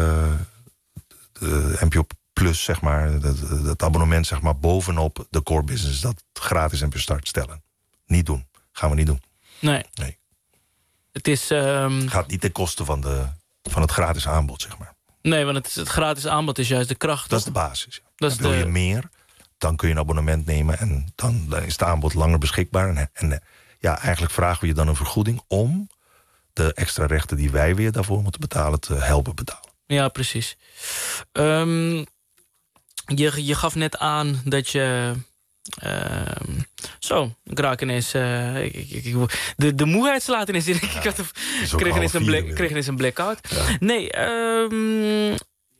Speaker 4: de N P O Plus, zeg maar, het abonnement, zeg maar, bovenop de core business, dat gratis N P O Start stellen. Niet doen. Gaan we niet doen.
Speaker 3: Nee.
Speaker 4: nee.
Speaker 3: Het is... Um...
Speaker 4: gaat niet ten koste van, de, van het gratis aanbod, zeg maar.
Speaker 3: Nee, want het, is, het gratis aanbod is juist de kracht.
Speaker 4: Dat is de basis. Ja.
Speaker 3: Dat is
Speaker 4: wil
Speaker 3: de...
Speaker 4: je meer, dan kun je een abonnement nemen en dan, dan is het aanbod langer beschikbaar. En, en ja, eigenlijk vragen we je dan een vergoeding om de extra rechten die wij weer daarvoor moeten betalen te helpen betalen.
Speaker 3: Ja, precies. Um, je, je gaf net aan dat je... Uh, zo, ik raak ineens... Uh, ik, ik, ik, de, de moeheid slaat ineens in. Ja, ik had, kreeg, ineens een black, kreeg ineens een blackout. Ja. Nee, um,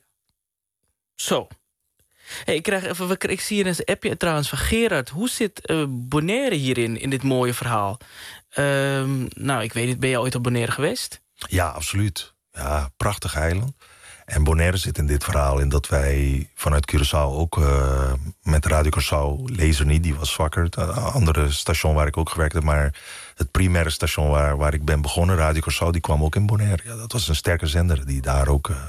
Speaker 3: zo. Hey, ik, krijg even, ik zie hier een appje trouwens van Gerard. Hoe zit uh, Bonaire hierin, in dit mooie verhaal? Um, nou, ik weet niet, ben je ooit op Bonaire geweest?
Speaker 4: Ja, absoluut. Ja, prachtig eiland. En Bonaire zit in dit verhaal in dat wij vanuit Curaçao ook uh, met Radio Curaçao, Laser niet, die was zwakker. Het andere station waar ik ook gewerkt heb, maar het primaire station waar, waar ik ben begonnen, Radio Curaçao, die kwam ook in Bonaire. Ja, dat was een sterke zender die daar ook, uh,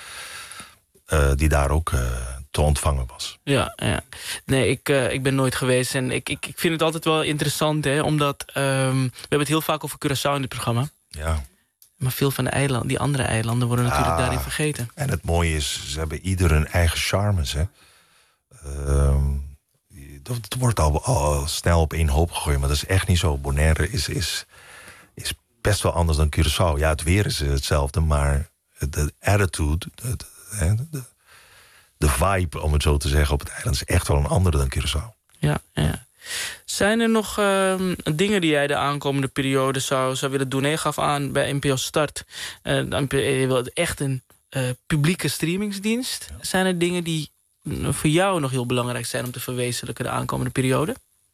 Speaker 4: uh, die daar ook uh, te ontvangen was.
Speaker 3: Ja, ja. Nee, ik, uh, ik ben nooit geweest en ik, ik, ik vind het altijd wel interessant, hè, omdat um, we hebben het heel vaak over Curaçao in dit programma.
Speaker 4: Ja.
Speaker 3: Maar veel van de eilanden, die andere eilanden worden natuurlijk ah, daarin vergeten.
Speaker 4: En het mooie is, ze hebben ieder hun eigen charmes. Hè. Uh, het wordt al, al snel op één hoop gegooid, maar dat is echt niet zo. Bonaire is, is, is best wel anders dan Curaçao. Ja, het weer is hetzelfde, maar de attitude, de, de, de, de vibe, om het zo te zeggen, op het eiland is echt wel een andere dan Curaçao.
Speaker 3: Ja, ja. Zijn er nog uh, dingen die jij de aankomende periode zou, zou willen doen? Je gaf aan bij N P O Start. Uh, je wilt echt een uh, publieke streamingsdienst. Ja. Zijn er dingen die voor jou nog heel belangrijk zijn om te verwezenlijken de aankomende periode?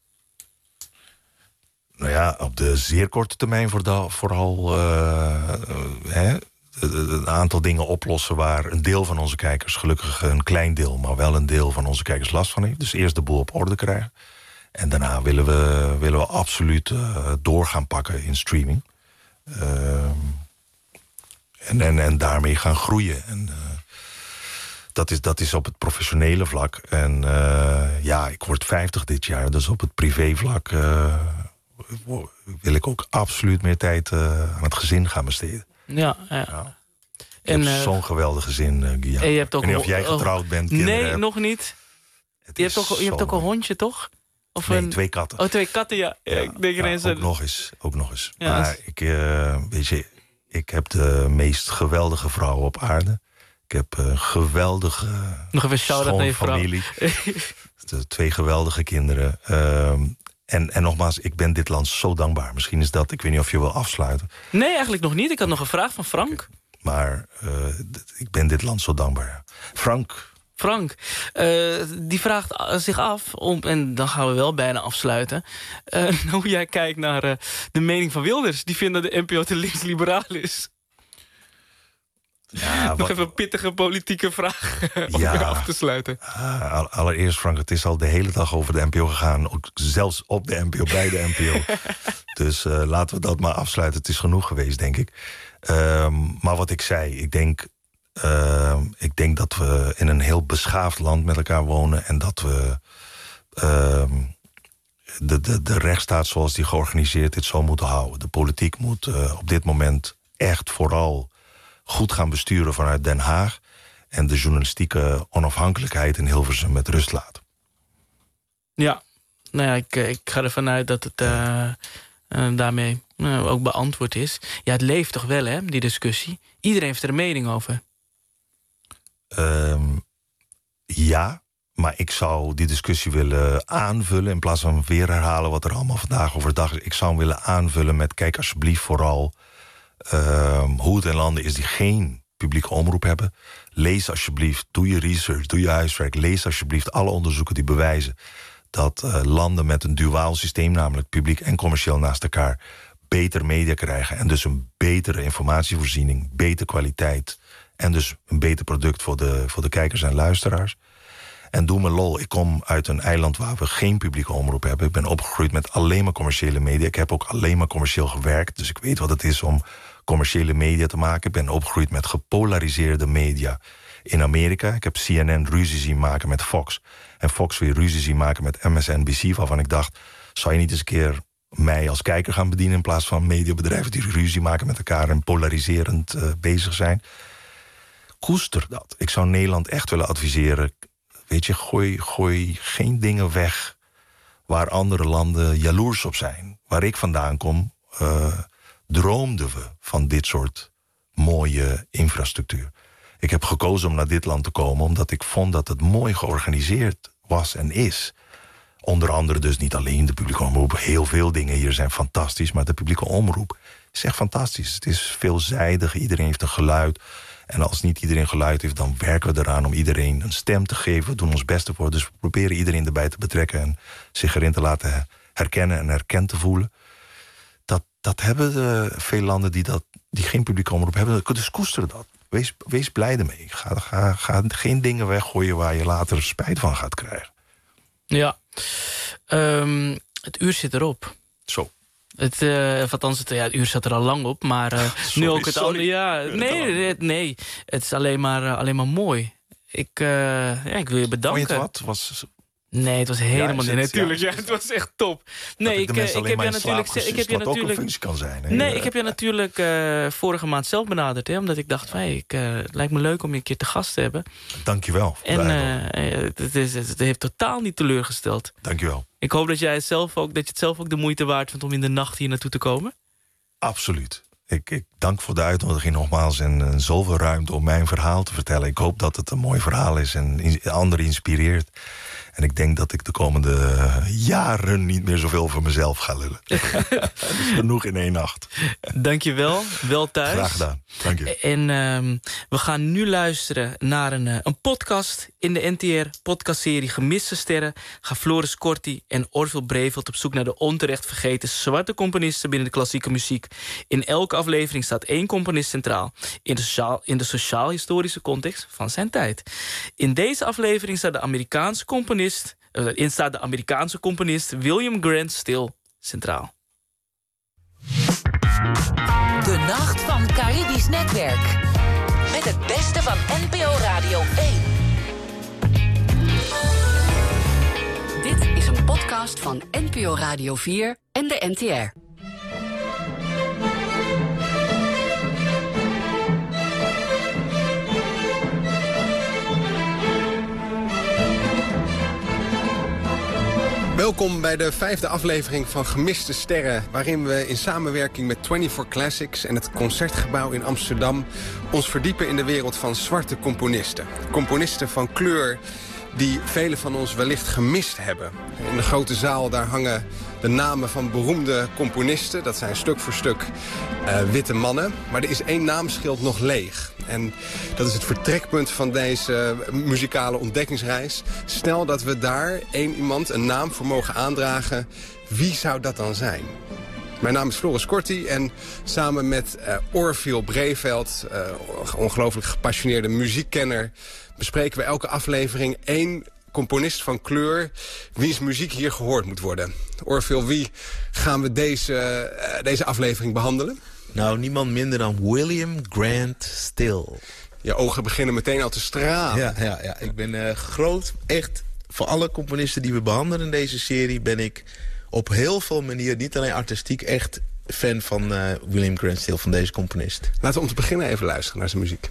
Speaker 4: Nou ja, op de zeer korte termijn vooral uh, hè, een aantal dingen oplossen waar een deel van onze kijkers, gelukkig een klein deel, maar wel een deel van onze kijkers last van heeft. Dus eerst de boel op orde krijgen. En daarna willen we, willen we absoluut uh, door gaan pakken in streaming. Uh, en, en, en daarmee gaan groeien. En, uh, dat, is, dat is op het professionele vlak. En uh, ja, ik word vijftig dit jaar, dus op het privévlak uh, wil ik ook absoluut meer tijd uh, aan het gezin gaan besteden.
Speaker 3: Ja, ja.
Speaker 4: ja. Ik
Speaker 3: en,
Speaker 4: heb uh, zo'n geweldige gezin, uh, Guillaume.
Speaker 3: Je hebt ook
Speaker 4: ik weet niet of jij getrouwd bent, kinderen
Speaker 3: Nee,
Speaker 4: hebt.
Speaker 3: nog niet.
Speaker 4: Het
Speaker 3: je hebt ook, je hebt ook een hondje, toch? Of
Speaker 4: nee,
Speaker 3: een...
Speaker 4: twee katten.
Speaker 3: Oh, twee katten, ja. ja, ja ik denk
Speaker 4: ja,
Speaker 3: ineens
Speaker 4: ook
Speaker 3: een...
Speaker 4: nog eens, ook nog eens.
Speaker 3: Ja,
Speaker 4: maar ik, uh, weet je, ik heb de meest geweldige vrouw op aarde. Ik heb een geweldige
Speaker 3: nog even shout-out naar je vrouw.
Speaker 4: Familie. de twee geweldige kinderen. Uh, en, en nogmaals, ik ben dit land zo dankbaar. Misschien is dat, ik weet niet of je wil afsluiten.
Speaker 3: Nee, eigenlijk nog niet. Ik had nog een vraag van Frank.
Speaker 4: Okay. Maar uh, ik ben dit land zo dankbaar. Frank...
Speaker 3: Frank, uh, die vraagt zich af, om, en dan gaan we wel bijna afsluiten... Uh, hoe jij kijkt naar uh, de mening van Wilders. Die vindt dat de N P O te links-liberaal is.
Speaker 4: Ja,
Speaker 3: Nog
Speaker 4: wat,
Speaker 3: even een pittige politieke vraag om
Speaker 4: ja,
Speaker 3: weer af te sluiten.
Speaker 4: Uh, allereerst, Frank, het is al de hele dag over de N P O gegaan. Ook zelfs op de N P O, bij de N P O. Dus uh, laten we dat maar afsluiten. Het is genoeg geweest, denk ik. Uh, maar wat ik zei, ik denk... Uh, ik denk dat we in een heel beschaafd land met elkaar wonen... en dat we uh, de, de, de rechtsstaat zoals die georganiseerd is zo moeten houden. De politiek moet uh, op dit moment echt vooral goed gaan besturen vanuit Den Haag... en de journalistieke onafhankelijkheid in Hilversum met rust laten.
Speaker 3: Ja, nou ja, ik, ik ga ervan uit dat het uh, uh, daarmee uh, ook beantwoord is. Ja, het leeft toch wel, hè, die discussie? Iedereen heeft er een mening over.
Speaker 4: Um, ja, maar ik zou die discussie willen aanvullen... in plaats van weer herhalen wat er allemaal vandaag overdag is. Ik zou hem willen aanvullen met, kijk alsjeblieft vooral... Um, hoe het in landen is die geen publieke omroep hebben. Lees alsjeblieft, doe je research, doe je huiswerk... lees alsjeblieft alle onderzoeken die bewijzen... dat uh, landen met een duaal systeem, namelijk publiek en commercieel naast elkaar... beter media krijgen en dus een betere informatievoorziening... betere kwaliteit... en dus een beter product voor de, voor de kijkers en luisteraars. En doe me lol, ik kom uit een eiland waar we geen publieke omroep hebben. Ik ben opgegroeid met alleen maar commerciële media. Ik heb ook alleen maar commercieel gewerkt. Dus ik weet wat het is om commerciële media te maken. Ik ben opgegroeid met gepolariseerde media in Amerika. Ik heb C N N ruzie zien maken met Fox. En Fox weer ruzie zien maken met M S N B C... waarvan ik dacht, zou je niet eens een keer mij als kijker gaan bedienen... in plaats van mediabedrijven die ruzie maken met elkaar... en polariserend uh, bezig zijn... Koester dat. Ik zou Nederland echt willen adviseren... weet je, gooi, gooi geen dingen weg... waar andere landen jaloers op zijn. Waar ik vandaan kom, uh, droomden we van dit soort mooie infrastructuur. Ik heb gekozen om naar dit land te komen... omdat ik vond dat het mooi georganiseerd was en is. Onder andere dus niet alleen de publieke omroep. Heel veel dingen hier zijn fantastisch... maar de publieke omroep is echt fantastisch. Het is veelzijdig, iedereen heeft een geluid... En als niet iedereen geluid heeft, dan werken we eraan om iedereen een stem te geven. We doen ons best ervoor. Dus we proberen iedereen erbij te betrekken en zich erin te laten herkennen en herkend te voelen. Dat, dat hebben de, veel landen die, dat, die geen publieke omroep hebben. Dus koester dat. Wees, wees blij ermee. Ga, ga, ga geen dingen weggooien waar je later spijt van gaat krijgen.
Speaker 3: Ja, um, het uur zit erop.
Speaker 4: Zo.
Speaker 3: Het, uh, althans, het, ja, het uur zat er al lang op, maar uh,
Speaker 4: sorry,
Speaker 3: nu ook het
Speaker 4: sorry.
Speaker 3: andere. Ja, nee, het, nee, het is alleen maar, uh, alleen maar mooi. Ik, uh, ja, ik wil je bedanken.
Speaker 4: Vond je het wat? Was...
Speaker 3: Nee, het was helemaal
Speaker 4: ja,
Speaker 3: niet.
Speaker 4: Het,
Speaker 3: Natuurlijk,
Speaker 4: ja,
Speaker 3: ja, het was echt top.
Speaker 4: Nee,
Speaker 3: ik,
Speaker 4: ik,
Speaker 3: uh, ik heb je natuurlijk, ik heb je natuurlijk,
Speaker 4: functie kan zijn. Hè?
Speaker 3: Nee, ik heb je natuurlijk uh, vorige maand zelf benaderd, hè, omdat ik dacht, van, hey, ik, uh, het lijkt me leuk om je een keer te gast te hebben.
Speaker 4: Dankjewel.
Speaker 3: En uh, het, is, het heeft totaal niet teleurgesteld.
Speaker 4: Dankjewel.
Speaker 3: Ik hoop dat jij het zelf ook, dat je het zelf ook de moeite waard vindt om in de nacht hier naartoe te komen.
Speaker 4: Absoluut. Ik, ik dank voor de uitnodiging nogmaals en, en zoveel ruimte om mijn verhaal te vertellen. Ik hoop dat het een mooi verhaal is en in, anderen inspireert. En ik denk dat ik de komende jaren niet meer zoveel voor mezelf ga lullen. Dat is genoeg in één nacht.
Speaker 3: Dank je wel. Wel thuis.
Speaker 4: Graag gedaan. Dank je.
Speaker 3: En uh, we gaan nu luisteren naar een, uh, een podcast in de N T R-podcastserie Gemiste Sterren. Gaan Floris Corti en Orville Breveld op zoek naar de onterecht vergeten zwarte componisten binnen de klassieke muziek. In elke aflevering staat één componist centraal in de, sociaal, in de sociaal-historische context van zijn tijd. In deze aflevering staat de Amerikaanse componist In staat de Amerikaanse componist William Grant Still centraal.
Speaker 5: De Nacht van Caribisch Netwerk. Met het beste van N P O Radio één.
Speaker 7: Dit is een podcast van N P O Radio vier en de N T R.
Speaker 8: Welkom bij de vijfde aflevering van Gemiste Sterren, waarin we in samenwerking met vierentwintig Classics en het Concertgebouw in Amsterdam ons verdiepen in de wereld van zwarte componisten. Componisten van kleur die velen van ons wellicht gemist hebben. In de grote zaal daar hangen de namen van beroemde componisten. Dat zijn stuk voor stuk uh, witte mannen. Maar er is één naamschild nog leeg. En dat is het vertrekpunt van deze uh, muzikale ontdekkingsreis. Stel dat we daar één iemand een naam voor mogen aandragen. Wie zou dat dan zijn? Mijn naam is Floris Corti en samen met uh, Orville Breveld, uh, ongelooflijk gepassioneerde muziekkenner, bespreken we elke aflevering één componist van kleur wiens muziek hier gehoord moet worden. Orville, wie gaan we deze, uh, deze aflevering behandelen?
Speaker 9: Nou, niemand minder dan William Grant Still.
Speaker 8: Je ogen beginnen meteen al te stralen.
Speaker 9: Ja, ja, ja. Ik ben uh, groot, echt, voor alle componisten die we behandelen in deze serie ben ik op heel veel manieren, niet alleen artistiek, echt fan van uh, William Grant Still, van deze componist.
Speaker 8: Laten we om te beginnen even luisteren naar zijn muziek.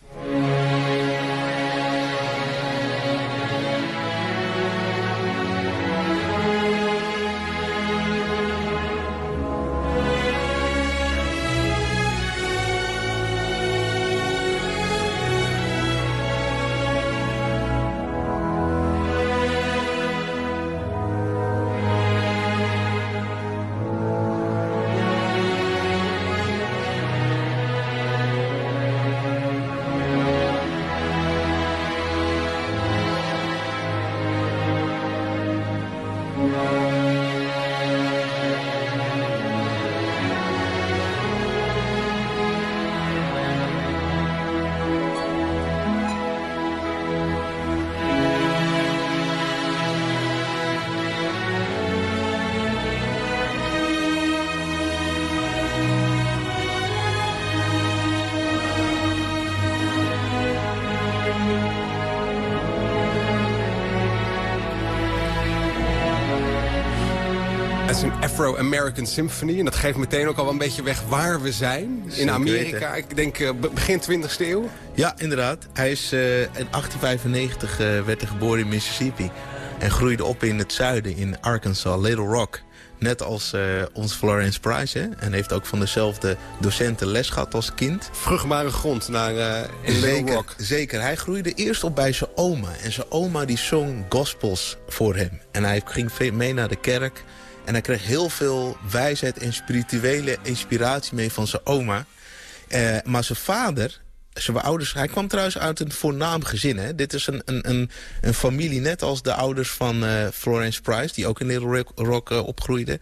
Speaker 8: Het is een Afro-American Symphony. En dat geeft meteen ook al een beetje weg waar we zijn. In
Speaker 9: Zeker
Speaker 8: Amerika,
Speaker 9: weten.
Speaker 8: ik denk uh, begin twintigste eeuw.
Speaker 9: Ja, inderdaad. Hij is uh, in achttien vijfennegentig uh, werd hij geboren in Mississippi. En groeide op in het zuiden, in Arkansas, Little Rock. Net als uh, ons Florence Price. Hè? En heeft ook van dezelfde docenten les gehad als kind.
Speaker 8: Vruchtbare grond naar uh, in Little
Speaker 9: Zeker,
Speaker 8: Rock.
Speaker 9: zeker. Hij groeide eerst op bij zijn oma. En zijn oma die zong gospels voor hem. En hij ging mee naar de kerk. En hij kreeg heel veel wijsheid en spirituele inspiratie mee van zijn oma. Uh, maar zijn vader, zijn ouders, hij kwam trouwens uit een voornaam gezin. Hè? Dit is een, een, een, een familie net als de ouders van uh, Florence Price, die ook in Little Rock uh, opgroeide. Uh,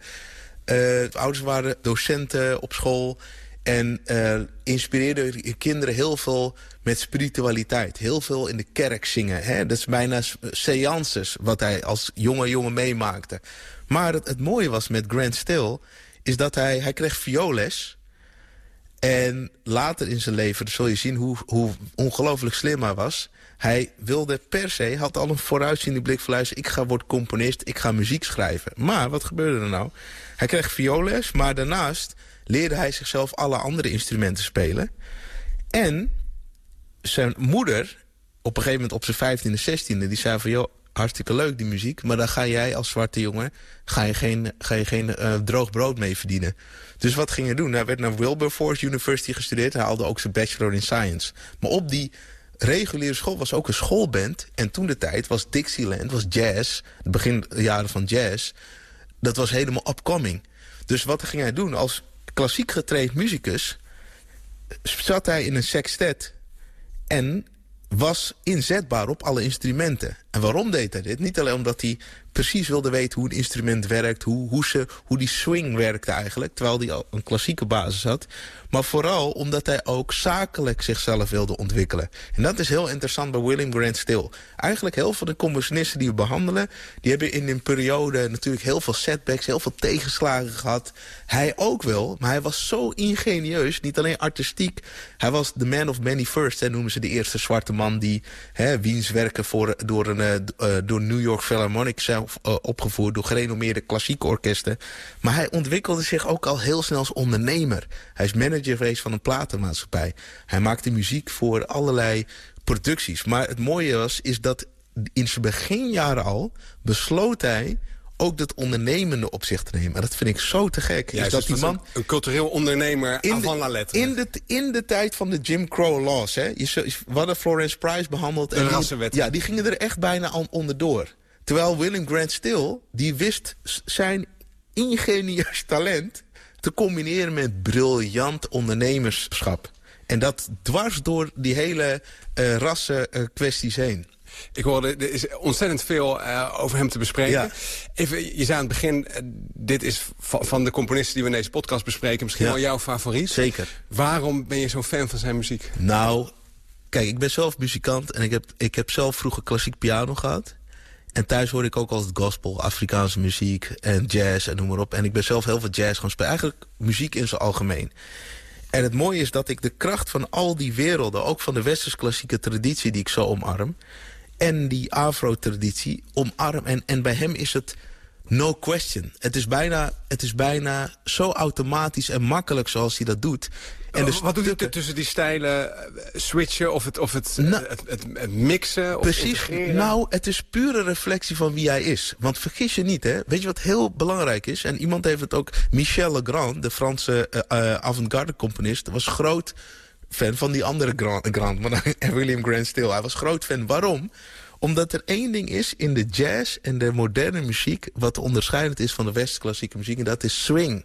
Speaker 9: de ouders waren docenten op school en uh, inspireerden kinderen heel veel met spiritualiteit. Heel veel in de kerk zingen. Hè? Dat is bijna seances wat hij als jonge jongen meemaakte. Maar het, het mooie was met Grant Still is dat hij, hij kreeg vioolles. En later in zijn leven zul je zien hoe, hoe ongelooflijk slim hij was. Hij wilde per se, had al een vooruitziende blik van luisteren, ik ga worden componist, ik ga muziek schrijven. Maar wat gebeurde er nou? Hij kreeg vioolles, maar daarnaast leerde hij zichzelf alle andere instrumenten spelen. En zijn moeder, op een gegeven moment op zijn vijftiende, zestiende, die zei van, joh, hartstikke leuk die muziek, maar daar ga jij als zwarte jongen ga je geen, ga je geen uh, droog brood mee verdienen. Dus wat ging hij doen? Hij werd naar Wilberforce University gestudeerd. Hij haalde ook zijn bachelor in science. Maar op die reguliere school was ook een schoolband. En toen de tijd was Dixieland, was jazz, de beginjaren van jazz, dat was helemaal upcoming. Dus wat ging hij doen? Als klassiek getraind muzikus zat hij in een sextet en was inzetbaar op alle instrumenten. En waarom deed hij dit? Niet alleen omdat hij precies wilde weten hoe een instrument werkt, hoe, hoe, ze, hoe die swing werkte eigenlijk, terwijl hij al een klassieke basis had, maar vooral omdat hij ook zakelijk zichzelf wilde ontwikkelen. En dat is heel interessant bij William Grant Still. Eigenlijk heel veel van de componisten die we behandelen, die hebben in een periode natuurlijk heel veel setbacks, heel veel tegenslagen gehad. Hij ook wel, maar hij was zo ingenieus, niet alleen artistiek. Hij was the man of many firsts, hè, noemen ze de eerste zwarte man die, hè, wiens werken voor, door, een, uh, door New York Philharmonic zijn uh, opgevoerd, door gerenommeerde klassieke orkesten. Maar hij ontwikkelde zich ook al heel snel als ondernemer. Hij is manager geweest van een platenmaatschappij. Hij maakte muziek voor allerlei producties. Maar het mooie was, is dat in zijn beginjaren al besloot hij ook dat ondernemende op zich te nemen. En dat vind ik zo te gek.
Speaker 8: Ja,
Speaker 9: is dat die man
Speaker 8: een, een cultureel ondernemer avant la lettre.
Speaker 9: In de, in de tijd van de Jim Crow laws. Hè, je, we hadden Florence Price behandeld.
Speaker 8: De
Speaker 9: en
Speaker 8: rassenwet.
Speaker 9: Ja, die gingen er echt bijna aan onderdoor. Terwijl William Grant Still, die wist zijn ingenieus talent te combineren met briljant ondernemerschap. En dat dwars door die hele uh, rassen uh, kwesties heen.
Speaker 8: Ik hoorde, er is ontzettend veel uh, over hem te bespreken. Ja. Even, je zei aan het begin, uh, dit is van, van de componisten die we in deze podcast bespreken misschien ja. wel jouw favoriet.
Speaker 9: Zeker.
Speaker 8: Waarom ben je zo'n fan van zijn muziek?
Speaker 9: Nou, kijk, ik ben zelf muzikant en ik heb, ik heb zelf vroeger klassiek piano gehad. En thuis hoor ik ook altijd gospel, Afrikaanse muziek en jazz en noem maar op. En ik ben zelf heel veel jazz gaan spelen. Eigenlijk muziek in zijn algemeen. En het mooie is dat ik de kracht van al die werelden, ook van de westers klassieke traditie die ik zo omarm, en die afro-traditie omarm. En, en bij hem is het no question. Het is, bijna, het is bijna zo automatisch en makkelijk zoals hij dat doet. En dus
Speaker 8: wat doet hij tussen die stijlen switchen of het, of het,
Speaker 9: nou,
Speaker 8: het, het, het mixen? Of
Speaker 9: precies,
Speaker 8: integreren?
Speaker 9: Nou, het is pure reflectie van wie hij is. Want vergis je niet, hè? Weet je wat heel belangrijk is? En iemand heeft het ook, Michel Legrand, de Franse uh, uh, avant-garde componist, was groot fan van die andere Grand, Grand maar William Grant Still. Hij was groot fan. Waarom? Omdat er één ding is in de jazz en de moderne muziek wat onderscheidend is van de west-klassieke muziek, en dat is swing.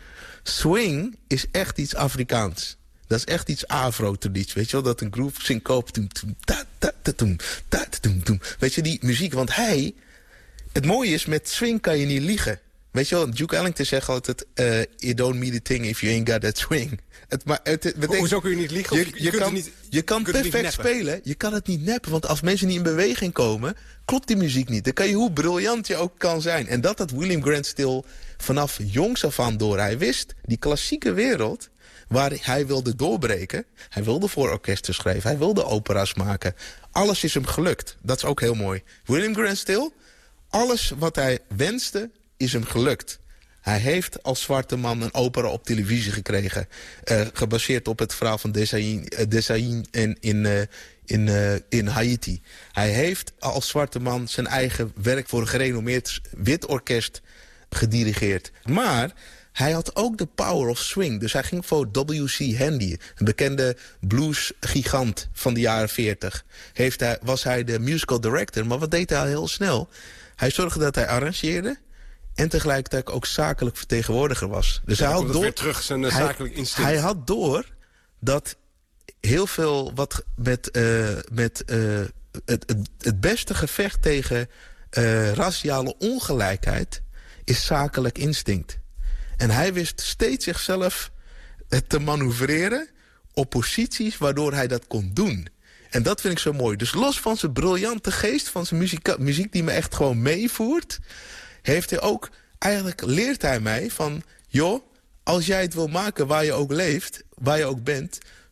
Speaker 9: Swing is echt iets Afrikaans. Dat is echt iets afro-traditie. Weet je wel, dat een groove syncope. Toem, toem, ta, ta, ta, toem, ta, ta, toem, toem. Weet je, die muziek. Want hij, het mooie is, met swing kan je niet liegen. Weet je wel, Duke Ellington zegt altijd, uh, you don't mean a thing if you ain't got that swing. Het, maar het, het betekent,
Speaker 8: hoezo kun je niet liegen?
Speaker 9: Je,
Speaker 8: je,
Speaker 9: je,
Speaker 8: je
Speaker 9: kan,
Speaker 8: niet,
Speaker 9: je kan
Speaker 8: je
Speaker 9: perfect spelen, je kan het niet neppen. Want als mensen niet in beweging komen, klopt die muziek niet. Dan kan je hoe briljant je ook kan zijn. En dat had William Grant Still vanaf jongs af aan door. Hij wist, die klassieke wereld waar hij wilde doorbreken. Hij wilde voor orkesten schrijven, hij wilde opera's maken. Alles is hem gelukt. Dat is ook heel mooi. William Grant Still, alles wat hij wenste, is hem gelukt. Hij heeft als zwarte man een opera op televisie gekregen. Uh, gebaseerd op het verhaal van Desailly, uh, Desailly in, in, uh, in, uh, in Haiti. Hij heeft als zwarte man zijn eigen werk voor een gerenommeerd wit orkest gedirigeerd. Maar hij had ook de power of swing. Dus hij ging voor W C Handy, een bekende bluesgigant van de jaren veertig. Heeft hij, was hij de musical director, maar wat deed hij al heel snel? Hij zorgde dat hij arrangeerde en tegelijkertijd ook zakelijk vertegenwoordiger was. Dus
Speaker 8: ja,
Speaker 9: hij had door,
Speaker 8: weer terug zijn uh, zakelijk instinct.
Speaker 9: Hij had door dat heel veel wat met, uh, met uh, het, het, het beste gevecht tegen uh, raciale ongelijkheid is zakelijk instinct. En hij wist steeds zichzelf te manoeuvreren op posities waardoor hij dat kon doen. En dat vind ik zo mooi. Dus los van zijn briljante geest, van zijn muziek, muziek die me echt gewoon meevoert, heeft hij ook, eigenlijk leert hij mij van, joh, als jij het wil maken waar je ook leeft, waar je ook bent,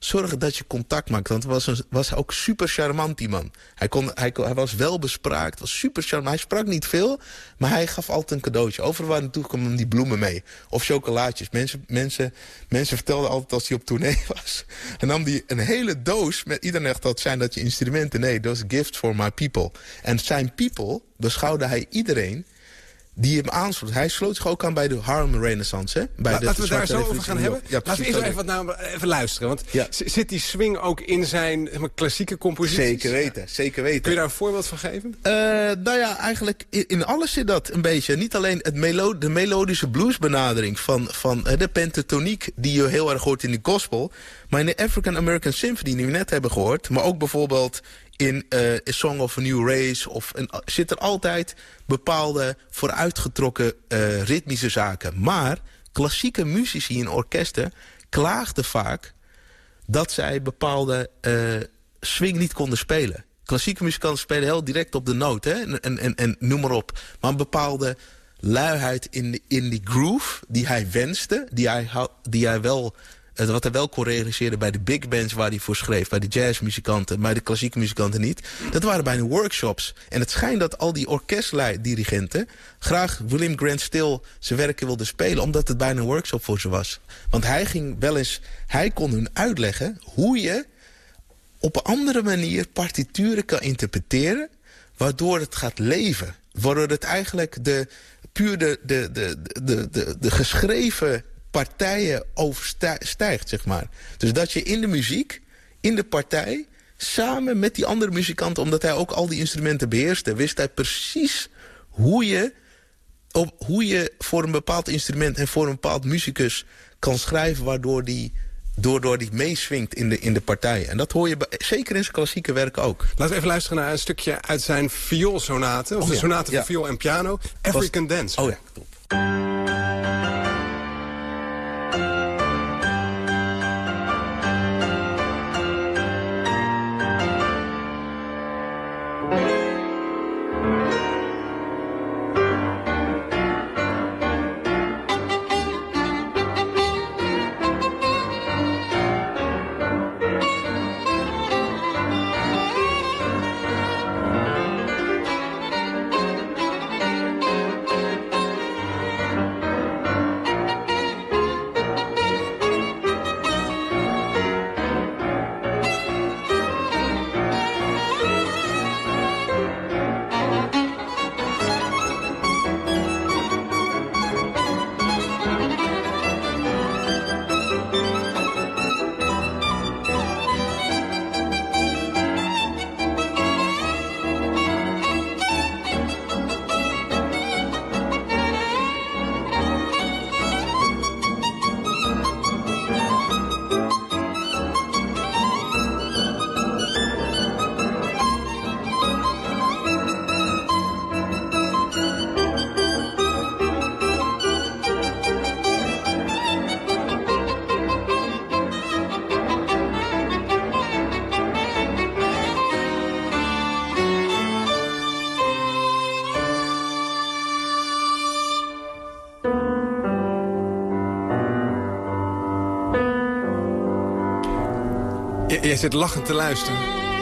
Speaker 9: zorgen dat je contact maakt. Want het was, een, was ook super charmant, die man. Hij, kon, hij, kon, hij was wel bespraakt, was super charmant. Hij sprak niet veel, maar hij gaf altijd een cadeautje. Overal waar naartoe kwam hem die bloemen mee. Of chocolaatjes. Mensen, mensen, mensen vertelden altijd als hij op tournee was. En nam hij een hele doos met... Iedereen dacht dat zijn dat je instrumenten. Nee, dat was gifts for my people. En zijn people beschouwde hij iedereen die hem aansloot. Hij sloot zich ook aan bij de Harlem Renaissance. Hè? Bij
Speaker 8: La,
Speaker 9: de
Speaker 8: laten we daar zo over gaan hebben.
Speaker 9: Ja,
Speaker 8: laten we eerst even, wat nou, even luisteren. Want
Speaker 9: ja.
Speaker 8: zit die swing ook in zijn zeg maar, klassieke composities?
Speaker 9: Zeker weten, zeker weten.
Speaker 8: Kun je daar een voorbeeld van geven?
Speaker 9: Uh, nou ja, eigenlijk in, in alles zit dat een beetje. Niet alleen het melo- de melodische bluesbenadering van, van uh, de pentatoniek die je heel erg hoort in de gospel. Maar in de African American Symphony die we net hebben gehoord. Maar ook bijvoorbeeld in uh, A Song of a New Race. Of een, zit er altijd bepaalde vooruitgetrokken uh, ritmische zaken. Maar klassieke muzici in orkesten klaagden vaak dat zij bepaalde uh, swing niet konden spelen. Klassieke muzikanten spelen heel direct op de noot, hè? En, en, en, en noem maar op. Maar een bepaalde luiheid in, de, in die groove die hij wenste, die hij, die hij wel... wat hij wel kon realiseren bij de big bands waar hij voor schreef. Bij de jazzmuzikanten, bij de klassieke muzikanten niet. Dat waren bijna workshops. En het schijnt dat al die orkestdirigenten graag William Grant Still zijn werken wilden spelen, omdat het bijna een workshop voor ze was. Want hij ging wel eens, hij kon hun uitleggen hoe je op een andere manier partituren kan interpreteren, waardoor het gaat leven. Waardoor het eigenlijk de, puur de, de, de, de, de, de geschreven partijen overstijgt, zeg maar. Dus dat je in de muziek, in de partij, samen met die andere muzikanten, omdat hij ook al die instrumenten beheerste, wist hij precies hoe je, op, hoe je voor een bepaald instrument en voor een bepaald muzikus kan schrijven, waardoor die, doordoor die meeswingt in de, in de partij. En dat hoor je bij, zeker in zijn klassieke werk ook.
Speaker 8: Laten we even luisteren naar een stukje uit zijn vioolsonate, of
Speaker 9: oh,
Speaker 8: de
Speaker 9: ja.
Speaker 8: sonate voor
Speaker 9: ja.
Speaker 8: viool en piano, African Was, Dance.
Speaker 9: Oh ja, top.
Speaker 8: Jij zit lachend te luisteren.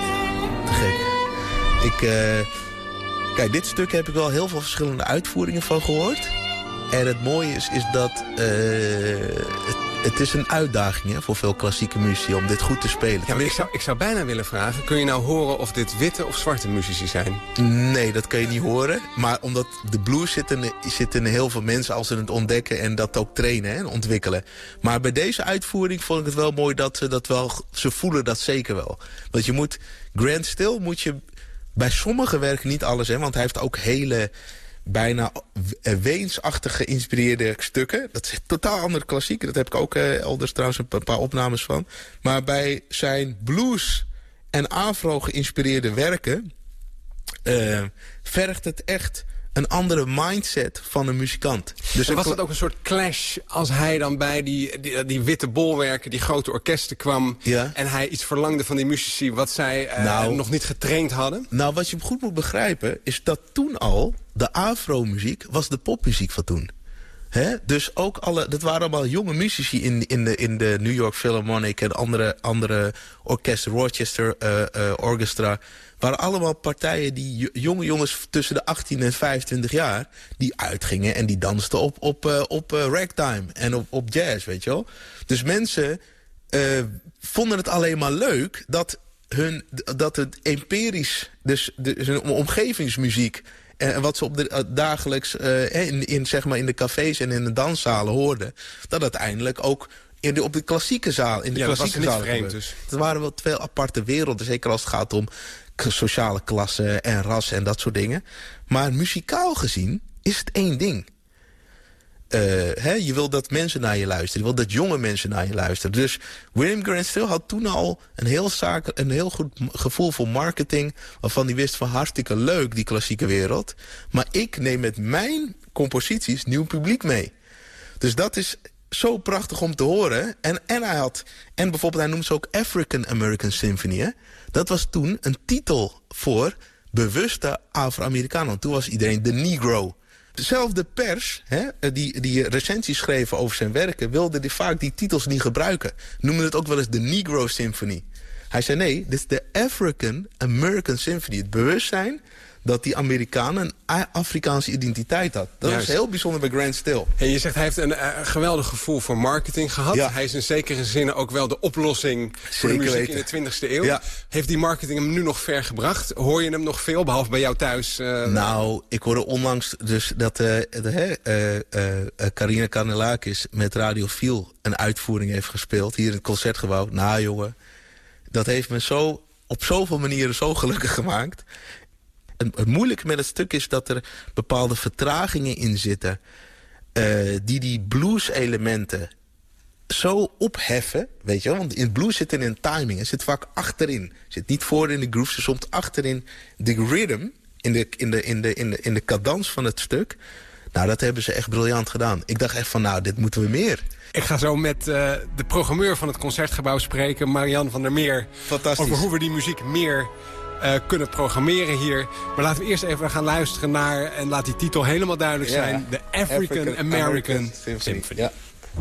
Speaker 9: Te gek. Ik, uh, kijk, dit stuk heb ik wel heel veel verschillende uitvoeringen van gehoord. En het mooie is, is dat uh, het, het is een uitdaging hè, voor veel klassieke muzici om dit goed te spelen.
Speaker 8: Ja, maar ik zou, ik zou bijna willen vragen, kun je nou horen of dit witte of zwarte muzici zijn?
Speaker 9: Nee, dat kan je niet horen. Maar omdat de blues zit in, zit in heel veel mensen als ze het ontdekken en dat ook trainen hè, en ontwikkelen. Maar bij deze uitvoering vond ik het wel mooi dat ze dat wel, ze voelen dat zeker wel. Want je moet, Grant Still moet je bij sommige werken, niet alles hè, want hij heeft ook hele bijna Weensachtig geïnspireerde stukken. Dat is totaal andere klassieken. Dat heb ik ook uh, elders trouwens een paar opnames van. Maar bij zijn blues en afro geïnspireerde werken Uh, vergt het echt een andere mindset van een muzikant.
Speaker 8: Dus en was dat ook een soort clash als hij dan bij die, die, die witte bolwerken, die grote orkesten kwam,
Speaker 9: ja.
Speaker 8: en hij iets verlangde van die muzici wat zij uh,
Speaker 9: nou,
Speaker 8: nog niet getraind hadden?
Speaker 9: Nou, wat je goed moet begrijpen is dat toen al de afro-muziek was de popmuziek van toen. Hè? Dus ook alle, dat waren allemaal jonge muzici in, in, de, in de New York Philharmonic en andere, andere orkesten, Rochester uh, uh, Orchestra. Waren allemaal partijen die jonge jongens tussen de achttien en vijfentwintig jaar... die uitgingen en die dansten op, op, uh, op uh, ragtime en op, op jazz, weet je wel. Dus mensen uh, vonden het alleen maar leuk dat, hun, dat het empirisch, dus, dus hun omgevingsmuziek... en wat ze op de uh, dagelijks uh, in, in, zeg maar in de cafés en in de danszalen hoorden... dat uiteindelijk ook in de, op de klassieke zaal... in de
Speaker 8: ja,
Speaker 9: klassieke
Speaker 8: dat was
Speaker 9: zaal
Speaker 8: niet vreemd dus.
Speaker 9: Het waren wel twee aparte werelden, zeker als het gaat om sociale klassen en ras en dat soort dingen. Maar muzikaal gezien is het één ding. Uh, hè, je wil dat mensen naar je luisteren. Je wil dat jonge mensen naar je luisteren. Dus William Grant Still had toen al een heel, zaak, een heel goed gevoel voor marketing... waarvan hij wist van hartstikke leuk, die klassieke wereld. Maar ik neem met mijn composities nieuw publiek mee. Dus dat is zo prachtig om te horen. En, en hij had, en bijvoorbeeld hij noemt ze ook African American Symphony. Hè? Dat was toen een titel voor bewuste Afro-Amerikanen. Want toen was iedereen de Negro. Dezelfde pers, hè, die, die recensies schreven over zijn werken... wilde die vaak die titels niet gebruiken. Noemden het ook wel eens de Negro Symphony. Hij zei nee, dit is de African American Symphony. Het bewustzijn dat die Amerikanen een Afrikaanse identiteit had. Dat
Speaker 8: Juist.
Speaker 9: was heel bijzonder bij Grant Still.
Speaker 8: En je zegt hij heeft een uh, geweldig gevoel voor marketing gehad.
Speaker 9: Ja.
Speaker 8: Hij is in zekere zin ook wel de oplossing voor de muziek
Speaker 9: weten.
Speaker 8: in de twintigste eeuw.
Speaker 9: Ja.
Speaker 8: Heeft die marketing hem nu nog ver gebracht? Hoor je hem nog veel, behalve bij jou thuis? Uh,
Speaker 9: Nou, ik hoorde onlangs dus dat uh, de, uh, uh, uh, Karina Kanellakis met Radiofiel een uitvoering heeft gespeeld. Hier in het Concertgebouw. Nou jongen, dat heeft me zo op zoveel manieren zo gelukkig gemaakt. En het moeilijke met het stuk is dat er bepaalde vertragingen in zitten... Uh, die die blues-elementen zo opheffen, weet je wel? Want in blues zit er een timing. Het zit vaak achterin. Het zit niet voor in de groove, het soms achterin. De rhythm, in de, in, de, in, de, in, de, in de cadans van het stuk... nou, dat hebben ze echt briljant gedaan. Ik dacht echt van, nou, dit moeten we meer.
Speaker 8: Ik ga zo met uh, de programmeur van het Concertgebouw spreken, Marianne van der Meer.
Speaker 9: Fantastisch.
Speaker 8: Over hoe we die muziek meer uh, kunnen programmeren hier. Maar laten we eerst even gaan luisteren naar, en laat die titel helemaal duidelijk
Speaker 9: Ja.
Speaker 8: zijn... de African,
Speaker 9: African
Speaker 8: American,
Speaker 9: American Symphony.
Speaker 8: Symphony.
Speaker 9: Ja.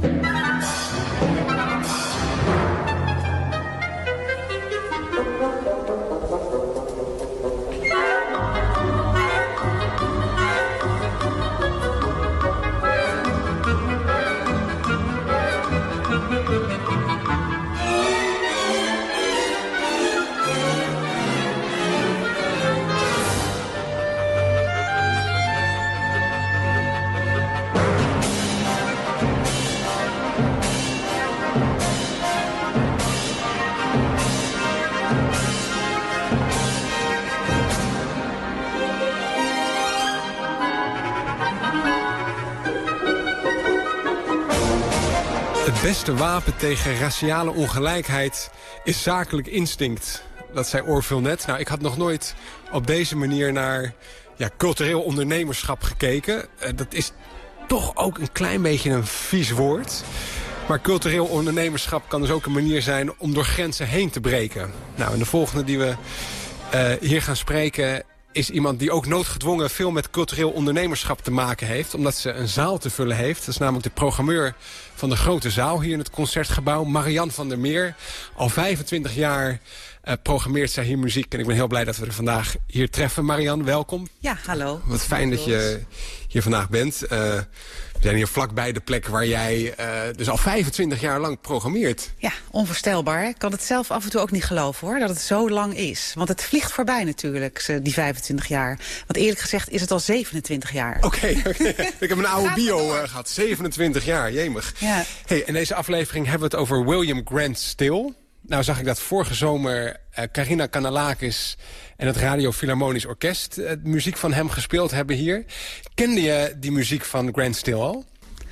Speaker 8: Het beste wapen tegen raciale ongelijkheid is zakelijk instinct. Dat zei Orville net. Nou, ik had nog nooit op deze manier naar ja, cultureel ondernemerschap gekeken. Uh, dat is toch ook een klein beetje een vies woord. Maar cultureel ondernemerschap kan dus ook een manier zijn om door grenzen heen te breken. Nou, en de volgende die we uh, hier gaan spreken is iemand die ook noodgedwongen veel met cultureel ondernemerschap te maken heeft. Omdat ze een zaal te vullen heeft. Dat is namelijk de programmeur van de grote zaal hier in het Concertgebouw. Marianne van der Meer. Al vijfentwintig jaar uh, programmeert zij hier muziek. En ik ben heel blij dat we er vandaag hier treffen. Marianne, welkom.
Speaker 10: Ja, hallo.
Speaker 8: Wat fijn dat je hier vandaag bent. Uh, we zijn hier vlakbij de plek waar jij uh, dus al vijfentwintig jaar lang programmeert.
Speaker 10: Ja, onvoorstelbaar. Ik kan het zelf af en toe ook niet geloven, hoor, dat het zo lang is. Want het vliegt voorbij natuurlijk, die vijfentwintig jaar. Want eerlijk gezegd is het al zevenentwintig jaar.
Speaker 8: Oké, okay, okay. Ik heb een oude bio uh, gehad. zevenentwintig jaar, jemig.
Speaker 10: Ja.
Speaker 8: Hey, in deze aflevering hebben we het over William Grant Still. Nou zag ik dat vorige zomer uh, Karina Kanellakis en het Radio Philharmonisch Orkest uh, muziek van hem gespeeld hebben hier. Kende je die muziek van Grant Still al?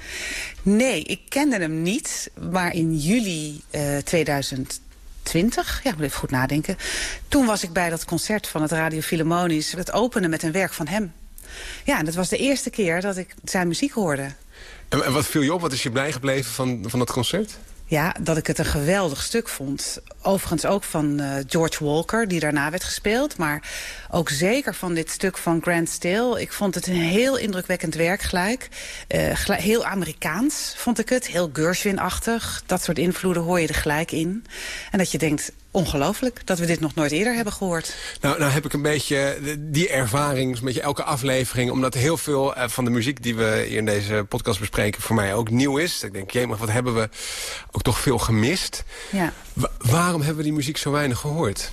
Speaker 10: Nee, ik kende hem niet. Maar in juli uh, tweeduizend twintig, ja, ik moet even goed nadenken. Toen was ik bij dat concert van het Radio Philharmonisch. Het openen met een werk van hem. Ja, en dat was de eerste keer dat ik zijn muziek hoorde.
Speaker 8: En, en wat viel je op? Wat is je blij gebleven van, van dat concert?
Speaker 10: Ja, dat ik het een geweldig stuk vond. Overigens ook van uh, George Walker, die daarna werd gespeeld. Maar ook zeker van dit stuk van Grant Still. Ik vond het een heel indrukwekkend werk gelijk. Uh, gelijk heel Amerikaans vond ik het. Heel Gershwin-achtig. Dat soort invloeden hoor je er gelijk in. En dat je denkt, ongelooflijk dat we dit nog nooit eerder hebben gehoord.
Speaker 8: Nou, nou heb ik een beetje die ervaring, een beetje elke aflevering, omdat heel veel van de muziek die we hier in deze podcast bespreken voor mij ook nieuw is. Ik denk, jee, maar wat hebben we ook toch veel gemist.
Speaker 10: Ja.
Speaker 8: Wa- waarom hebben we die muziek zo weinig gehoord?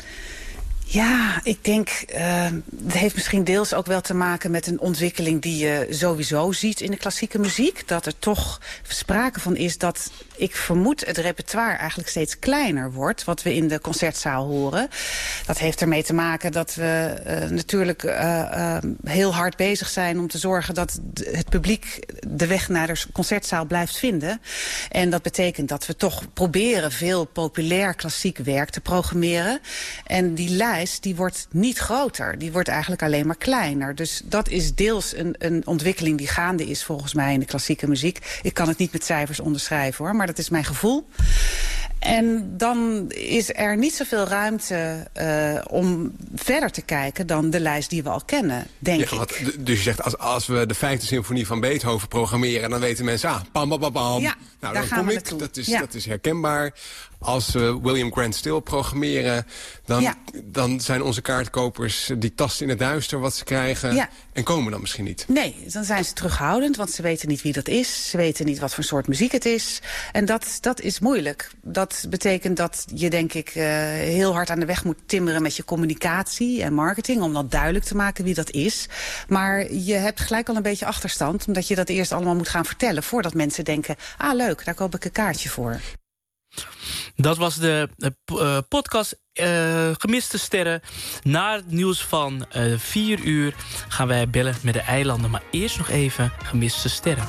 Speaker 10: Ja, ik denk, uh, het heeft misschien deels ook wel te maken met een ontwikkeling die je sowieso ziet in de klassieke muziek. Dat er toch sprake van is dat, ik vermoed, het repertoire eigenlijk steeds kleiner wordt, wat we in de concertzaal horen. Dat heeft ermee te maken dat we uh, natuurlijk uh, uh, heel hard bezig zijn om te zorgen dat het publiek de weg naar de concertzaal blijft vinden. En dat betekent dat we toch proberen veel populair klassiek werk te programmeren. En die lijst die wordt niet groter. Die wordt eigenlijk alleen maar kleiner. Dus dat is deels een, een ontwikkeling die gaande is volgens mij in de klassieke muziek. Ik kan het niet met cijfers onderschrijven hoor, maar dat is mijn gevoel. En dan is er niet zoveel ruimte uh, om verder te kijken dan de lijst die we al kennen, denk
Speaker 8: ja, wat,
Speaker 10: ik.
Speaker 8: Dus je zegt, als, als we de vijfde symfonie van Beethoven programmeren, dan weten mensen, ah, pam, pam, pam, pam.
Speaker 10: Ja,
Speaker 8: nou,
Speaker 10: daar
Speaker 8: dan
Speaker 10: gaan
Speaker 8: kom
Speaker 10: we
Speaker 8: ik,
Speaker 10: naartoe.
Speaker 8: dat is,
Speaker 10: Ja.
Speaker 8: dat is herkenbaar. Als we William Grant Still programmeren, dan,
Speaker 10: Ja.
Speaker 8: dan zijn onze kaartkopers, die tasten in het duister wat ze krijgen,
Speaker 10: Ja.
Speaker 8: en komen dan misschien niet.
Speaker 10: Nee, dan zijn ze terughoudend, want ze weten niet wie dat is. Ze weten niet wat voor soort muziek het is. En dat, dat is moeilijk. Dat betekent dat je, denk ik, uh, heel hard aan de weg moet timmeren met je communicatie en marketing, om dat duidelijk te maken wie dat is. Maar je hebt gelijk al een beetje achterstand, omdat je dat eerst allemaal moet gaan vertellen, voordat mensen denken, ah leuk, daar koop ik een kaartje voor.
Speaker 3: Dat was de uh, podcast uh, Gemiste Sterren. Na het nieuws van uh, vier uur gaan wij bellen met de eilanden. Maar eerst nog even Gemiste Sterren.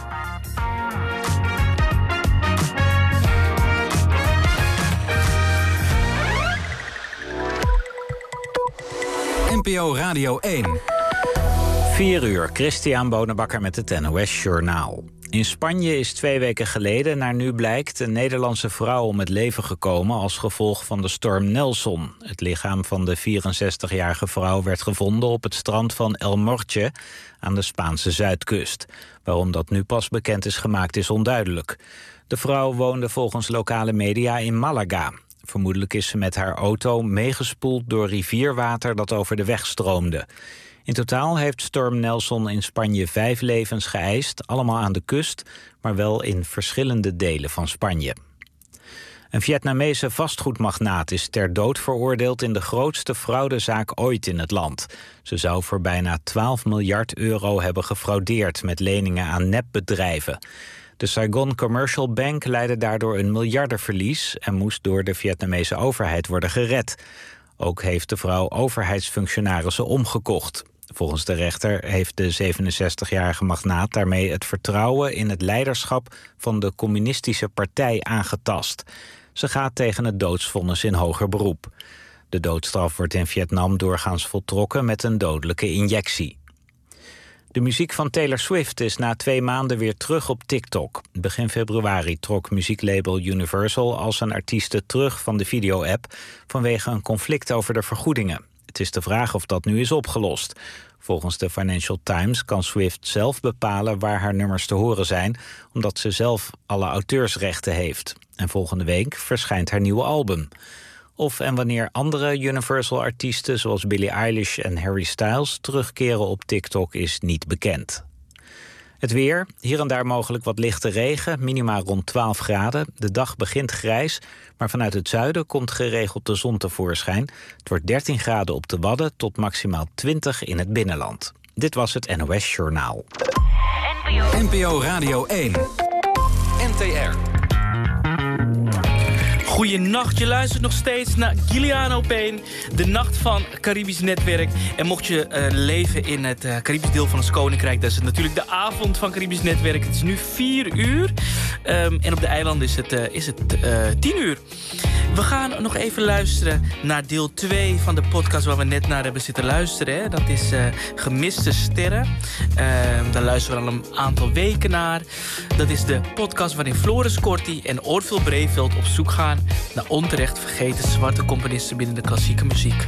Speaker 2: N P O Radio één.
Speaker 1: vier uur, Christian Bonenbakker met het N O S Journaal. In Spanje is twee weken geleden, naar nu blijkt, een Nederlandse vrouw om het leven gekomen als gevolg van de storm Nelson. Het lichaam van de vierenzestigjarige vrouw werd gevonden op het strand van El Morche aan de Spaanse zuidkust. Waarom dat nu pas bekend is gemaakt is onduidelijk. De vrouw woonde volgens lokale media in Malaga. Vermoedelijk is ze met haar auto meegespoeld door rivierwater dat over de weg stroomde. In totaal heeft storm Nelson in Spanje vijf levens geëist, allemaal aan de kust, maar wel in verschillende delen van Spanje. Een Vietnamese vastgoedmagnaat is ter dood veroordeeld in de grootste fraudezaak ooit in het land. Ze zou voor bijna twaalf miljard euro hebben gefraudeerd met leningen aan nepbedrijven. De Saigon Commercial Bank leidde daardoor een miljardenverlies en moest door de Vietnamese overheid worden gered. Ook heeft de vrouw overheidsfunctionarissen omgekocht. Volgens de rechter heeft de zevenenzestigjarige magnaat daarmee het vertrouwen in het leiderschap van de communistische partij aangetast. Ze gaat tegen het doodsvonnis in hoger beroep. De doodstraf wordt in Vietnam doorgaans voltrokken met een dodelijke injectie. De muziek van Taylor Swift is na twee maanden weer terug op TikTok. Begin februari trok muzieklabel Universal als een artieste terug van de video-app vanwege een conflict over de vergoedingen. Het is de vraag of dat nu is opgelost. Volgens de Financial Times kan Swift zelf bepalen waar haar nummers te horen zijn, omdat ze zelf alle auteursrechten heeft. En volgende week verschijnt haar nieuwe album. Of en wanneer andere Universal-artiesten zoals Billie Eilish en Harry Styles terugkeren op TikTok is niet bekend. Het weer, hier en daar mogelijk wat lichte regen, minima rond twaalf graden. De dag begint grijs, maar vanuit het zuiden komt geregeld de zon tevoorschijn. Het wordt dertien graden op de Wadden tot maximaal twintig in het binnenland. Dit was het N O S Journaal.
Speaker 2: N P O Radio één. N T R.
Speaker 3: Goeienacht, je luistert nog steeds naar Giuliano Payne, de nacht van Caribisch Netwerk. En mocht je uh, leven in het uh, Caribisch deel van ons koninkrijk, dat is het natuurlijk de avond van Caribisch Netwerk. Het is nu vier uur um, en op de eilanden is het, uh, is het uh, tien uur. We gaan nog even luisteren naar deel twee van de podcast waar we net naar hebben zitten luisteren. Hè. Dat is uh, Gemiste Sterren. Uh, daar luisteren we al een aantal weken naar. Dat is de podcast waarin Floris Corti en Orville Breveld op zoek gaan naar onterecht vergeten zwarte componisten binnen de klassieke muziek.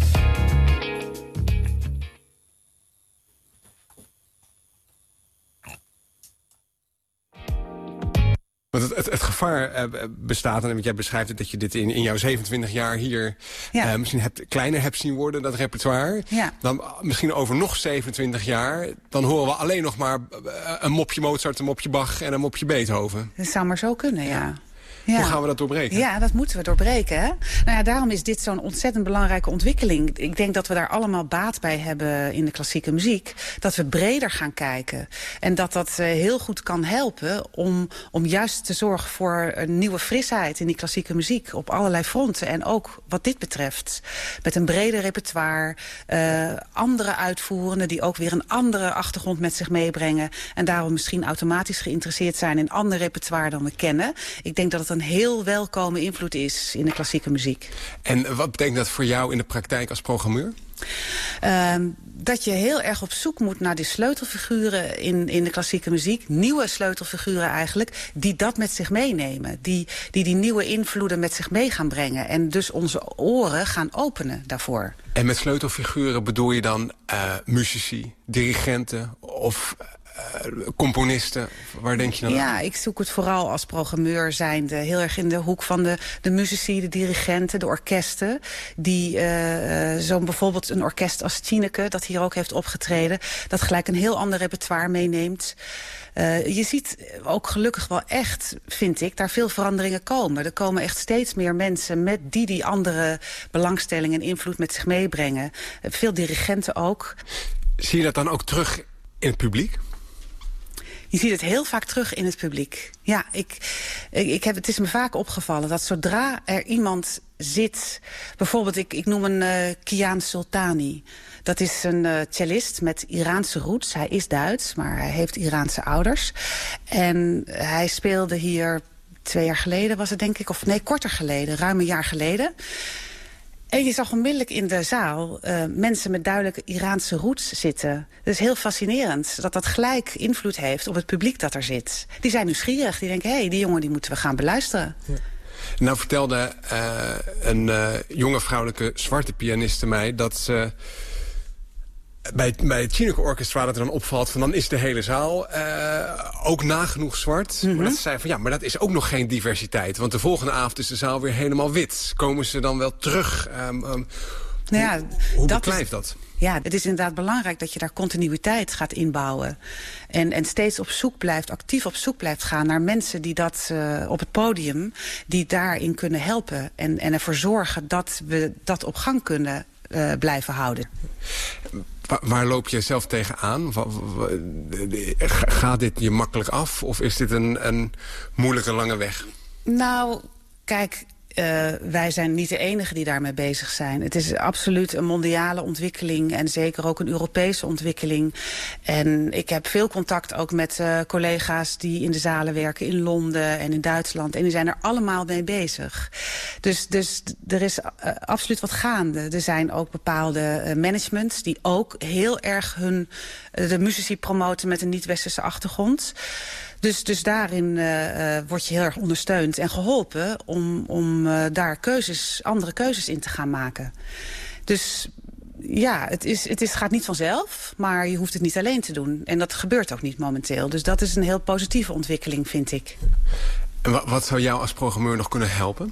Speaker 8: Want het, het, het gevaar uh, bestaat, en jij beschrijft het dat je dit in, in jouw zevenentwintig jaar hier ja. uh, misschien hebt, kleiner hebt zien worden, dat repertoire. Ja. Dan misschien over nog zevenentwintig jaar, dan horen we alleen nog maar een mopje Mozart, een mopje Bach en een mopje Beethoven.
Speaker 10: Dat zou maar zo kunnen, ja. ja. Ja.
Speaker 8: Hoe gaan we dat doorbreken?
Speaker 10: Ja, dat moeten we doorbreken. Hè? Nou ja, daarom is dit zo'n ontzettend belangrijke ontwikkeling. Ik denk dat we daar allemaal baat bij hebben in de klassieke muziek. Dat we breder gaan kijken. En dat dat uh, heel goed kan helpen om, om juist te zorgen voor een nieuwe frisheid in die klassieke muziek. Op allerlei fronten. En ook wat dit betreft. Met een breder repertoire. Uh, andere uitvoerenden die ook weer een andere achtergrond met zich meebrengen. En daarom misschien automatisch geïnteresseerd zijn in ander repertoire dan we kennen. Ik denk dat het een een heel welkome invloed is in de klassieke muziek.
Speaker 8: En wat betekent dat voor jou in de praktijk als programmeur?
Speaker 10: Uh, dat je heel erg op zoek moet naar die sleutelfiguren in, in de klassieke muziek. Nieuwe sleutelfiguren eigenlijk, die dat met zich meenemen. Die die, die nieuwe invloeden met zich mee gaan brengen. En dus onze oren gaan openen daarvoor.
Speaker 8: En met sleutelfiguren bedoel je dan uh, muzici, dirigenten of Uh, componisten, waar denk je dan
Speaker 10: ja,
Speaker 8: aan?
Speaker 10: Ik zoek het vooral als programmeur zijnde heel erg in de hoek van de, de muzici, de dirigenten, de orkesten. Die uh, zo'n bijvoorbeeld een orkest als Tineke, dat hier ook heeft opgetreden, dat gelijk een heel ander repertoire meeneemt. Uh, je ziet ook gelukkig wel echt, vind ik, daar veel veranderingen komen. Er komen echt steeds meer mensen met die die andere belangstellingen en invloed met zich meebrengen. Uh, veel dirigenten ook.
Speaker 8: Zie je dat dan ook terug in het publiek?
Speaker 10: Je ziet het heel vaak terug in het publiek. Ja, ik, ik, ik heb, het is me vaak opgevallen dat zodra er iemand zit... Bijvoorbeeld, ik, ik noem een uh, Kian Sultani. Dat is een uh, cellist met Iraanse roots. Hij is Duits, maar hij heeft Iraanse ouders. En hij speelde hier twee jaar geleden, was het denk ik... of nee, korter geleden, ruim een jaar geleden... En je zag onmiddellijk in de zaal uh, mensen met duidelijke Iraanse roots zitten. Dat is heel fascinerend dat dat gelijk invloed heeft op het publiek dat er zit. Die zijn nieuwsgierig, die denken, hé, hey, die jongen die moeten we gaan beluisteren. Ja.
Speaker 8: Nou vertelde uh, een uh, jonge vrouwelijke zwarte pianiste mij dat ze... Bij, bij het Tineke Orchestra dat er dan opvalt van dan is de hele zaal uh, ook nagenoeg zwart. Mm-hmm. Maar dat ze zei van ja, maar dat is ook nog geen diversiteit. Want de volgende avond is de zaal weer helemaal wit. Komen ze dan wel terug? Um, um, nou ja, hoe hoe dat beklijft is, dat?
Speaker 10: Ja, het is inderdaad belangrijk dat je daar continuïteit gaat inbouwen. En, en steeds op zoek blijft, actief op zoek blijft gaan naar mensen die dat uh, op het podium, die daarin kunnen helpen. En, en ervoor zorgen dat we dat op gang kunnen uh, blijven houden.
Speaker 8: Waar, waar loop je zelf tegenaan? Gaat dit je makkelijk af? Of is dit een, een moeilijke lange weg?
Speaker 10: Nou, kijk, uh, wij zijn niet de enigen die daarmee bezig zijn. Het is absoluut een mondiale ontwikkeling en zeker ook een Europese ontwikkeling. En ik heb veel contact ook met uh, collega's die in de zalen werken in Londen en in Duitsland. En die zijn er allemaal mee bezig. Dus, dus er is uh, absoluut wat gaande. Er zijn ook bepaalde uh, managements die ook heel erg hun, uh, de muzici promoten met een niet-westerse achtergrond. Dus, dus daarin uh, uh, word je heel erg ondersteund en geholpen om, om uh, daar keuzes, andere keuzes in te gaan maken. Dus ja, het, is, het is, gaat niet vanzelf, maar je hoeft het niet alleen te doen. En dat gebeurt ook niet momenteel. Dus dat is een heel positieve ontwikkeling, vind ik.
Speaker 8: En wat, wat zou jou als programmeur nog kunnen helpen?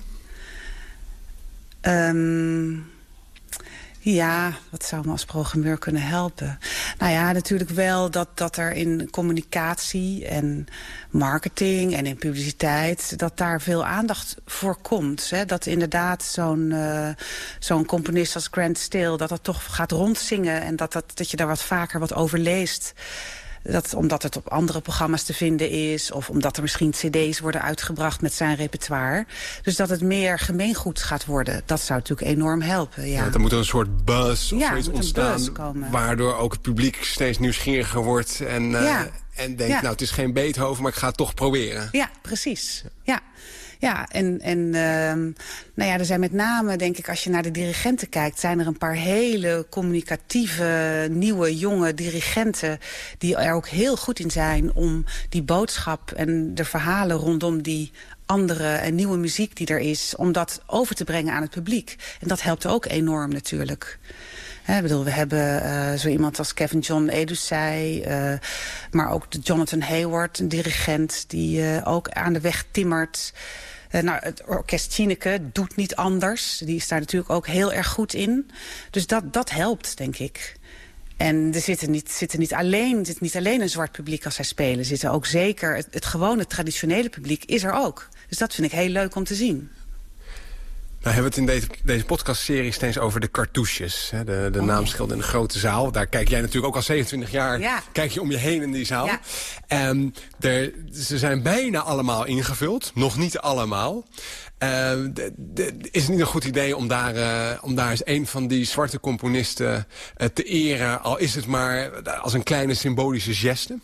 Speaker 10: Um, Ja, wat zou me als programmeur kunnen helpen? Nou ja, natuurlijk wel dat, dat er in communicatie en marketing en in publiciteit, dat daar veel aandacht voor komt. Hè? Dat inderdaad zo'n uh, zo'n componist als Grant Still, dat dat toch gaat rondzingen en dat, dat, dat je daar wat vaker wat over leest. Dat, omdat het op andere programma's te vinden is, of omdat er misschien cd's worden uitgebracht met zijn repertoire. Dus dat het meer gemeengoed gaat worden, dat zou natuurlijk enorm helpen. Ja.
Speaker 8: Ja, er moet een soort buzz of
Speaker 10: ja,
Speaker 8: zoiets ontstaan, waardoor ook het publiek steeds nieuwsgieriger wordt en, uh, ja. en denkt, ja. nou het is geen Beethoven, maar ik ga het toch proberen.
Speaker 10: Ja, precies. Ja. Ja, en, en uh, nou ja, er zijn met name, denk ik, als je naar de dirigenten kijkt, zijn er een paar hele communicatieve, nieuwe, jonge dirigenten die er ook heel goed in zijn om die boodschap en de verhalen rondom die andere en nieuwe muziek die er is, om dat over te brengen aan het publiek. En dat helpt ook enorm natuurlijk. He, bedoel, we hebben uh, zo iemand als Kevin John Edusei, uh, maar ook de Jonathan Hayward, een dirigent die uh, ook aan de weg timmert. Uh, nou, het orkest Chineke doet niet anders. Die is daar natuurlijk ook heel erg goed in. Dus dat, dat helpt, denk ik. En er zitten niet, zitten niet alleen, er zit niet alleen een zwart publiek als zij spelen. Er zitten ook zeker, het, het gewone traditionele publiek is er ook. Dus dat vind ik heel leuk om te zien.
Speaker 8: Nou hebben we het in deze, deze podcastserie steeds over de cartouches. Hè, de de oh, naamschilder in de grote zaal. Daar kijk jij natuurlijk ook al zevenentwintig jaar. Ja. Kijk je om je heen in die zaal. Ja. Um, er, ze zijn bijna allemaal ingevuld. Nog niet allemaal. Uh, de, de, is het niet een goed idee om daar, uh, om daar eens een van die zwarte componisten uh, te eren? Al is het maar als een kleine symbolische geste?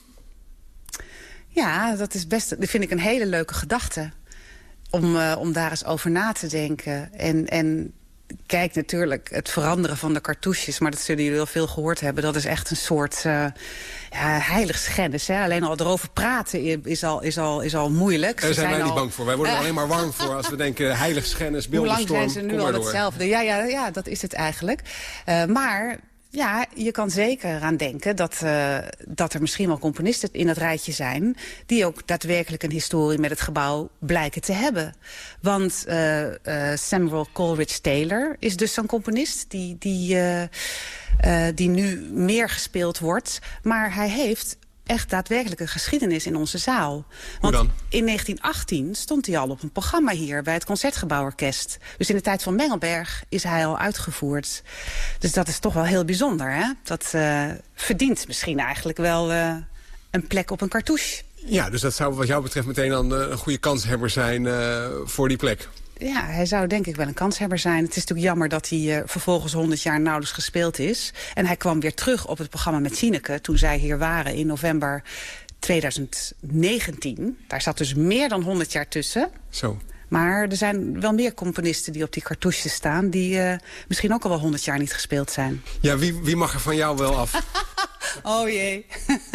Speaker 10: Ja, dat is best. Dat vind ik een hele leuke gedachte. Om, uh, om daar eens over na te denken. En, en kijk, natuurlijk, het veranderen van de cartouches, maar dat zullen jullie wel veel gehoord hebben, dat is echt een soort uh, ja, heiligschennis. Hè? Alleen al erover praten is al, is al, is al moeilijk.
Speaker 8: Daar zijn, zijn wij
Speaker 10: al...
Speaker 8: niet bang voor. Wij worden uh, er alleen maar warm voor als we denken heiligschennis, beeldenstorm.
Speaker 10: Hoe lang zijn ze nu al hetzelfde? Ja, ja, ja, dat is het eigenlijk. Uh, maar ja, je kan zeker aan denken dat, uh, dat er misschien wel componisten in dat rijtje zijn die ook daadwerkelijk een historie met het gebouw blijken te hebben. Want uh, uh, Samuel Coleridge Taylor is dus zo'n componist die, die, uh, uh, die nu meer gespeeld wordt. Maar hij heeft echt daadwerkelijk een geschiedenis in onze zaal. Want in negentien achttien stond hij al op een programma hier bij het Concertgebouworkest. Dus in de tijd van Mengelberg is hij al uitgevoerd. Dus dat is toch wel heel bijzonder, hè? Dat uh, verdient misschien eigenlijk wel uh, een plek op een cartouche.
Speaker 8: Ja, dus dat zou wat jou betreft meteen dan uh, een goede kanshebber zijn uh, voor die plek.
Speaker 10: Ja, hij zou denk ik wel een kanshebber zijn. Het is natuurlijk jammer dat hij uh, vervolgens honderd jaar nauwelijks gespeeld is. En hij kwam weer terug op het programma met Chineke toen zij hier waren in november tweeduizend negentien. Daar zat dus meer dan honderd jaar tussen.
Speaker 8: Zo.
Speaker 10: Maar er zijn wel meer componisten die op die cartouches staan die uh, misschien ook al wel honderd jaar niet gespeeld zijn.
Speaker 8: Ja, wie, wie mag er van jou wel af?
Speaker 10: Oh jee.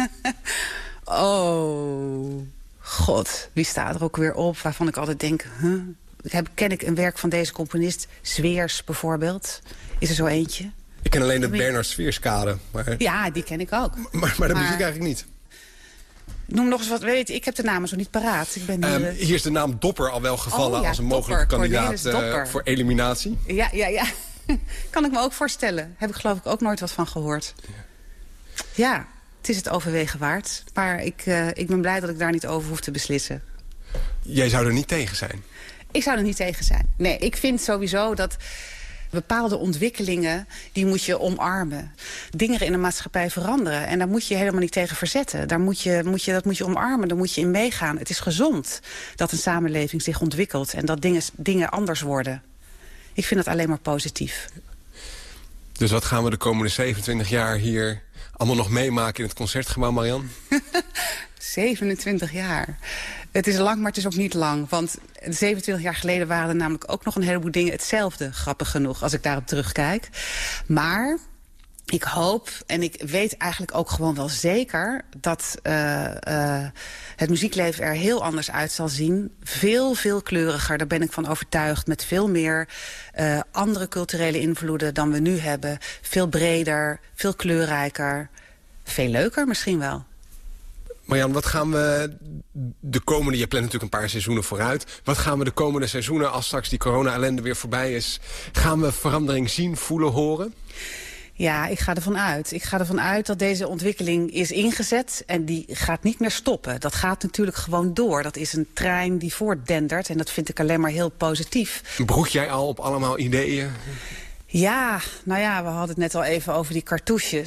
Speaker 10: Oh, god. Wie staat er ook weer op waarvan ik altijd denk, huh? Heb, ken ik een werk van deze componist? Zweers bijvoorbeeld. Is er zo eentje?
Speaker 8: Ik ken alleen de Bernard Zweerskade. Maar...
Speaker 10: Ja, die ken ik ook.
Speaker 8: Maar, maar de maar... muziek eigenlijk niet.
Speaker 10: Noem nog eens wat. Weet je, ik heb de namen zo niet paraat. Ik ben
Speaker 8: hier, um, hier is de naam Dopper al wel gevallen oh, ja, als een mogelijke Dopper, kandidaat uh, voor eliminatie.
Speaker 10: Ja, ja, ja. Kan ik me ook voorstellen. Heb ik geloof ik ook nooit wat van gehoord. Ja, ja, het is het overwegen waard. Maar ik, uh, ik ben blij dat ik daar niet over hoef te beslissen.
Speaker 8: Jij zou er niet tegen zijn?
Speaker 10: Ik zou er niet tegen zijn. Nee, ik vind sowieso dat bepaalde ontwikkelingen, die moet je omarmen. Dingen in de maatschappij veranderen. En daar moet je helemaal niet tegen verzetten. Daar moet je, moet je, dat moet je omarmen, daar moet je in meegaan. Het is gezond dat een samenleving zich ontwikkelt en dat dingen, dingen anders worden. Ik vind dat alleen maar positief.
Speaker 8: Dus wat gaan we de komende zevenentwintig jaar hier allemaal nog meemaken in het Concertgebouw, Marianne?
Speaker 10: zevenentwintig jaar. Het is lang, maar het is ook niet lang. Want zevenentwintig jaar geleden waren er namelijk ook nog een heleboel dingen hetzelfde, grappig genoeg, als ik daarop terugkijk. Maar ik hoop, en ik weet eigenlijk ook gewoon wel zeker, dat uh, uh, het muziekleven er heel anders uit zal zien. Veel, veel kleuriger, daar ben ik van overtuigd. Met veel meer uh, andere culturele invloeden dan we nu hebben. Veel breder, veel kleurrijker. Veel leuker misschien wel.
Speaker 8: Marjan, wat gaan we de komende... Je plant natuurlijk een paar seizoenen vooruit. Wat gaan we de komende seizoenen, als straks die corona-ellende weer voorbij is... gaan we verandering zien, voelen, horen?
Speaker 10: Ja, ik ga ervan uit. Ik ga ervan uit dat deze ontwikkeling is ingezet en die gaat niet meer stoppen. Dat gaat natuurlijk gewoon door. Dat is een trein die voortdendert en dat vind ik alleen maar heel positief.
Speaker 8: Broed jij al op allemaal ideeën?
Speaker 10: Ja, nou ja, we hadden het net al even over die cartouches.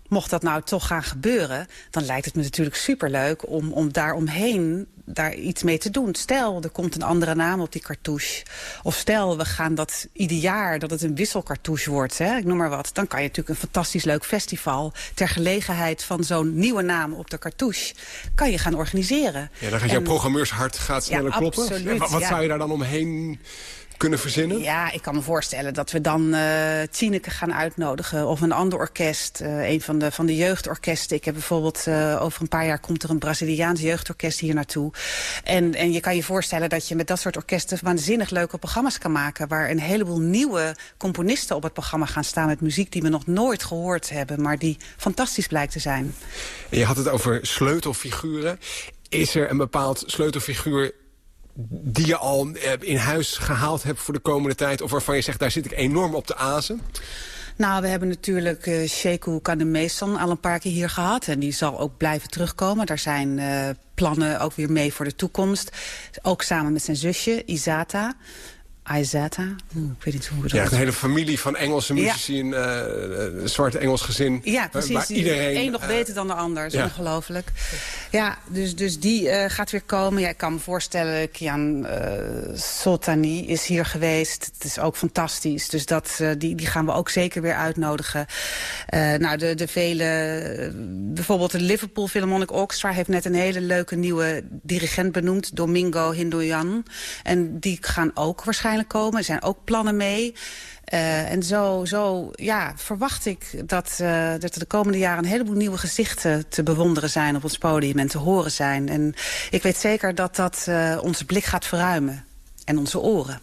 Speaker 10: mocht dat nou toch gaan gebeuren, dan lijkt het me natuurlijk superleuk om, om daaromheen daar iets mee te doen. Stel, er komt een andere naam op die cartouche. Of stel, we gaan dat ieder jaar, dat het een wisselcartouche wordt. Hè, ik noem maar wat. Dan kan je natuurlijk een fantastisch leuk festival ter gelegenheid van zo'n nieuwe naam op de cartouche kan je gaan organiseren.
Speaker 8: Ja, dan gaat jouw programmeurshart gaat sneller
Speaker 10: ja,
Speaker 8: kloppen.
Speaker 10: Absoluut,
Speaker 8: wat wat
Speaker 10: ja.
Speaker 8: zou je daar dan omheen kunnen verzinnen?
Speaker 10: Ja, ik kan me voorstellen dat we dan uh, Tineke gaan uitnodigen of een ander orkest. Uh, een van de, van de jeugdorkesten. Ik heb bijvoorbeeld uh, over een paar jaar komt er een Braziliaans jeugdorkest hier naartoe. En, en je kan je voorstellen dat je met dat soort orkesten waanzinnig leuke programma's kan maken. Waar een heleboel nieuwe componisten op het programma gaan staan met muziek die we nog nooit gehoord hebben. Maar die fantastisch blijkt te zijn.
Speaker 8: En je had het over sleutelfiguren. Is er een bepaald sleutelfiguur die je al in huis gehaald hebt voor de komende tijd, of waarvan je zegt, daar zit ik enorm op te azen?
Speaker 10: Nou, we hebben natuurlijk uh, Sheku Kanemeson al een paar keer hier gehad. En die zal ook blijven terugkomen. Daar zijn uh, plannen ook weer mee voor de toekomst. Ook samen met zijn zusje, Isata. Isata, Oeh, ik weet niet hoe we dat...
Speaker 8: Ja, een hele familie van Engelse muzici, ja. een uh, zwart Engels gezin.
Speaker 10: Ja, precies.
Speaker 8: Waar iedereen,
Speaker 10: Eén nog
Speaker 8: uh,
Speaker 10: beter dan de ander, dat is
Speaker 8: ja.
Speaker 10: ongelooflijk. Ja, dus, dus die uh, gaat weer komen. Ja, ik kan me voorstellen, Kian uh, Soltani is hier geweest. Het is ook fantastisch. Dus dat, uh, die, die gaan we ook zeker weer uitnodigen. Uh, nou, de, de vele... Uh, bijvoorbeeld de Liverpool Philharmonic Orchestra heeft net een hele leuke nieuwe dirigent benoemd. Domingo Hindoyan. En die gaan ook waarschijnlijk komen. Er zijn ook plannen mee. Uh, en zo, zo ja, verwacht ik dat, uh, dat er de komende jaren een heleboel nieuwe gezichten te bewonderen zijn op ons podium en te horen zijn. En ik weet zeker dat dat uh, onze blik gaat verruimen. En onze oren.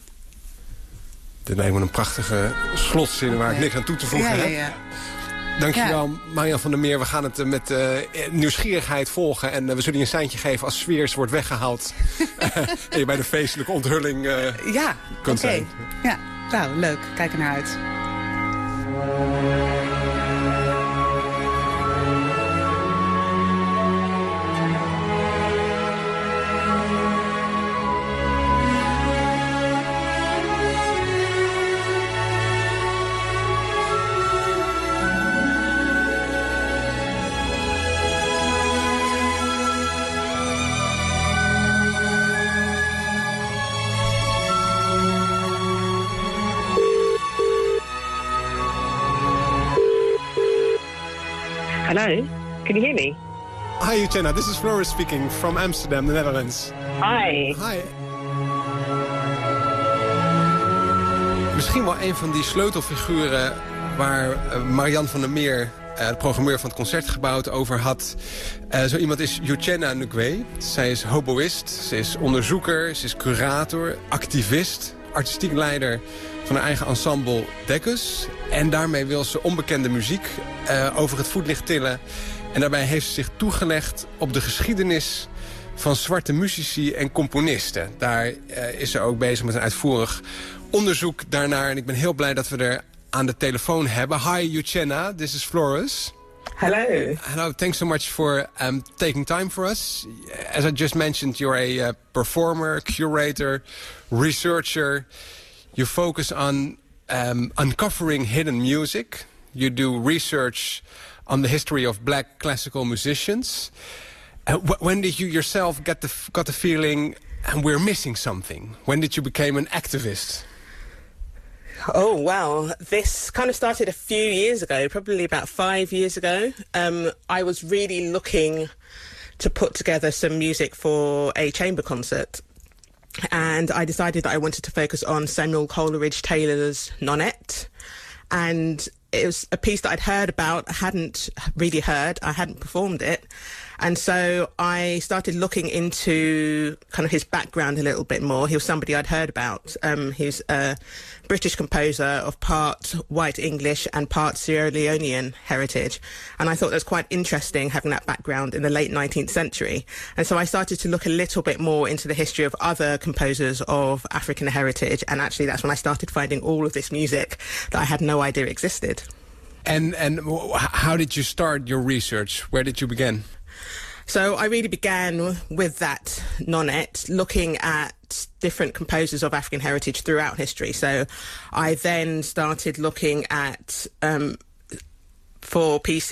Speaker 8: Dit lijkt me een prachtige slotzin waar ik niks aan toe te voegen
Speaker 10: ja,
Speaker 8: heb.
Speaker 10: ja, ja.
Speaker 8: Dankjewel,
Speaker 10: ja.
Speaker 8: Marian van der Meer. We gaan het uh, met uh, nieuwsgierigheid volgen. En uh, we zullen je een seintje geven als Sweers wordt weggehaald. en je bij de feestelijke onthulling uh,
Speaker 10: ja,
Speaker 8: kunt
Speaker 10: okay.
Speaker 8: zijn.
Speaker 10: Ja, nou, leuk. Kijk er naar uit.
Speaker 11: Hello, can you hear me?
Speaker 8: Hi, Uchenna. This is Floris speaking from Amsterdam, the Netherlands.
Speaker 11: Hi.
Speaker 8: Hi. Misschien wel een van die sleutelfiguren waar Marian van der Meer, uh, de programmeur van het Concertgebouw, het over had. Uh, zo iemand is Uchenna Ngwe. Zij is hoboïst, ze is onderzoeker, ze is curator, activist, artistiek leider van haar eigen ensemble Decus. En daarmee wil ze onbekende muziek uh, over het voetlicht tillen. En daarbij heeft ze zich toegelegd op de geschiedenis van zwarte muzici en componisten. Daar uh, is ze ook bezig met een uitvoerig onderzoek daarnaar. En ik ben heel blij dat we er aan de telefoon hebben. Hi, Uchenna. This is Floris.
Speaker 11: Hello.
Speaker 8: Hello. Thanks so much for um, taking time for us. As I just mentioned, you're a uh, performer, curator, researcher. You focus on um, uncovering hidden music. You do research on the history of black classical musicians. Uh, wh when did you yourself get the, got the feeling, and we're missing something? When did you become an activist?
Speaker 11: Oh, well, this kind of started a few years ago, probably about five years ago. Um, I was really looking to put together some music for a chamber concert. And I decided that I wanted to focus on Samuel Coleridge Taylor's Nonette. And it was a piece that I'd heard about, I hadn't really heard, I hadn't performed it. And so I started looking into kind of his background a little bit more. He was somebody I'd heard about. Um, he's a British composer of part white English and part Sierra Leonean heritage. And I thought that was quite interesting having that background in the late nineteenth century. And so I started to look a little bit more into the history of other composers of African heritage. And actually that's when I started finding all of this music that I had no idea existed.
Speaker 8: And, and how did you start your research? Where did you begin?
Speaker 11: So I really began with that nonette, looking at different composers of African heritage throughout history. So I then started looking at, um, for pieces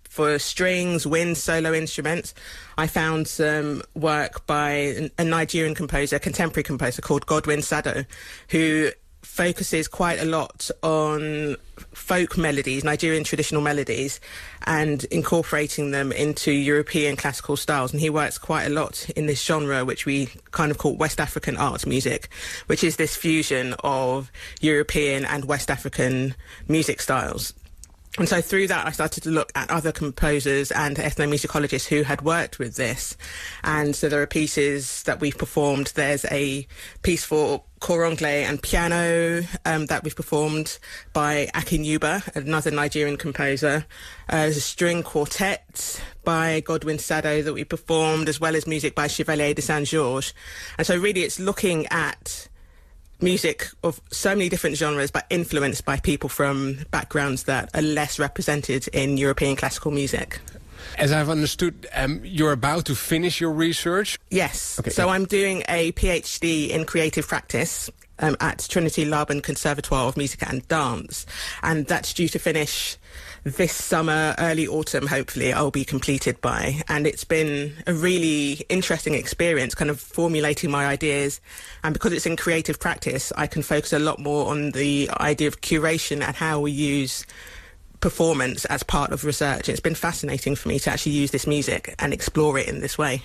Speaker 11: for strings, wind, solo instruments. I found some work by a Nigerian composer, a contemporary composer called Godwin Sado, who focuses quite a lot on folk melodies, Nigerian traditional melodies, and incorporating them into European classical styles. And he works quite a lot in this genre, which we kind of call West African art music, which is this fusion of European and West African music styles. And so through that, I started to look at other composers and ethnomusicologists who had worked with this. And so there are pieces that we've performed. There's a piece for cor anglais and piano um, that we've performed by Akinyuba, another Nigerian composer. Uh, there's a string quartet by Godwin Sado that we performed, as well as music by Chevalier de Saint-Georges. And so really it's looking at music of so many different genres, but influenced by people from backgrounds that are less represented in European classical music.
Speaker 8: As I've understood, um, you're about to finish your research?
Speaker 11: Yes.
Speaker 8: Okay.
Speaker 11: So I'm doing a PhD in creative practice um, at Trinity Laban Conservatoire of Music and Dance, and that's due to finish this summer, early autumn, hopefully, I'll be completed by. And it's been a really interesting experience, kind of formulating my ideas. And because it's in creative practice, I can focus a lot more on the idea of curation and how we use performance as part of research. It's been fascinating for me to actually use this music and explore it in this way.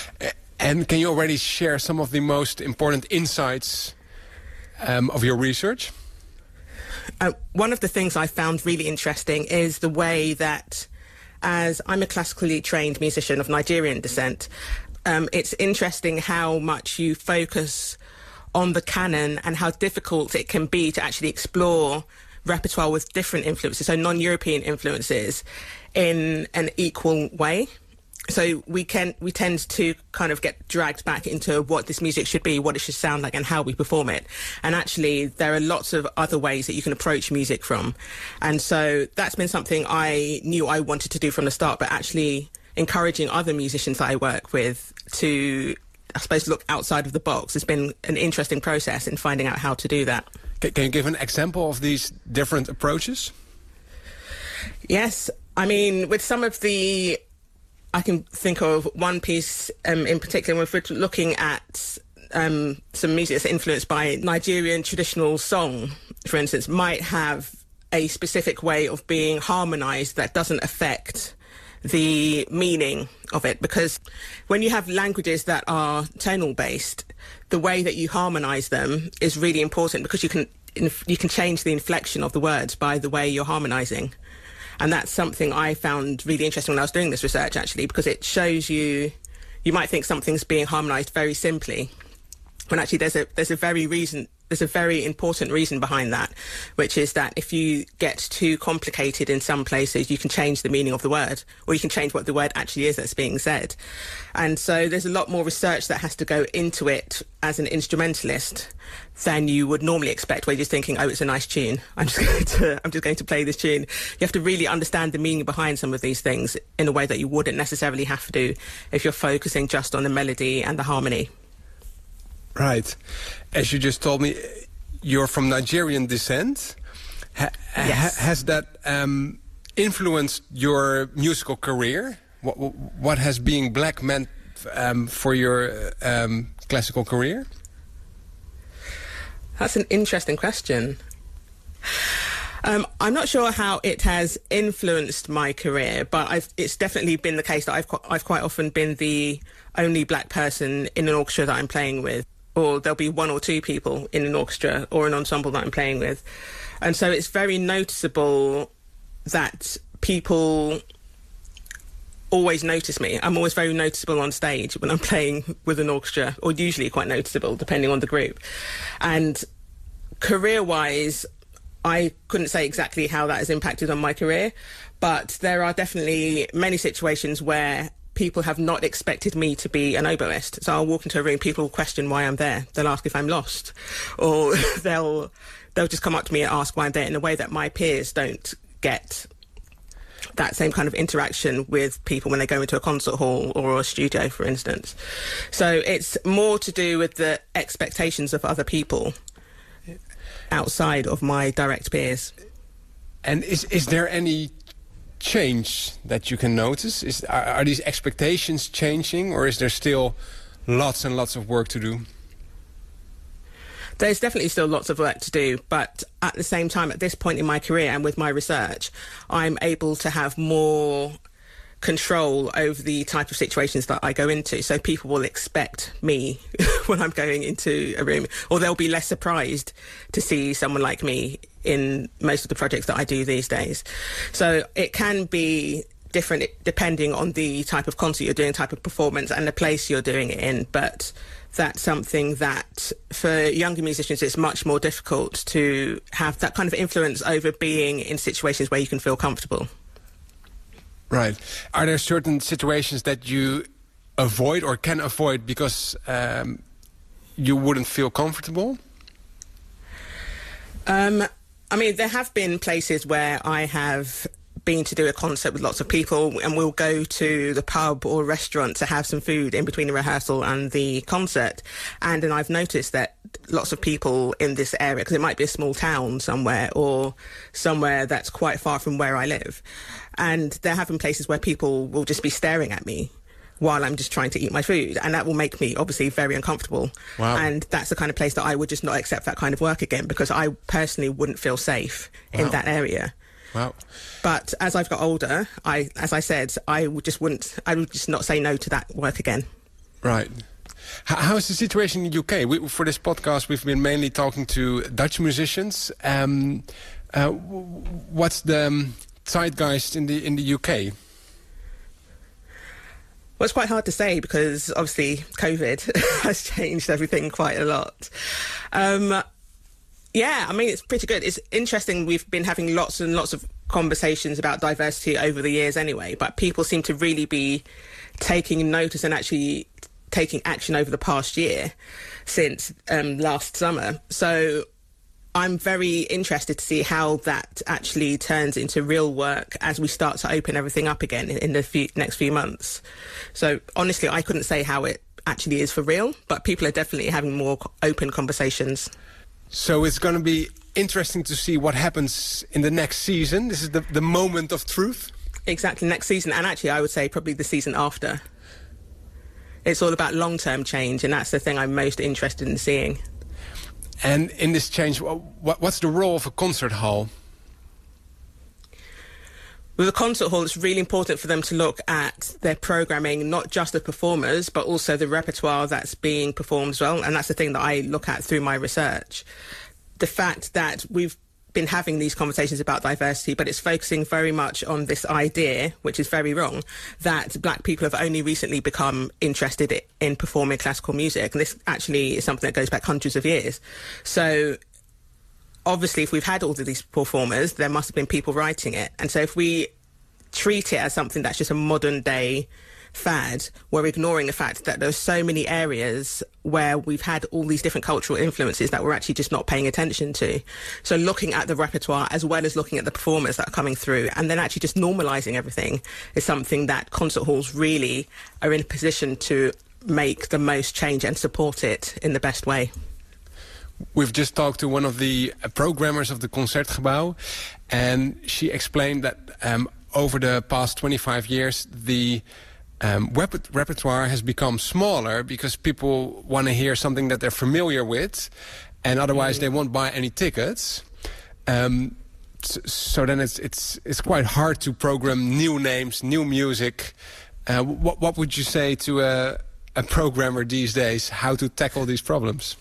Speaker 8: And can you already share some of the most important insights um, of your research?
Speaker 11: Uh, one of the things I found really interesting is the way that, as I'm a classically trained musician of Nigerian descent, um, it's interesting how much you focus on the canon and how difficult it can be to actually explore repertoire with different influences, so non-European influences, in an equal way. So we can we tend to kind of get dragged back into what this music should be, what it should sound like, and how we perform it. And actually, there are lots of other ways that you can approach music from. And so that's been something I knew I wanted to do from the start, but actually encouraging other musicians that I work with to, I suppose, look outside of the box has been an interesting process in finding out how to do that.
Speaker 8: Can you give an example of these different approaches?
Speaker 11: Yes. I mean, with some of the... I can think of one piece um, in particular, if we're looking at um, some music that's influenced by Nigerian traditional song, for instance, might have a specific way of being harmonised that doesn't affect the meaning of it. Because when you have languages that are tonal based, the way that you harmonise them is really important, because you can you can change the inflection of the words by the way you're harmonising. And that's something I found really interesting when I was doing this research, actually, because it shows you, you might think something's being harmonised very simply, when actually there's a there's a very reason, there's a very important reason behind that, which is that if you get too complicated in some places, you can change the meaning of the word, or you can change what the word actually is that's being said. And so there's a lot more research that has to go into it as an instrumentalist than you would normally expect, where you're just thinking, oh, it's a nice tune, I'm just going to I'm just going to play this tune. You have to really understand the meaning behind some of these things in a way that you wouldn't necessarily have to if you're focusing just on the melody and the harmony.
Speaker 8: Right. As you just told me, you're from Nigerian descent. Ha
Speaker 11: yes.
Speaker 8: ha has that um, influenced your musical career? What, what has being black meant um, for your um, classical career?
Speaker 11: That's an interesting question. Um, I'm not sure how it has influenced my career, but I've, it's definitely been the case that I've, qu I've quite often been the only black person in an orchestra that I'm playing with, or there'll be one or two people in an orchestra or an ensemble that I'm playing with. And so it's very noticeable that people always notice me. I'm always very noticeable on stage when I'm playing with an orchestra, or usually quite noticeable depending on the group. And career-wise, I couldn't say exactly how that has impacted on my career, but there are definitely many situations where people have not expected me to be an oboist. So I'll walk into a room, people will question why I'm there. They'll ask if I'm lost, or they'll they'll just come up to me and ask why I'm there in a way that my peers don't get that same kind of interaction with people when they go into a concert hall or a studio, for instance. So it's more to do with the expectations of other people outside of my direct peers.
Speaker 8: And is is there any change that you can notice? Is, are, are these expectations changing, or is there still lots and lots of work to do?
Speaker 11: There's definitely still lots of work to do, but at the same time, at this point in my career and with my research, I'm able to have more control over the type of situations that I go into. So people will expect me when I'm going into a room, or they'll be less surprised to see someone like me in most of the projects that I do these days. So it can be different depending on the type of concert you're doing, type of performance, and the place you're doing it in. But that's something that for younger musicians, it's much more difficult to have that kind of influence over being in situations where you can feel comfortable.
Speaker 8: Right. Are there certain situations that you avoid or can avoid because um, you wouldn't feel comfortable?
Speaker 11: Um, I mean, there have been places where I have been to do a concert with lots of people, and we'll go to the pub or restaurant to have some food in between the rehearsal and the concert. And then I've noticed that lots of people in this area, because it might be a small town somewhere or somewhere that's quite far from where I live, and there have been places where people will just be staring at me while I'm just trying to eat my food, and that will make me obviously very uncomfortable.
Speaker 8: Wow.
Speaker 11: And that's the kind of place that I would just not accept that kind of work again, because I personally wouldn't feel safe
Speaker 8: Wow.
Speaker 11: in that area.
Speaker 8: Wow.
Speaker 11: But as I've got older, I, as I said, I would just wouldn't, I would just not say no to that work again.
Speaker 8: Right. H- how is the situation in the U K? We, for this podcast, we've been mainly talking to Dutch musicians. Um, uh, w- what's the um, zeitgeist in the in the U K?
Speaker 11: Well, it's quite hard to say because obviously COVID has changed everything quite a lot. Um, yeah, I mean, it's pretty good. It's interesting. We've been having lots and lots of conversations about diversity over the years anyway, but people seem to really be taking notice and actually taking action over the past year since um, last summer. So I'm very interested to see how that actually turns into real work as we start to open everything up again in the few, next few months. So honestly, I couldn't say how it actually is for real, but people are definitely having more open conversations.
Speaker 8: So it's going to be interesting to see what happens in the next season. This is the, the moment of truth.
Speaker 11: Exactly, next season. And actually, I would say probably the season after. It's all about long-term change, and that's the thing I'm most interested in seeing.
Speaker 8: And in this change, what, what's the role of a concert hall?
Speaker 11: With a concert hall, it's really important for them to look at their programming, not just the performers, but also the repertoire that's being performed as well. And that's the thing that I look at through my research. The fact that we've been having these conversations about diversity, but it's focusing very much on this idea, which is very wrong, that black people have only recently become interested in performing classical music. And this actually is something that goes back hundreds of years. So obviously, if we've had all of these performers, there must have been people writing it. And so if we treat it as something that's just a modern day fad, we're ignoring the fact that there's so many areas where we've had all these different cultural influences that we're actually just not paying attention to. So looking at the repertoire as well as looking at the performers that are coming through, and then actually just normalising everything, is something that concert halls really are in a position to make the most change and support it in the best way.
Speaker 8: We've just talked to one of the programmers of the Concertgebouw, and she explained that um, over the past twenty-five years, the um, rep- repertoire has become smaller because people want to hear something that they're familiar with, and otherwise mm. they won't buy any tickets. Um, so, so then it's it's it's quite hard to program new names, new music. Uh, what what would you say to a, a programmer these days? How to tackle these problems?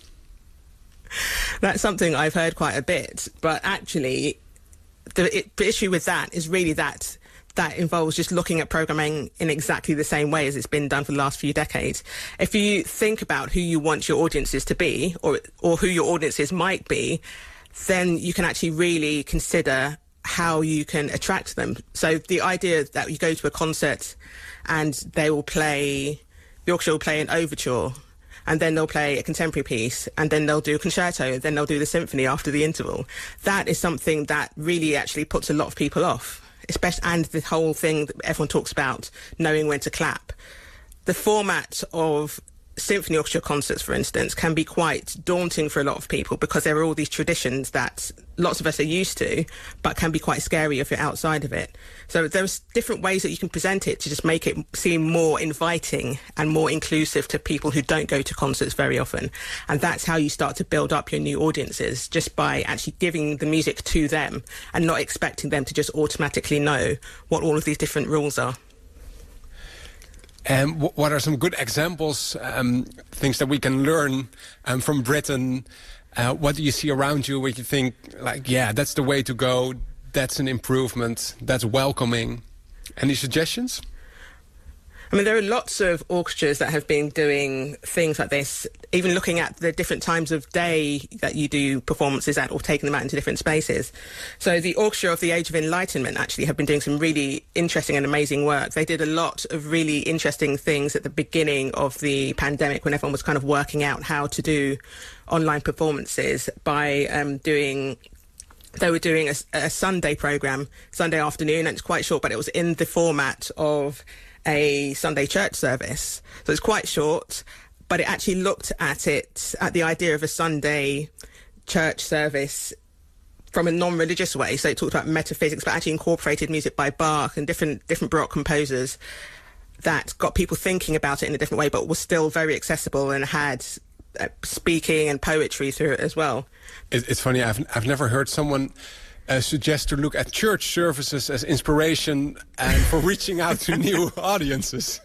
Speaker 11: That's something I've heard quite a bit, but actually the, it, the issue with that is really that that involves just looking at programming in exactly the same way as it's been done for the last few decades. If you think about who you want your audiences to be, or or who your audiences might be, then you can actually really consider how you can attract them. So the idea that you go to a concert and they will play, the orchestra will play an overture, and then they'll play a contemporary piece, and then they'll do a concerto, then they'll do the symphony after the interval. That is something that really actually puts a lot of people off, especially, and the whole thing that everyone talks about, knowing when to clap. The format of symphony orchestra concerts, for instance, can be quite daunting for a lot of people because there are all these traditions that lots of us are used to, but can be quite scary if you're outside of it. So there's different ways that you can present it to just make it seem more inviting and more inclusive to people who don't go to concerts very often. And that's how you start to build up your new audiences, just by actually giving the music to them and not expecting them to just automatically know what all of these different rules are.
Speaker 8: And um, what are some good examples, um, things that we can learn um, from Britain? Uh, what do you see around you where you think, like, yeah, that's the way to go, that's an improvement, that's welcoming? Any suggestions?
Speaker 11: I mean, there are lots of orchestras that have been doing things like this, even looking at the different times of day that you do performances at or taking them out into different spaces. So the Orchestra of the Age of Enlightenment actually have been doing some really interesting and amazing work. They did a lot of really interesting things at the beginning of the pandemic when everyone was kind of working out how to do online performances by um, doing... They were doing a, a Sunday programme, Sunday afternoon, and it's quite short, but it was in the format of a Sunday church service. So it's quite short, but it actually looked at it, at the idea of a Sunday church service from a non-religious way. So it talked about metaphysics, but actually incorporated music by Bach and different different Baroque composers that got people thinking about it in a different way, but was still very accessible and had uh, speaking and poetry through it as well.
Speaker 8: It's funny, I've, I've never heard someone uh, suggest to look at church services as inspiration and for reaching out to new audiences.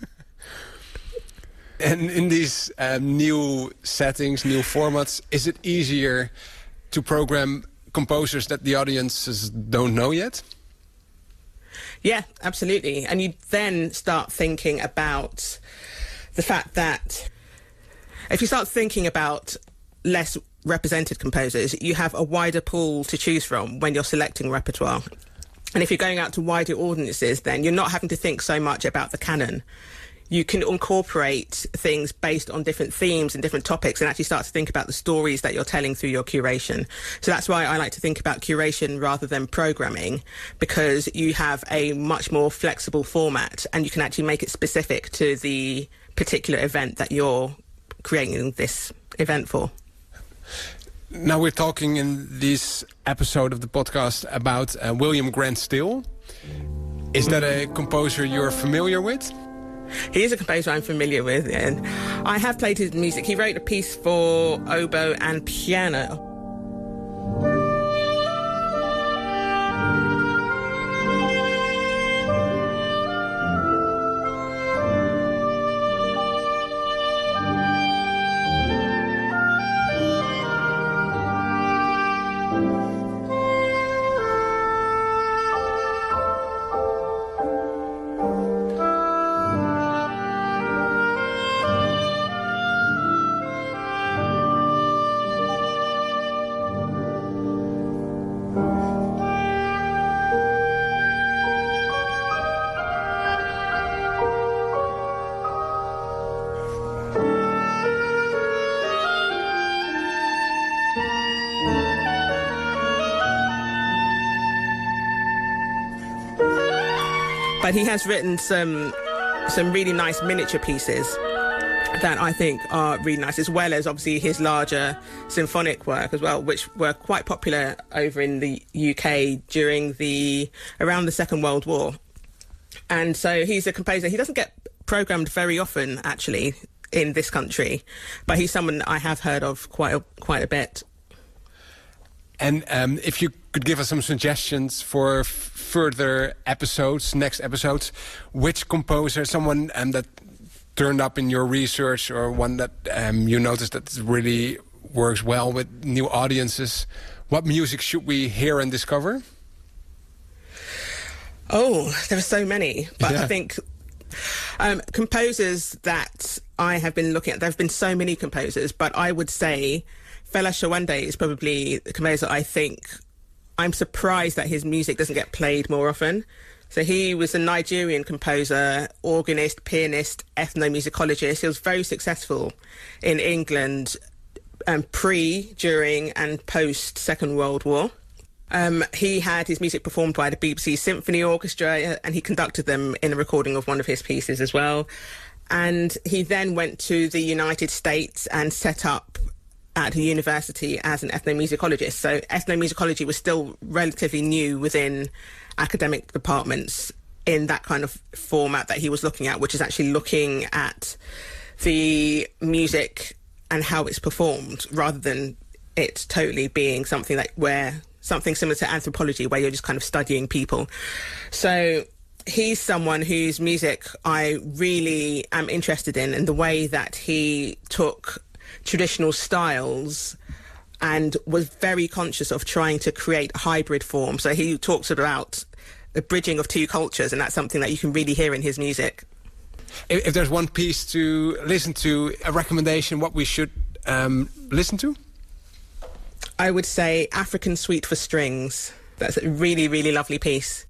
Speaker 8: And in these um, new settings, new formats, is it easier to program composers that the audiences don't know yet?
Speaker 11: Yeah, absolutely. And you then start thinking about the fact that if you start thinking about less represented composers, you have a wider pool to choose from when you're selecting repertoire. And if you're going out to wider audiences, then you're not having to think so much about the canon. You can incorporate things based on different themes and different topics and actually start to think about the stories that you're telling through your curation. So that's why I like to think about curation rather than programming, because you have a much more flexible format and you can actually make it specific to the particular event that you're creating this event for.
Speaker 8: Now we're talking in this episode of the podcast about uh, William Grant Still. Is that a composer you're familiar with?
Speaker 11: He is a composer I'm familiar with, and I have played his music. He wrote a piece for oboe and piano. But he has written some some really nice miniature pieces that I think are really nice, as well as obviously his larger symphonic work as well, which were quite popular over in the U K during the around the Second World War. And so he's a composer. He doesn't get programmed very often, actually, in this country, but he's someone I have heard of quite a, quite a bit.
Speaker 8: And um, if you could give us some suggestions for f further episodes, next episodes, which composer, someone um, that turned up in your research or one that um, you noticed that really works well with new audiences, what music should we hear and discover?
Speaker 11: Oh, there are so many, but
Speaker 8: yeah.
Speaker 11: I think um, composers that I have been looking at, there have been so many composers, but I would say Fela Shawande is probably the composer I think I'm surprised that his music doesn't get played more often. So he was a Nigerian composer, organist, pianist, ethnomusicologist. He was very successful in England um, pre, during and post Second World War. Um, he had his music performed by the B B C Symphony Orchestra and he conducted them in a recording of one of his pieces as well. And he then went to the United States and set up at the university as an ethnomusicologist. So ethnomusicology was still relatively new within academic departments in that kind of format that he was looking at, which is actually looking at the music and how it's performed rather than it totally being something like where something similar to anthropology where you're just kind of studying people. So he's someone whose music I really am interested in, and the way that he took traditional styles and was very conscious of trying to create a hybrid form. So he talks about the bridging of two cultures, and that's something that you can really hear in his music.
Speaker 8: If, if there's one piece to listen to, a recommendation, what we should um, listen to?
Speaker 11: I would say African Suite for Strings. That's a really, really lovely piece.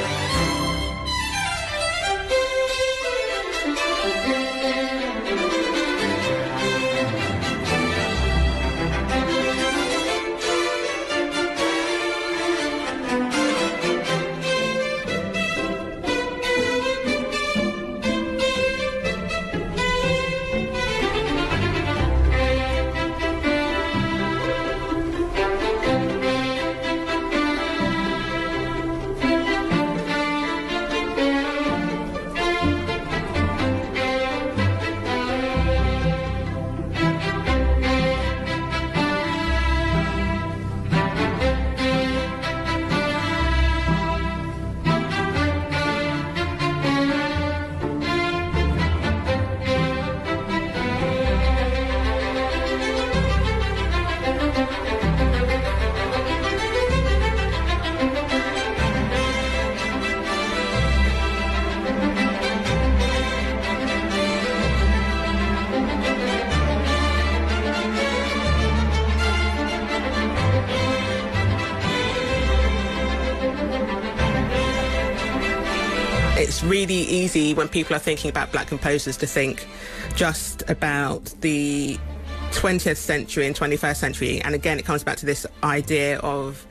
Speaker 11: It's really easy when people are thinking about black composers to think just about the twentieth century and twenty-first century. And again, it comes back to this idea of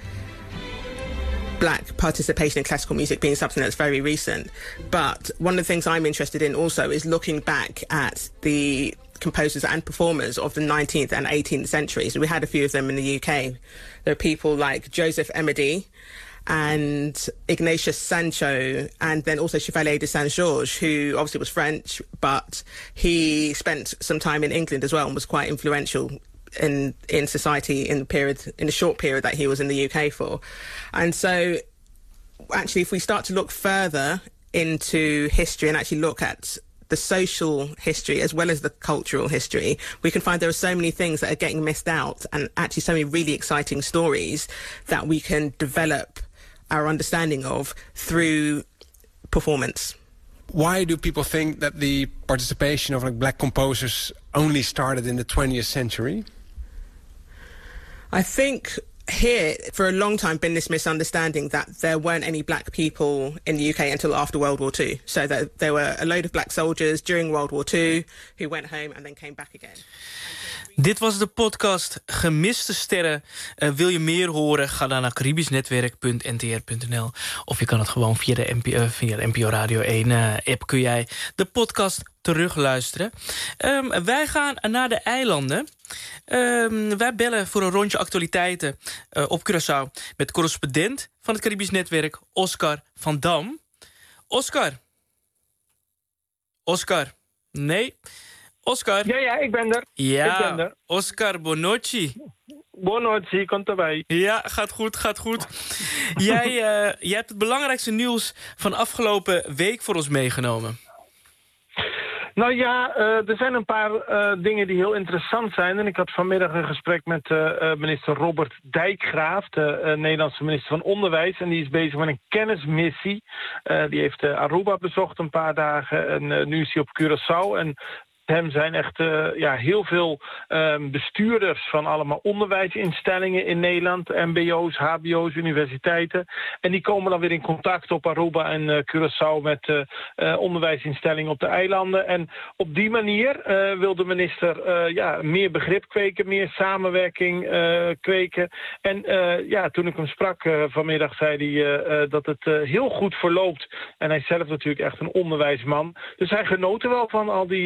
Speaker 11: black participation in classical music being something that's very recent. But one of the things I'm interested in also is looking back at the composers and performers of the nineteenth and eighteenth centuries. We had a few of them in the U K. There are people like Joseph Emedy and Ignatius Sancho, and then also Chevalier de Saint-Georges, who obviously was French, but he spent some time in England as well and was quite influential in in society in the period, in the short period that he was in the U K for. And so actually, if we start to look further into history and actually look at the social history as well as the cultural history, we can find there are so many things that are getting missed out, and actually so many really exciting stories that we can develop our understanding of through performance.
Speaker 8: Why do people think that the participation of like black composers only started in the twentieth century?
Speaker 11: I think here, for a long time, been this misunderstanding that there weren't any black people in the U K until after World War Two. So that there were a load of black soldiers during World War Two who went home and then came back again.
Speaker 3: Dit was de podcast Gemiste Sterren. Uh, wil je meer horen? Ga dan naar caribischnetwerk punt n t r punt n l. Of je kan het gewoon via de N P O, via de N P O Radio één uh, app kun jij de podcast terugluisteren. Um, wij gaan naar de eilanden. Um, wij bellen voor een rondje actualiteiten uh, op Curaçao met correspondent van het Caribisch Netwerk, Oscar van Dam. Oscar? Oscar? Nee? Oscar?
Speaker 12: Ja, ja, ik ben er.
Speaker 3: Ja,
Speaker 12: ik ben er.
Speaker 3: Oscar, buonanotte.
Speaker 12: Buonanotte, komt erbij.
Speaker 3: Ja, gaat goed, gaat goed. jij, uh, jij hebt het belangrijkste nieuws van afgelopen week voor ons meegenomen.
Speaker 12: Nou ja, uh, er zijn een paar uh, dingen die heel interessant zijn. En ik had vanmiddag een gesprek met uh, uh, minister Robert Dijkgraaf, de uh, Nederlandse minister van Onderwijs. En die is bezig met een kennismissie. Uh, die heeft uh, Aruba bezocht een paar dagen en uh, nu is hij op Curaçao. En hem zijn echt uh, ja, heel veel uh, bestuurders van allemaal onderwijsinstellingen in Nederland. M B O's, H B O's, universiteiten. En die komen dan weer in contact op Aruba en uh, Curaçao met uh, uh, onderwijsinstellingen op de eilanden. En op die manier uh, wil de minister uh, ja, meer begrip kweken, meer samenwerking uh, kweken. En uh, ja, toen ik hem sprak uh, vanmiddag zei hij uh, uh, dat het uh, heel goed verloopt. En hij is zelf natuurlijk echt een onderwijsman. Dus hij genoot er wel van al die uh, discussies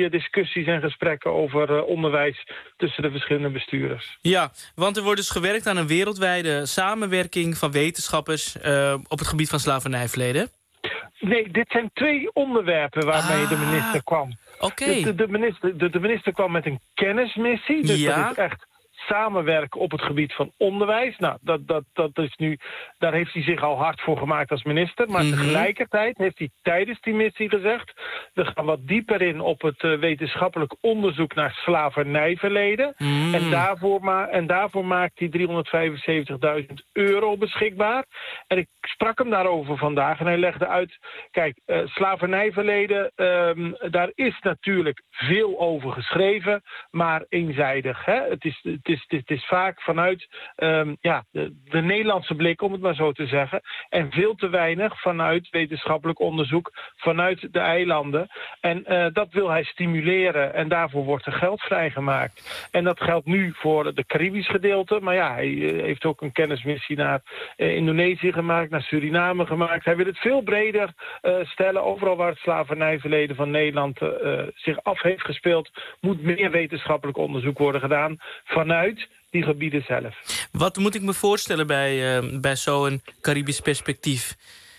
Speaker 12: discussies en gesprekken over uh, onderwijs tussen de verschillende bestuurders.
Speaker 3: Ja, want er wordt dus gewerkt aan een wereldwijde samenwerking van wetenschappers uh, op het gebied van slavernijverleden.
Speaker 12: Nee, dit zijn twee onderwerpen waarmee ah, de minister kwam.
Speaker 3: Oké.
Speaker 12: Okay. De, de, minister, de, de minister kwam met een kennismissie. Dus
Speaker 3: ja.
Speaker 12: dat is echt samenwerken op het gebied van onderwijs. Nou, dat, dat, dat is nu, daar heeft hij zich al hard voor gemaakt als minister. Maar mm-hmm. tegelijkertijd heeft hij tijdens die missie gezegd, we gaan wat dieper in op het uh, wetenschappelijk onderzoek naar slavernijverleden. Mm. En, daarvoor ma- en daarvoor maakt hij driehonderdvijfenzeventigduizend euro beschikbaar. En ik sprak hem daarover vandaag en hij legde uit, kijk, uh, slavernijverleden, um, daar is natuurlijk veel over geschreven, maar eenzijdig. Hè? Het is, het is Het is, het is vaak vanuit um, ja, de, de Nederlandse blik, om het maar zo te zeggen. En veel te weinig vanuit wetenschappelijk onderzoek vanuit de eilanden. En uh, dat wil hij stimuleren. En daarvoor wordt er geld vrijgemaakt. En dat geldt nu voor de Caribisch gedeelte. Maar ja, hij uh, heeft ook een kennismissie naar uh, Indonesië gemaakt, naar Suriname gemaakt. Hij wil het veel breder uh, stellen. Overal waar het slavernijverleden van Nederland uh, zich af heeft gespeeld, moet meer wetenschappelijk onderzoek worden gedaan vanuit die gebieden zelf.
Speaker 3: Wat moet ik me voorstellen bij, uh, bij zo'n Caribisch perspectief?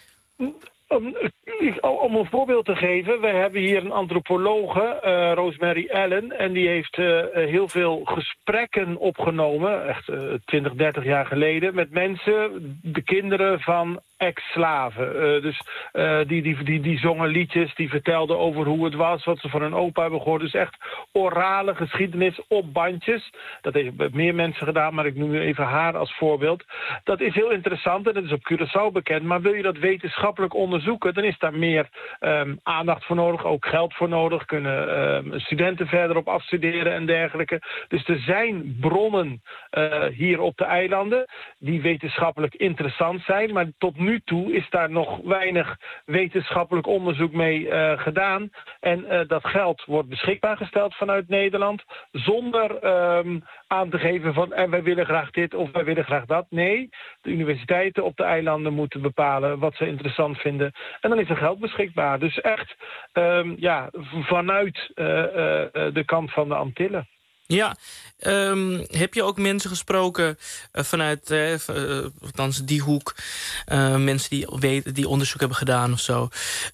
Speaker 12: Om, om een voorbeeld te geven, we hebben hier een antropologe, uh, Rosemary Allen, en die heeft uh, heel veel gesprekken opgenomen, echt uh, twintig, dertig jaar geleden, met mensen, de kinderen van ex-slaven. Uh, dus uh, die, die, die, die zongen liedjes, die vertelden over hoe het was, wat ze van hun opa hebben gehoord. Dus echt orale geschiedenis op bandjes. Dat heeft meer mensen gedaan, maar ik noem nu even haar als voorbeeld. Dat is heel interessant en dat is op Curaçao bekend. Maar wil je dat wetenschappelijk onderzoeken, dan is daar meer um, aandacht voor nodig, ook geld voor nodig. Kunnen um, studenten verder op afstuderen en dergelijke. Dus er zijn bronnen uh, hier op de eilanden die wetenschappelijk interessant zijn, maar tot nu Nu toe is daar nog weinig wetenschappelijk onderzoek mee uh, gedaan. En uh, dat geld wordt beschikbaar gesteld vanuit Nederland, zonder um, aan te geven van en wij willen graag dit of wij willen graag dat. Nee, de universiteiten op de eilanden moeten bepalen wat ze interessant vinden. En dan is er geld beschikbaar. Dus echt um, ja, vanuit uh, uh, de kant van de Antillen.
Speaker 3: Ja, um, heb je ook mensen gesproken uh, vanuit, uh, uh, althans die hoek, uh, mensen die, weten, die onderzoek hebben gedaan of zo,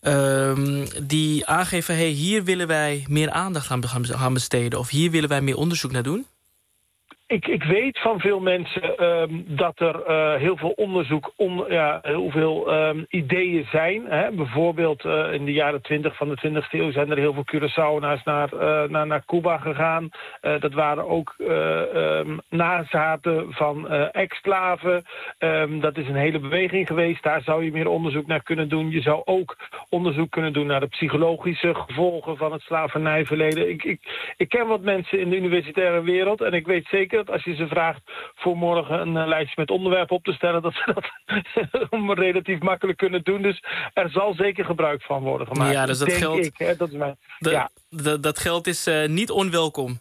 Speaker 3: um, die aangeven, hey, hier willen wij meer aandacht aan gaan besteden of hier willen wij meer onderzoek naar doen?
Speaker 12: Ik, ik weet van veel mensen um, dat er uh, heel veel onderzoek, on, ja, heel veel um, ideeën zijn. Hè? Bijvoorbeeld uh, in de jaren twintig van de twintigste eeuw zijn er heel veel Curaçaoënaars naar, uh, naar, naar Cuba gegaan. Uh, dat waren ook uh, um, nazaten van uh, ex-slaven. Um, dat is een hele beweging geweest. Daar zou je meer onderzoek naar kunnen doen. Je zou ook onderzoek kunnen doen naar de psychologische gevolgen van het slavernijverleden. Ik, ik, ik ken wat mensen in de universitaire wereld en ik weet zeker dat als je ze vraagt voor morgen een uh, lijstje met onderwerpen op te stellen, dat ze dat relatief makkelijk kunnen doen. Dus er zal zeker gebruik van worden gemaakt.
Speaker 3: Ja, dus dat
Speaker 12: denk
Speaker 3: geld,
Speaker 12: ik. Hè, dat, is mijn,
Speaker 3: de,
Speaker 12: ja.
Speaker 3: de, dat geld is uh, niet onwelkom.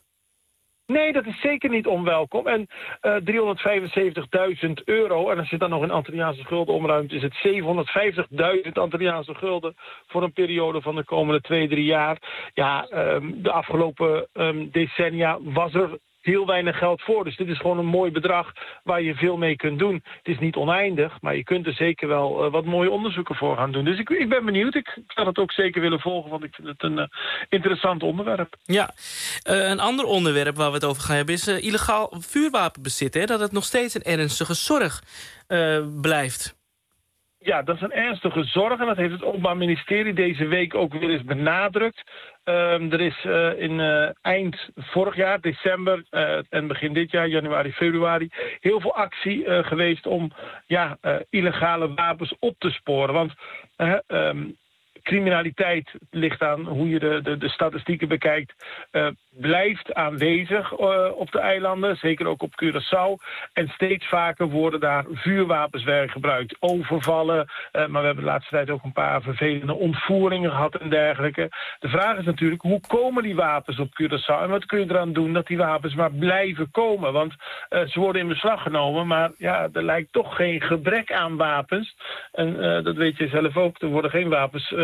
Speaker 12: Nee, dat is zeker niet onwelkom. En uh, driehonderdvijfenzeventigduizend euro, en als je dan nog in Antilliaanse gulden omruimt, is het zevenhonderdvijftigduizend Antilliaanse gulden voor een periode van de komende twee, drie jaar. Ja, um, de afgelopen um, decennia was er heel weinig geld voor. Dus dit is gewoon een mooi bedrag waar je veel mee kunt doen. Het is niet oneindig, maar je kunt er zeker wel uh, wat mooie onderzoeken voor gaan doen. Dus ik, ik ben benieuwd. Ik zou het ook zeker willen volgen, want ik vind het een uh, interessant onderwerp.
Speaker 3: Ja, uh, een ander onderwerp waar we het over gaan hebben is uh, illegaal vuurwapenbezit. Hè? Dat het nog steeds een ernstige zorg uh, blijft.
Speaker 12: Ja, dat is een ernstige zorg en dat heeft het Openbaar Ministerie deze week ook weer eens benadrukt. Um, er is uh, in uh, eind vorig jaar, december uh, en begin dit jaar, januari, februari, heel veel actie uh, geweest om ja, uh, illegale wapens op te sporen. Want uh, um, criminaliteit ligt aan hoe je de, de, de statistieken bekijkt, uh, blijft aanwezig uh, op de eilanden, zeker ook op Curaçao. En steeds vaker worden daar vuurwapens weer gebruikt. Overvallen, uh, maar we hebben de laatste tijd ook een paar vervelende ontvoeringen gehad en dergelijke. De vraag is natuurlijk, hoe komen die wapens op Curaçao? En wat kun je eraan doen dat die wapens maar blijven komen? Want uh, ze worden in beslag genomen, maar ja, er lijkt toch geen gebrek aan wapens. En uh, dat weet je zelf ook, er worden geen wapens uh,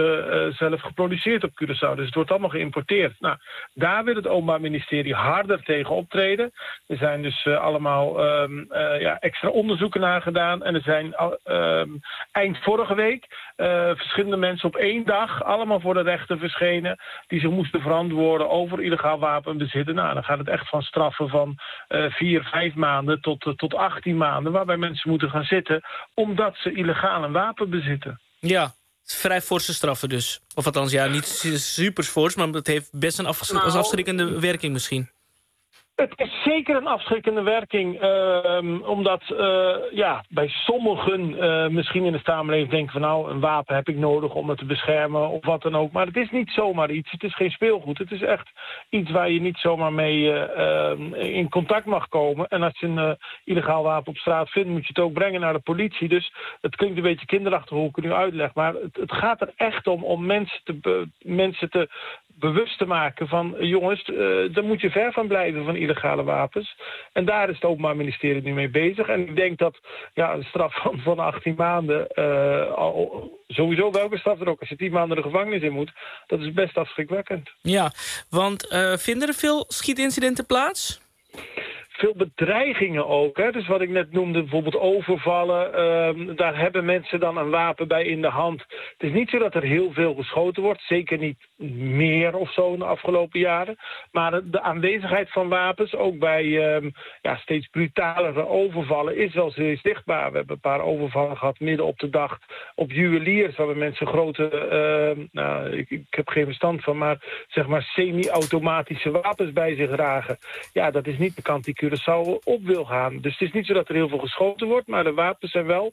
Speaker 12: uh, zelf geproduceerd op Curaçao. Dus het wordt allemaal geïmporteerd. Nou, daar wil het Openbaar Ministerie harder tegen optreden. Er zijn dus uh, allemaal um, uh, ja, extra onderzoeken naar gedaan. En er zijn uh, eind vorige week uh, verschillende mensen op één dag allemaal voor de rechter verschenen die zich moesten verantwoorden over illegaal wapenbezitten. Nou, dan gaat het echt van straffen van uh, vier, vijf maanden tot, uh, tot achttien maanden, waarbij mensen moeten gaan zitten omdat ze illegaal een wapen bezitten.
Speaker 3: Ja, vrij forse straffen dus. Of althans, ja, niet super fors, maar het heeft best een afs- nou, afschrikkende werking misschien.
Speaker 12: Het is zeker een afschrikkende werking, uh, omdat uh, ja, bij sommigen uh, misschien in de samenleving denken van nou, een wapen heb ik nodig om me te beschermen of wat dan ook. Maar het is niet zomaar iets, het is geen speelgoed. Het is echt iets waar je niet zomaar mee uh, uh, in contact mag komen. En als je een uh, illegaal wapen op straat vindt, moet je het ook brengen naar de politie. Dus het klinkt een beetje kinderachtig hoe ik het nu uitleg, maar het, het gaat er echt om om mensen te, be, mensen te bewust te maken van jongens, uh, daar moet je ver van blijven van illegale wapens. En daar is het Openbaar Ministerie nu mee bezig. En ik denk dat ja, een straf van, van achttien maanden, uh, al, sowieso welke straf er ook, als je tien maanden de gevangenis in moet, dat is best afschrikwekkend.
Speaker 3: Ja, want uh, vinden er veel schietincidenten plaats?
Speaker 12: Veel bedreigingen ook. Hè? Dus wat ik net noemde, bijvoorbeeld overvallen. Uh, daar hebben mensen dan een wapen bij in de hand. Het is niet zo dat er heel veel geschoten wordt. Zeker niet meer of zo in de afgelopen jaren. Maar de aanwezigheid van wapens, ook bij uh, ja, steeds brutalere overvallen, is wel zeer zichtbaar. We hebben een paar overvallen gehad midden op de dag op juweliers, waar mensen grote, uh, nou, ik, ik heb geen verstand van, maar zeg maar semi-automatische wapens bij zich dragen. Ja, dat is niet de kant die Curaçao op wil gaan. Dus het is niet zo dat er heel veel geschoten wordt, maar de wapens zijn wel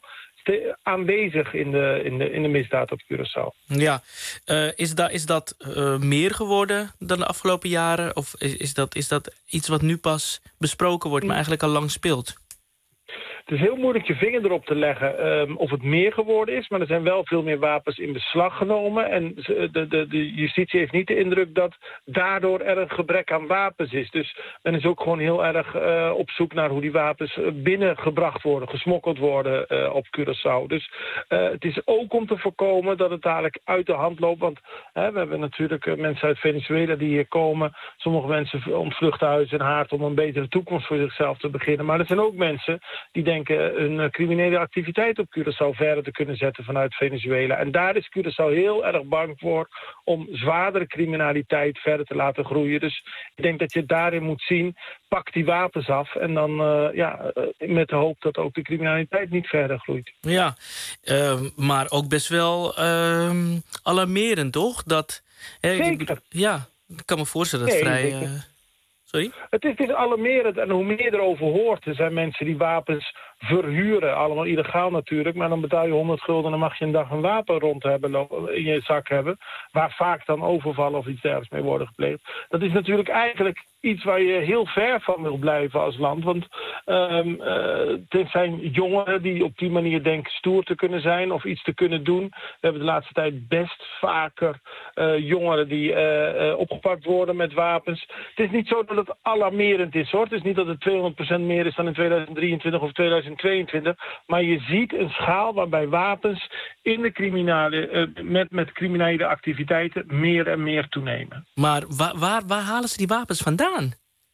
Speaker 12: aanwezig in de, in de, in de misdaad op Curaçao.
Speaker 3: Ja, uh, is, da, is dat uh, meer geworden dan de afgelopen jaren? Of is, is, dat, is dat iets wat nu pas besproken wordt, maar eigenlijk al lang speelt?
Speaker 12: Het is heel moeilijk je vinger erop te leggen um, of het meer geworden is, maar er zijn wel veel meer wapens in beslag genomen. En de, de, de justitie heeft niet de indruk dat daardoor er een gebrek aan wapens is. Dus men is ook gewoon heel erg uh, op zoek naar hoe die wapens binnengebracht worden, gesmokkeld worden uh, op Curaçao. Dus uh, het is ook om te voorkomen dat het dadelijk uit de hand loopt. Want hè, we hebben natuurlijk uh, mensen uit Venezuela die hier komen. Sommige mensen ontvluchten huis en haard om een betere toekomst voor zichzelf te beginnen. Maar er zijn ook mensen die denken een criminele activiteit op Curaçao verder te kunnen zetten vanuit Venezuela. En daar is Curaçao heel erg bang voor om zwaardere criminaliteit verder te laten groeien. Dus ik denk dat je daarin moet zien, pak die wapens af en dan uh, ja, uh, met de hoop dat ook de criminaliteit niet verder groeit.
Speaker 3: Ja, uh, maar ook best wel uh, alarmerend, toch? Dat, hè,
Speaker 12: Zeker.
Speaker 3: Ja, ik kan me voorstellen dat het
Speaker 12: nee,
Speaker 3: vrij... Uh, sorry?
Speaker 12: Het is, het is alarmerend en hoe meer je erover hoort, er zijn mensen die wapens verhuren, allemaal illegaal natuurlijk, maar dan betaal je honderd gulden en dan mag je een dag een wapen rond hebben, in je zak hebben, waar vaak dan overvallen of iets dergelijks mee worden gepleegd. Dat is natuurlijk eigenlijk iets waar je heel ver van wil blijven als land, want um, uh, het zijn jongeren die op die manier denken stoer te kunnen zijn of iets te kunnen doen. We hebben de laatste tijd best vaker uh, jongeren die uh, uh, opgepakt worden met wapens. Het is niet zo dat het alarmerend is, hoor. Het is niet dat het tweehonderd procent meer is dan in tweeduizend drieëntwintig of tweeduizend tweeëntwintig, maar je ziet een schaal waarbij wapens in de criminele, uh, met, met criminele activiteiten meer en meer toenemen.
Speaker 3: Maar waar, waar, waar halen ze die wapens vandaan?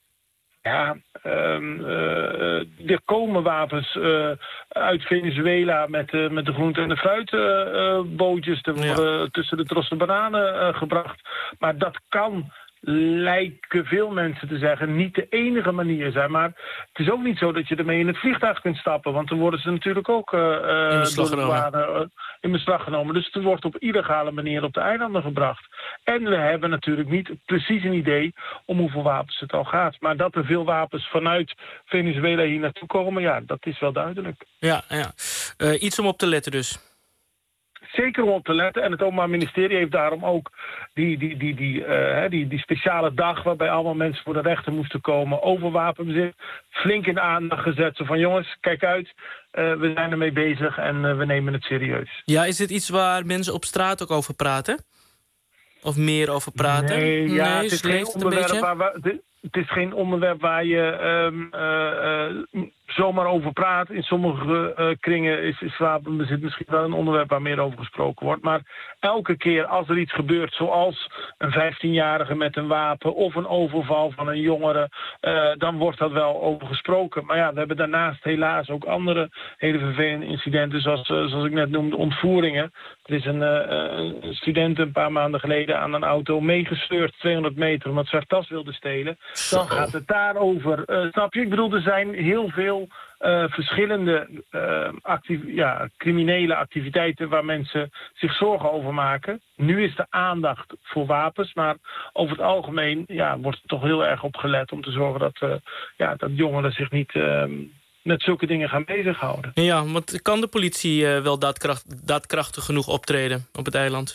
Speaker 12: Ja, um, uh, er komen wapens uh, uit Venezuela met, uh, met de groente- en de fruitbootjes uh, uh, ja. tussen de trossen bananen uh, gebracht. Maar dat kan, lijken veel mensen te zeggen, niet de enige manier zijn. Maar het is ook niet zo dat je ermee in het vliegtuig kunt stappen. Want dan worden ze natuurlijk ook uh,
Speaker 3: in beslag genomen.
Speaker 12: Uh, in beslag genomen. Dus het wordt op illegale manier op de eilanden gebracht. En we hebben natuurlijk niet precies een idee om hoeveel wapens het al gaat. Maar dat er veel wapens vanuit Venezuela hier naartoe komen, ja, dat is wel duidelijk.
Speaker 3: Ja, ja. Uh, iets om op te letten dus.
Speaker 12: Zeker om op te letten. En het Openbaar Ministerie heeft daarom ook die, die, die, die, uh, die, die speciale dag waarbij allemaal mensen voor de rechter moesten komen over wapenbezit flink in aandacht gezet. Zo van jongens, kijk uit, uh, we zijn ermee bezig en uh, we nemen het serieus.
Speaker 3: Ja, is dit iets waar mensen op straat ook over praten? Of meer over praten?
Speaker 12: Nee, ja,
Speaker 3: nee,
Speaker 12: het is geen onderwerp waar we, het is geen onderwerp waar je um, uh, uh, zomaar over praat. In sommige uh, kringen is, is wapenbezit misschien wel een onderwerp waar meer over gesproken wordt. Maar elke keer als er iets gebeurt, zoals een vijftienjarige met een wapen of een overval van een jongere, uh, dan wordt dat wel over gesproken. Maar ja, we hebben daarnaast helaas ook andere hele vervelende incidenten, zoals, uh, zoals ik net noemde, ontvoeringen. Er is een, uh, een student een paar maanden geleden aan een auto meegesleurd, tweehonderd meter, omdat ze haar tas wilde stelen. Dan gaat het daarover. Uh, snap je? Ik bedoel, er zijn heel veel uh, verschillende uh, actief, ja, criminele activiteiten waar mensen zich zorgen over maken. Nu is de aandacht voor wapens, maar over het algemeen ja, wordt er toch heel erg op gelet om te zorgen dat, uh, ja, dat jongeren zich niet Uh, met zulke dingen gaan bezighouden.
Speaker 3: Ja, want kan de politie uh, wel daadkracht, daadkrachtig genoeg optreden op het eiland?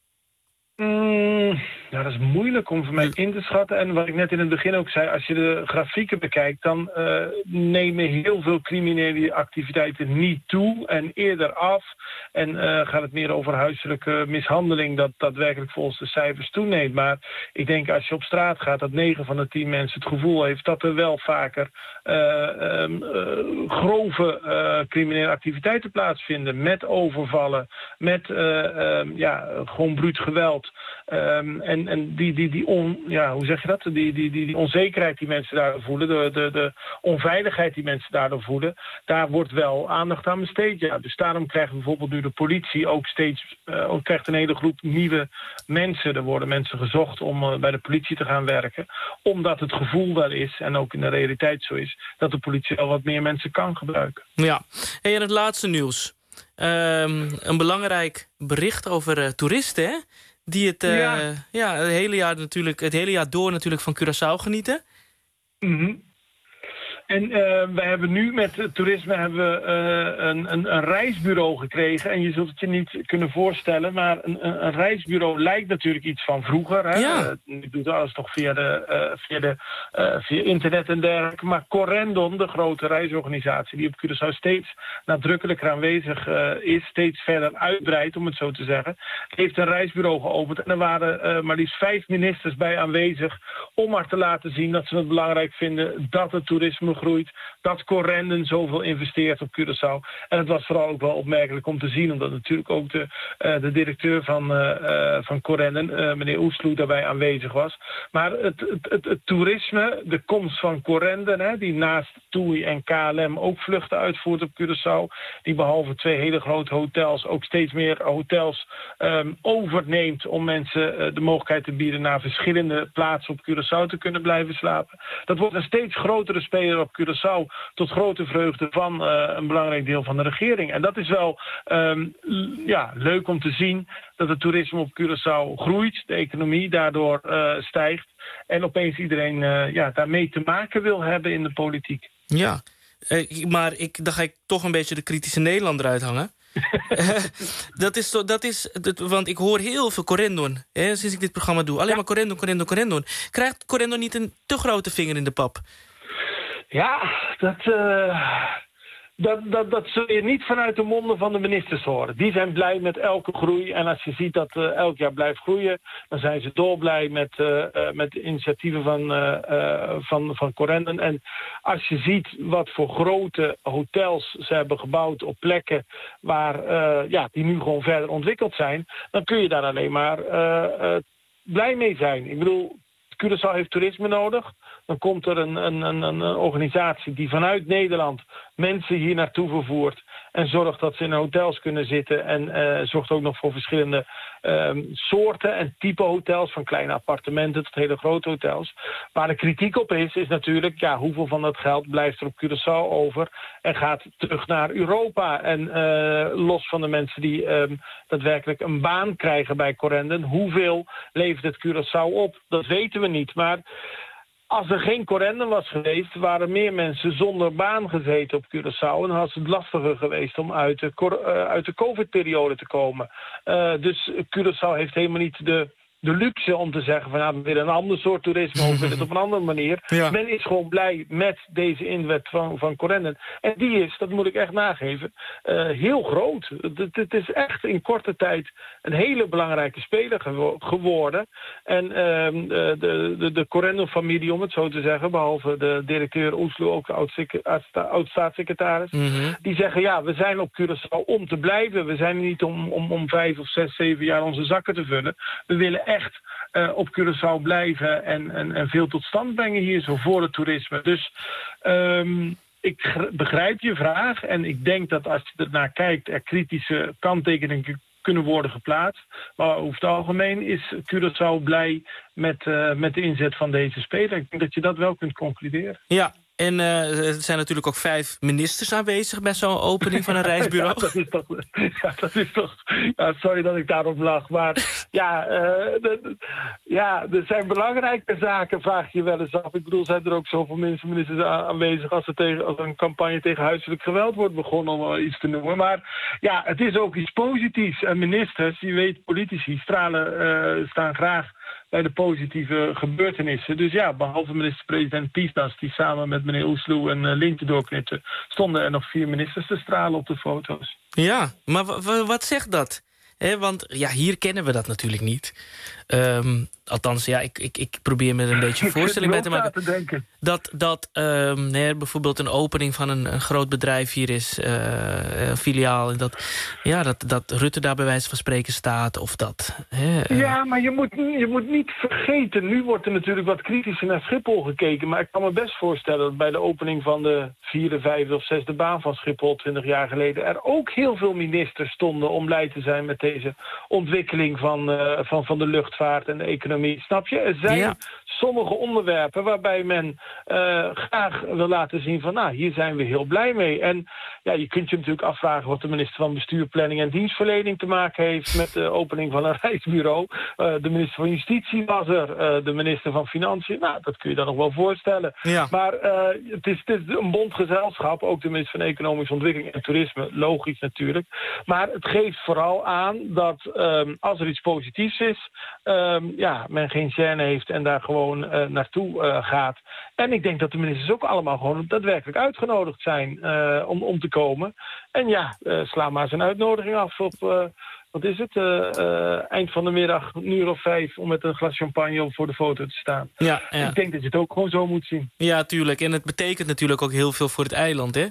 Speaker 12: Mm, ja, dat is moeilijk om voor mij in te schatten. En wat ik net in het begin ook zei, als je de grafieken bekijkt, dan uh, nemen heel veel criminele activiteiten niet toe en eerder af. En uh, gaat het meer over huiselijke mishandeling, dat daadwerkelijk volgens de cijfers toeneemt. Maar ik denk als je op straat gaat, dat negen van de tien mensen het gevoel heeft dat er wel vaker uh, um, uh, grove uh, criminele activiteiten plaatsvinden. Met overvallen, met uh, um, ja, gewoon bruut geweld. Um, en en die, die, die, on, ja, hoe zeg je dat? Die, die, die, die onzekerheid die mensen daardoor voelen, de, de, de onveiligheid die mensen daardoor voelen, daar wordt wel aandacht aan besteed. Ja. Dus daarom krijgt bijvoorbeeld nu de politie ook steeds, uh, ook krijgt een hele groep nieuwe mensen. Er worden mensen gezocht om uh, bij de politie te gaan werken, omdat het gevoel daar is, en ook in de realiteit zo is, dat de politie wel wat meer mensen kan gebruiken.
Speaker 3: Ja, en in het laatste nieuws. Um, een belangrijk bericht over uh, toeristen, hè? Die het, uh, ja. Ja, het, hele jaar natuurlijk, het hele jaar door natuurlijk van Curaçao genieten.
Speaker 12: Mm-hmm. En uh, we hebben nu met uh, toerisme hebben we, uh, een, een, een reisbureau gekregen. En je zult het je niet kunnen voorstellen, maar een, een, een reisbureau lijkt natuurlijk iets van vroeger. Hè?
Speaker 3: Ja.
Speaker 12: Uh, je doet alles toch via, de, uh, via, de, uh, via internet en dergelijke. Maar Corendon, de grote reisorganisatie die op Curaçao steeds nadrukkelijker aanwezig uh, is, steeds verder uitbreidt, om het zo te zeggen, heeft een reisbureau geopend. En er waren uh, maar liefst vijf ministers bij aanwezig om maar te laten zien dat ze het belangrijk vinden dat het toerisme groeit, dat Corendon zoveel investeert op Curaçao. En het was vooral ook wel opmerkelijk om te zien, omdat natuurlijk ook de, uh, de directeur van, uh, uh, van Corendon, uh, meneer Oesloe, daarbij aanwezig was. Maar het, het, het, het toerisme, de komst van Corendon, hè, die naast TUI en K L M ook vluchten uitvoert op Curaçao, die behalve twee hele grote hotels ook steeds meer hotels um, overneemt om mensen uh, de mogelijkheid te bieden naar verschillende plaatsen op Curaçao te kunnen blijven slapen. Dat wordt een steeds grotere speler op Curaçao, tot grote vreugde van uh, een belangrijk deel van de regering. En dat is wel um, ja, leuk om te zien dat het toerisme op Curaçao groeit, de economie daardoor uh, stijgt en opeens iedereen uh, ja, daarmee te maken wil hebben in de politiek.
Speaker 3: Ja, uh, maar ik, dan ga ik toch een beetje de kritische Nederlander uithangen. dat is, dat is dat, want ik hoor heel veel Corendon, hè, sinds ik dit programma doe. Alleen ja. maar Corendon, Corendon, Corendon. Krijgt Corendon niet een te grote vinger in de pap?
Speaker 12: Ja, dat, uh, dat, dat, dat zul je niet vanuit de monden van de ministers horen. Die zijn blij met elke groei. En als je ziet dat uh, elk jaar blijft groeien, dan zijn ze dolblij met, uh, uh, met de initiatieven van, uh, uh, van, van Corendon. En als je ziet wat voor grote hotels ze hebben gebouwd op plekken waar, uh, ja, die nu gewoon verder ontwikkeld zijn, dan kun je daar alleen maar uh, uh, blij mee zijn. Ik bedoel, Curaçao heeft toerisme nodig. Dan komt er een, een, een, een organisatie die vanuit Nederland mensen hier naartoe vervoert en zorgt dat ze in hotels kunnen zitten en uh, zorgt ook nog voor verschillende um, soorten en type hotels, van kleine appartementen tot hele grote hotels. Waar de kritiek op is, is natuurlijk, ja, hoeveel van dat geld blijft er op Curaçao over en gaat terug naar Europa. En uh, los van de mensen die um, daadwerkelijk een baan krijgen bij Corendon, hoeveel levert het Curaçao op? Dat weten we niet, maar als er geen Corendon was geweest, waren meer mensen zonder baan gezeten op Curaçao. En dan was het lastiger geweest om uit de, uh, uit de COVID-periode te komen. Uh, dus Curaçao heeft helemaal niet de de luxe om te zeggen van ja, we willen een ander soort toerisme of we willen het op een andere manier. Ja. Men is gewoon blij met deze inzet van, van Corendon. En die is, dat moet ik echt nageven, uh, heel groot. Het, het is echt in korte tijd een hele belangrijke speler gewo- geworden. En uh, de, de, de Corendon-familie, om het zo te zeggen, behalve de directeur Oesloe, ook de oud-staatssecretaris, mm-hmm. die zeggen ja, we zijn op Curaçao om te blijven. We zijn niet om, om, om vijf of zes, zeven jaar onze zakken te vullen. We willen echt uh, op Curaçao blijven en, en, en veel tot stand brengen hier, zo voor het toerisme. Dus um, ik gr- begrijp je vraag en ik denk dat als je ernaar kijkt, er kritische kanttekeningen kunnen worden geplaatst. Maar over het algemeen is Curaçao blij met, uh, met de inzet van deze speler. Ik denk dat je dat wel kunt concluderen.
Speaker 3: Ja. En uh, er zijn natuurlijk ook vijf ministers aanwezig bij zo'n opening van een reisbureau.
Speaker 12: Ja, dat is toch... Ja, dat is toch ja, sorry dat ik daarop lach. Maar ja, uh, de, de, ja, er zijn belangrijke zaken, vraag je wel eens af. Ik bedoel, zijn er ook zoveel ministers aanwezig als er, tegen, als er een campagne tegen huiselijk geweld wordt begonnen, om wel iets te noemen. Maar ja, het is ook iets positiefs. En ministers, je weet, politici stralen, uh, staan graag bij de positieve gebeurtenissen. Dus ja, behalve minister-president Piestas, die samen met meneer Oesloe een uh, lintje doorknipte, stonden er nog vier ministers te stralen op de foto's.
Speaker 3: Ja, maar w- w- wat zegt dat? He, want ja, hier kennen we dat natuurlijk niet. Um, althans, ja, ik, ik, ik probeer me er een beetje een voorstelling bij te maken.
Speaker 12: Te
Speaker 3: dat dat um, he, bijvoorbeeld een opening van een, een groot bedrijf hier is, uh, een filiaal, en dat, ja, dat, dat Rutte daar bij wijze van spreken staat, of dat. He, uh...
Speaker 12: Ja, maar je moet, je moet niet vergeten, nu wordt er natuurlijk wat kritischer naar Schiphol gekeken, maar ik kan me best voorstellen dat bij de opening van de vierde, vijfde of zesde baan van Schiphol twintig jaar geleden er ook heel veel ministers stonden om blij te zijn met deze ontwikkeling van, uh, van, van de luchtvaart en de economie. Snap je? Er zijn ja. sommige onderwerpen waarbij men uh, graag wil laten zien van, nou, hier zijn we heel blij mee. En ja, je kunt je natuurlijk afvragen wat de minister van Bestuur, Planning en Dienstverlening te maken heeft met de opening van een reisbureau. Uh, de minister van Justitie was er, uh, de minister van Financiën. Nou, dat kun je dan nog wel voorstellen. Ja. Maar uh, het, is, het is een bondgezelschap, ook de minister van Economische Ontwikkeling en Toerisme, logisch natuurlijk. Maar het geeft vooral aan dat um, als er iets positiefs is, um, ja, men geen gêne heeft en daar gewoon uh, naartoe uh, gaat. En ik denk dat de ministers ook allemaal gewoon daadwerkelijk uitgenodigd zijn uh, om, om te komen. En ja, uh, sla maar zijn uitnodiging af op, uh, wat is het, uh, uh, eind van de middag, een uur of vijf, om met een glas champagne op voor de foto te staan.
Speaker 3: Ja, ja.
Speaker 12: Ik denk dat je het ook gewoon zo moet zien.
Speaker 3: Ja, tuurlijk. En het betekent natuurlijk ook heel veel voor het eiland, hè?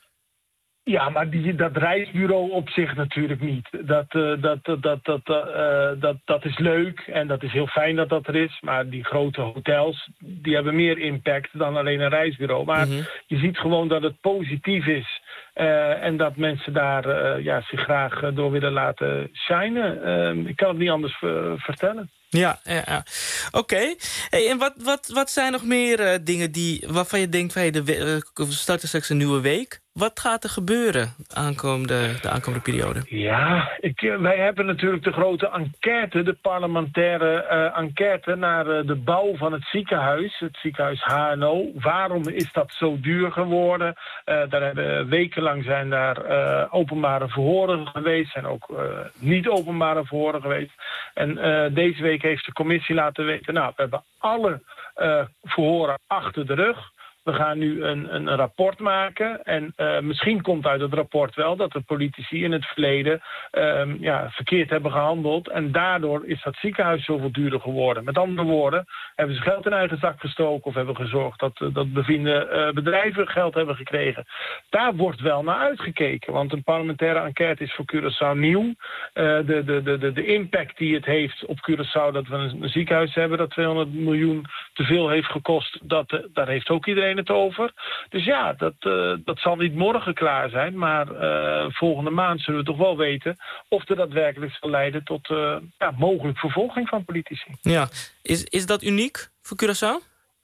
Speaker 12: Ja, maar die, dat reisbureau op zich natuurlijk niet. Dat, uh, dat, dat, dat, dat, uh, dat, dat is leuk en dat is heel fijn dat dat er is. Maar die grote hotels, die hebben meer impact dan alleen een reisbureau. Maar mm-hmm. je ziet gewoon dat het positief is. Uh, en dat mensen daar uh, ja, zich graag uh, door willen laten shinen. Uh, ik kan het niet anders uh, vertellen.
Speaker 3: Ja, ja, ja. Oké. Okay. Hey, en wat, wat, wat zijn nog meer uh, dingen die, waarvan je denkt, hey, de we- we starten straks een nieuwe week. Wat gaat er gebeuren aankomende, de aankomende periode?
Speaker 12: Ja, ik, wij hebben natuurlijk de grote enquête, de parlementaire uh, enquête naar uh, de bouw van het ziekenhuis, het ziekenhuis H N O. Waarom is dat zo duur geworden? Uh, daar hebben wekenlang zijn daar uh, openbare verhoren geweest, zijn ook uh, niet openbare verhoren geweest. En uh, deze week heeft de commissie laten weten, nou, we hebben alle uh, verhoren achter de rug. We gaan nu een, een rapport maken en uh, misschien komt uit het rapport wel dat de politici in het verleden um, ja, verkeerd hebben gehandeld. En daardoor is dat ziekenhuis zoveel duurder geworden. Met andere woorden, hebben ze geld in eigen zak gestoken of hebben gezorgd dat, dat bevriende uh, bedrijven geld hebben gekregen. Daar wordt wel naar uitgekeken, want een parlementaire enquête is voor Curaçao nieuw. Uh, de, de, de, de, de impact die het heeft op Curaçao dat we een, een ziekenhuis hebben dat tweehonderd miljoen te veel heeft gekost, dat, uh, daar heeft ook iedereen het over. Dus ja, dat, uh, dat zal niet morgen klaar zijn, maar uh, volgende maand zullen we toch wel weten of er daadwerkelijk zal leiden tot uh, ja, mogelijk vervolging van politici.
Speaker 3: Ja, is, is dat uniek voor Curaçao?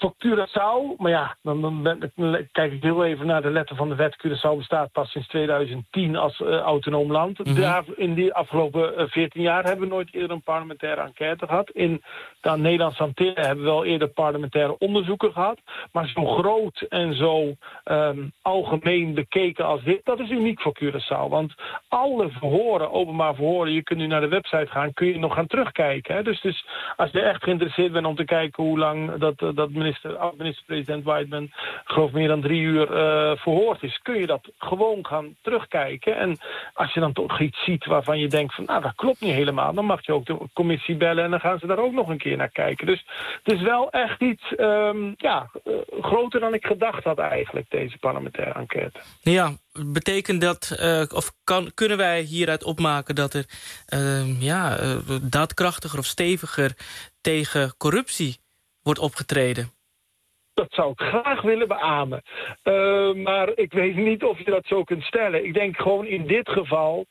Speaker 12: Voor Curaçao, maar ja, dan, dan, ben, dan kijk ik heel even naar de letter van de wet. Curaçao bestaat pas sinds tweeduizend tien als uh, autonoom land. Mm-hmm. Daar, in die afgelopen uh, veertien jaar hebben we nooit eerder een parlementaire enquête gehad. In de Nederlandse Antillen hebben we wel eerder parlementaire onderzoeken gehad. Maar zo groot en zo um, algemeen bekeken als dit, dat is uniek voor Curaçao. Want alle verhoren, openbaar verhoren, je kunt nu naar de website gaan, kun je nog gaan terugkijken. Hè? Dus, dus als je echt geïnteresseerd bent om te kijken hoe lang dat, dat minister, minister-president Whiteman, geloof meer dan drie uur uh, verhoord is, kun je dat gewoon gaan terugkijken. En als je dan toch iets ziet waarvan je denkt van, nou, dat klopt niet helemaal, dan mag je ook de commissie bellen en dan gaan ze daar ook nog een keer naar kijken. Dus het is wel echt iets um, ja, uh, groter dan ik gedacht had eigenlijk, deze parlementaire enquête.
Speaker 3: Ja, betekent dat, uh, of kan, kunnen wij hieruit opmaken dat er uh, ja, uh, daadkrachtiger of steviger tegen corruptie wordt opgetreden?
Speaker 12: Dat zou ik graag willen beamen. Uh, maar ik weet niet of je dat zo kunt stellen. Ik denk gewoon in dit geval,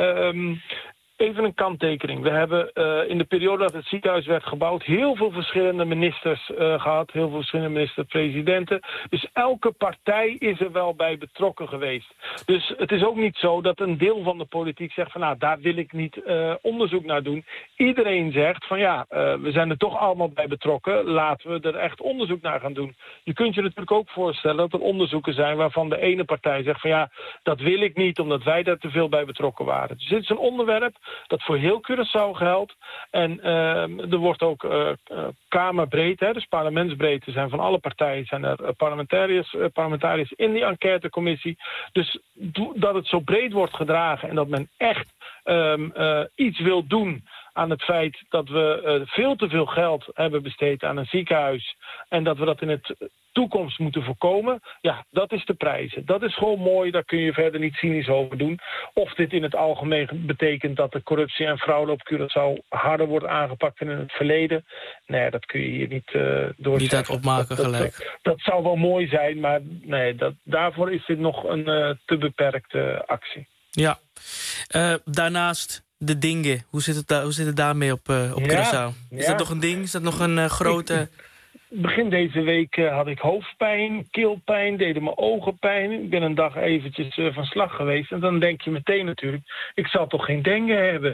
Speaker 12: Um, even een kanttekening. We hebben uh, in de periode dat het ziekenhuis werd gebouwd heel veel verschillende ministers uh, gehad. Heel veel verschillende minister-presidenten. Dus elke partij is er wel bij betrokken geweest. Dus het is ook niet zo dat een deel van de politiek zegt van, nou, daar wil ik niet uh, onderzoek naar doen. Iedereen zegt van, ja, uh, we zijn er toch allemaal bij betrokken. Laten we er echt onderzoek naar gaan doen. Je kunt je natuurlijk ook voorstellen dat er onderzoeken zijn waarvan de ene partij zegt van, ja, dat wil ik niet omdat wij daar te veel bij betrokken waren. Dus dit is een onderwerp dat voor heel Curaçao geldt. En uh, er wordt ook uh, uh, kamerbreed, hè, dus parlementsbreed, er zijn van alle partijen zijn er uh, parlementariërs, uh, parlementariërs in die enquêtecommissie. Dus do, dat het zo breed wordt gedragen en dat men echt um, uh, iets wil doen aan het feit dat we uh, veel te veel geld hebben besteed aan een ziekenhuis en dat we dat in het toekomst moeten voorkomen, ja, dat is de prijzen. Dat is gewoon mooi, daar kun je verder niet cynisch over doen. Of dit in het algemeen betekent dat de corruptie en fraude op Curaçao harder wordt aangepakt dan in het verleden. Nee, dat kun je hier niet uh, door
Speaker 3: Niet uit opmaken
Speaker 12: dat,
Speaker 3: gelijk.
Speaker 12: Dat, dat zou wel mooi zijn, maar nee, dat, daarvoor is dit nog een uh, te beperkte actie.
Speaker 3: Ja, uh, daarnaast de dingen. Hoe zit het, da- hoe zit het daarmee op, uh, op Curaçao?
Speaker 12: Ja,
Speaker 3: is
Speaker 12: ja.
Speaker 3: dat nog een ding? Is dat nog een uh, grote...
Speaker 12: Begin deze week uh, had ik hoofdpijn, keelpijn, deden mijn ogen pijn. Ik ben een dag eventjes uh, van slag geweest. En dan denk je meteen natuurlijk, ik zal toch geen dengue hebben.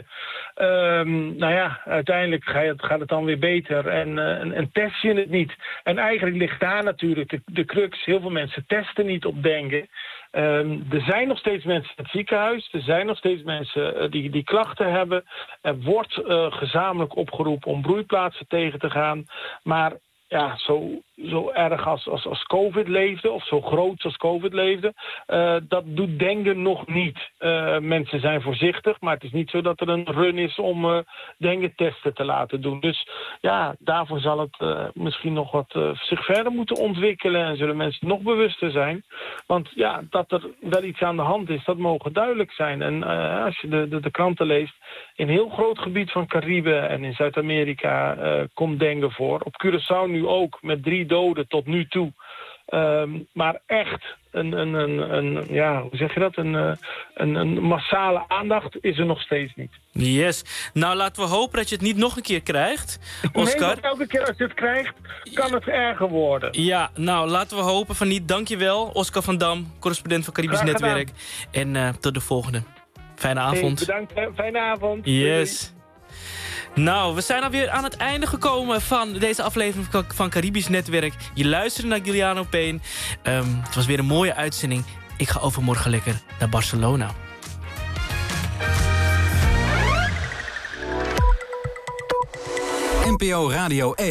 Speaker 12: Um, nou ja, uiteindelijk ga je, gaat het dan weer beter en, uh, en, en test je het niet. En eigenlijk ligt daar natuurlijk de, de crux. Heel veel mensen testen niet op dengue. Um, er zijn nog steeds mensen in het ziekenhuis. Er zijn nog steeds mensen uh, die, die klachten hebben. Er wordt uh, gezamenlijk opgeroepen om broeiplaatsen tegen te gaan. Maar ja, zo, zo erg als, als, als COVID leefde, of zo groot als COVID leefde, uh, dat doet dengue nog niet. Uh, mensen zijn voorzichtig, maar het is niet zo dat er een run is om uh, dengue-testen te laten doen. Dus ja, daarvoor zal het uh, misschien nog wat uh, zich verder moeten ontwikkelen en zullen mensen nog bewuster zijn. Want ja, dat er wel iets aan de hand is, dat mogen duidelijk zijn. En uh, als je de, de, de kranten leest, in een heel groot gebied van Caribe en in Zuid-Amerika uh, komt dengue voor. Op Curaçao nu ook, met drie doden tot nu toe. Um, maar echt een, een, een, een, ja, hoe zeg je dat? Een, een, een massale aandacht is er nog steeds niet.
Speaker 3: Yes. Nou, laten we hopen dat je het niet nog een keer krijgt, Oscar.
Speaker 12: Nee, want elke keer als je het krijgt, kan het erger worden.
Speaker 3: Ja, nou, laten we hopen van niet. Dankjewel, Oscar van Dam, correspondent van Caribisch Netwerk. En uh, tot de volgende. Fijne avond.
Speaker 12: Hey, bedankt, fijne avond.
Speaker 3: Yes. Nou, we zijn alweer aan het einde gekomen van deze aflevering van Caribisch Netwerk. Je luisterde naar Giuliano Payne. Um, het was weer een mooie uitzending. Ik ga overmorgen lekker naar Barcelona.
Speaker 2: N P O Radio één.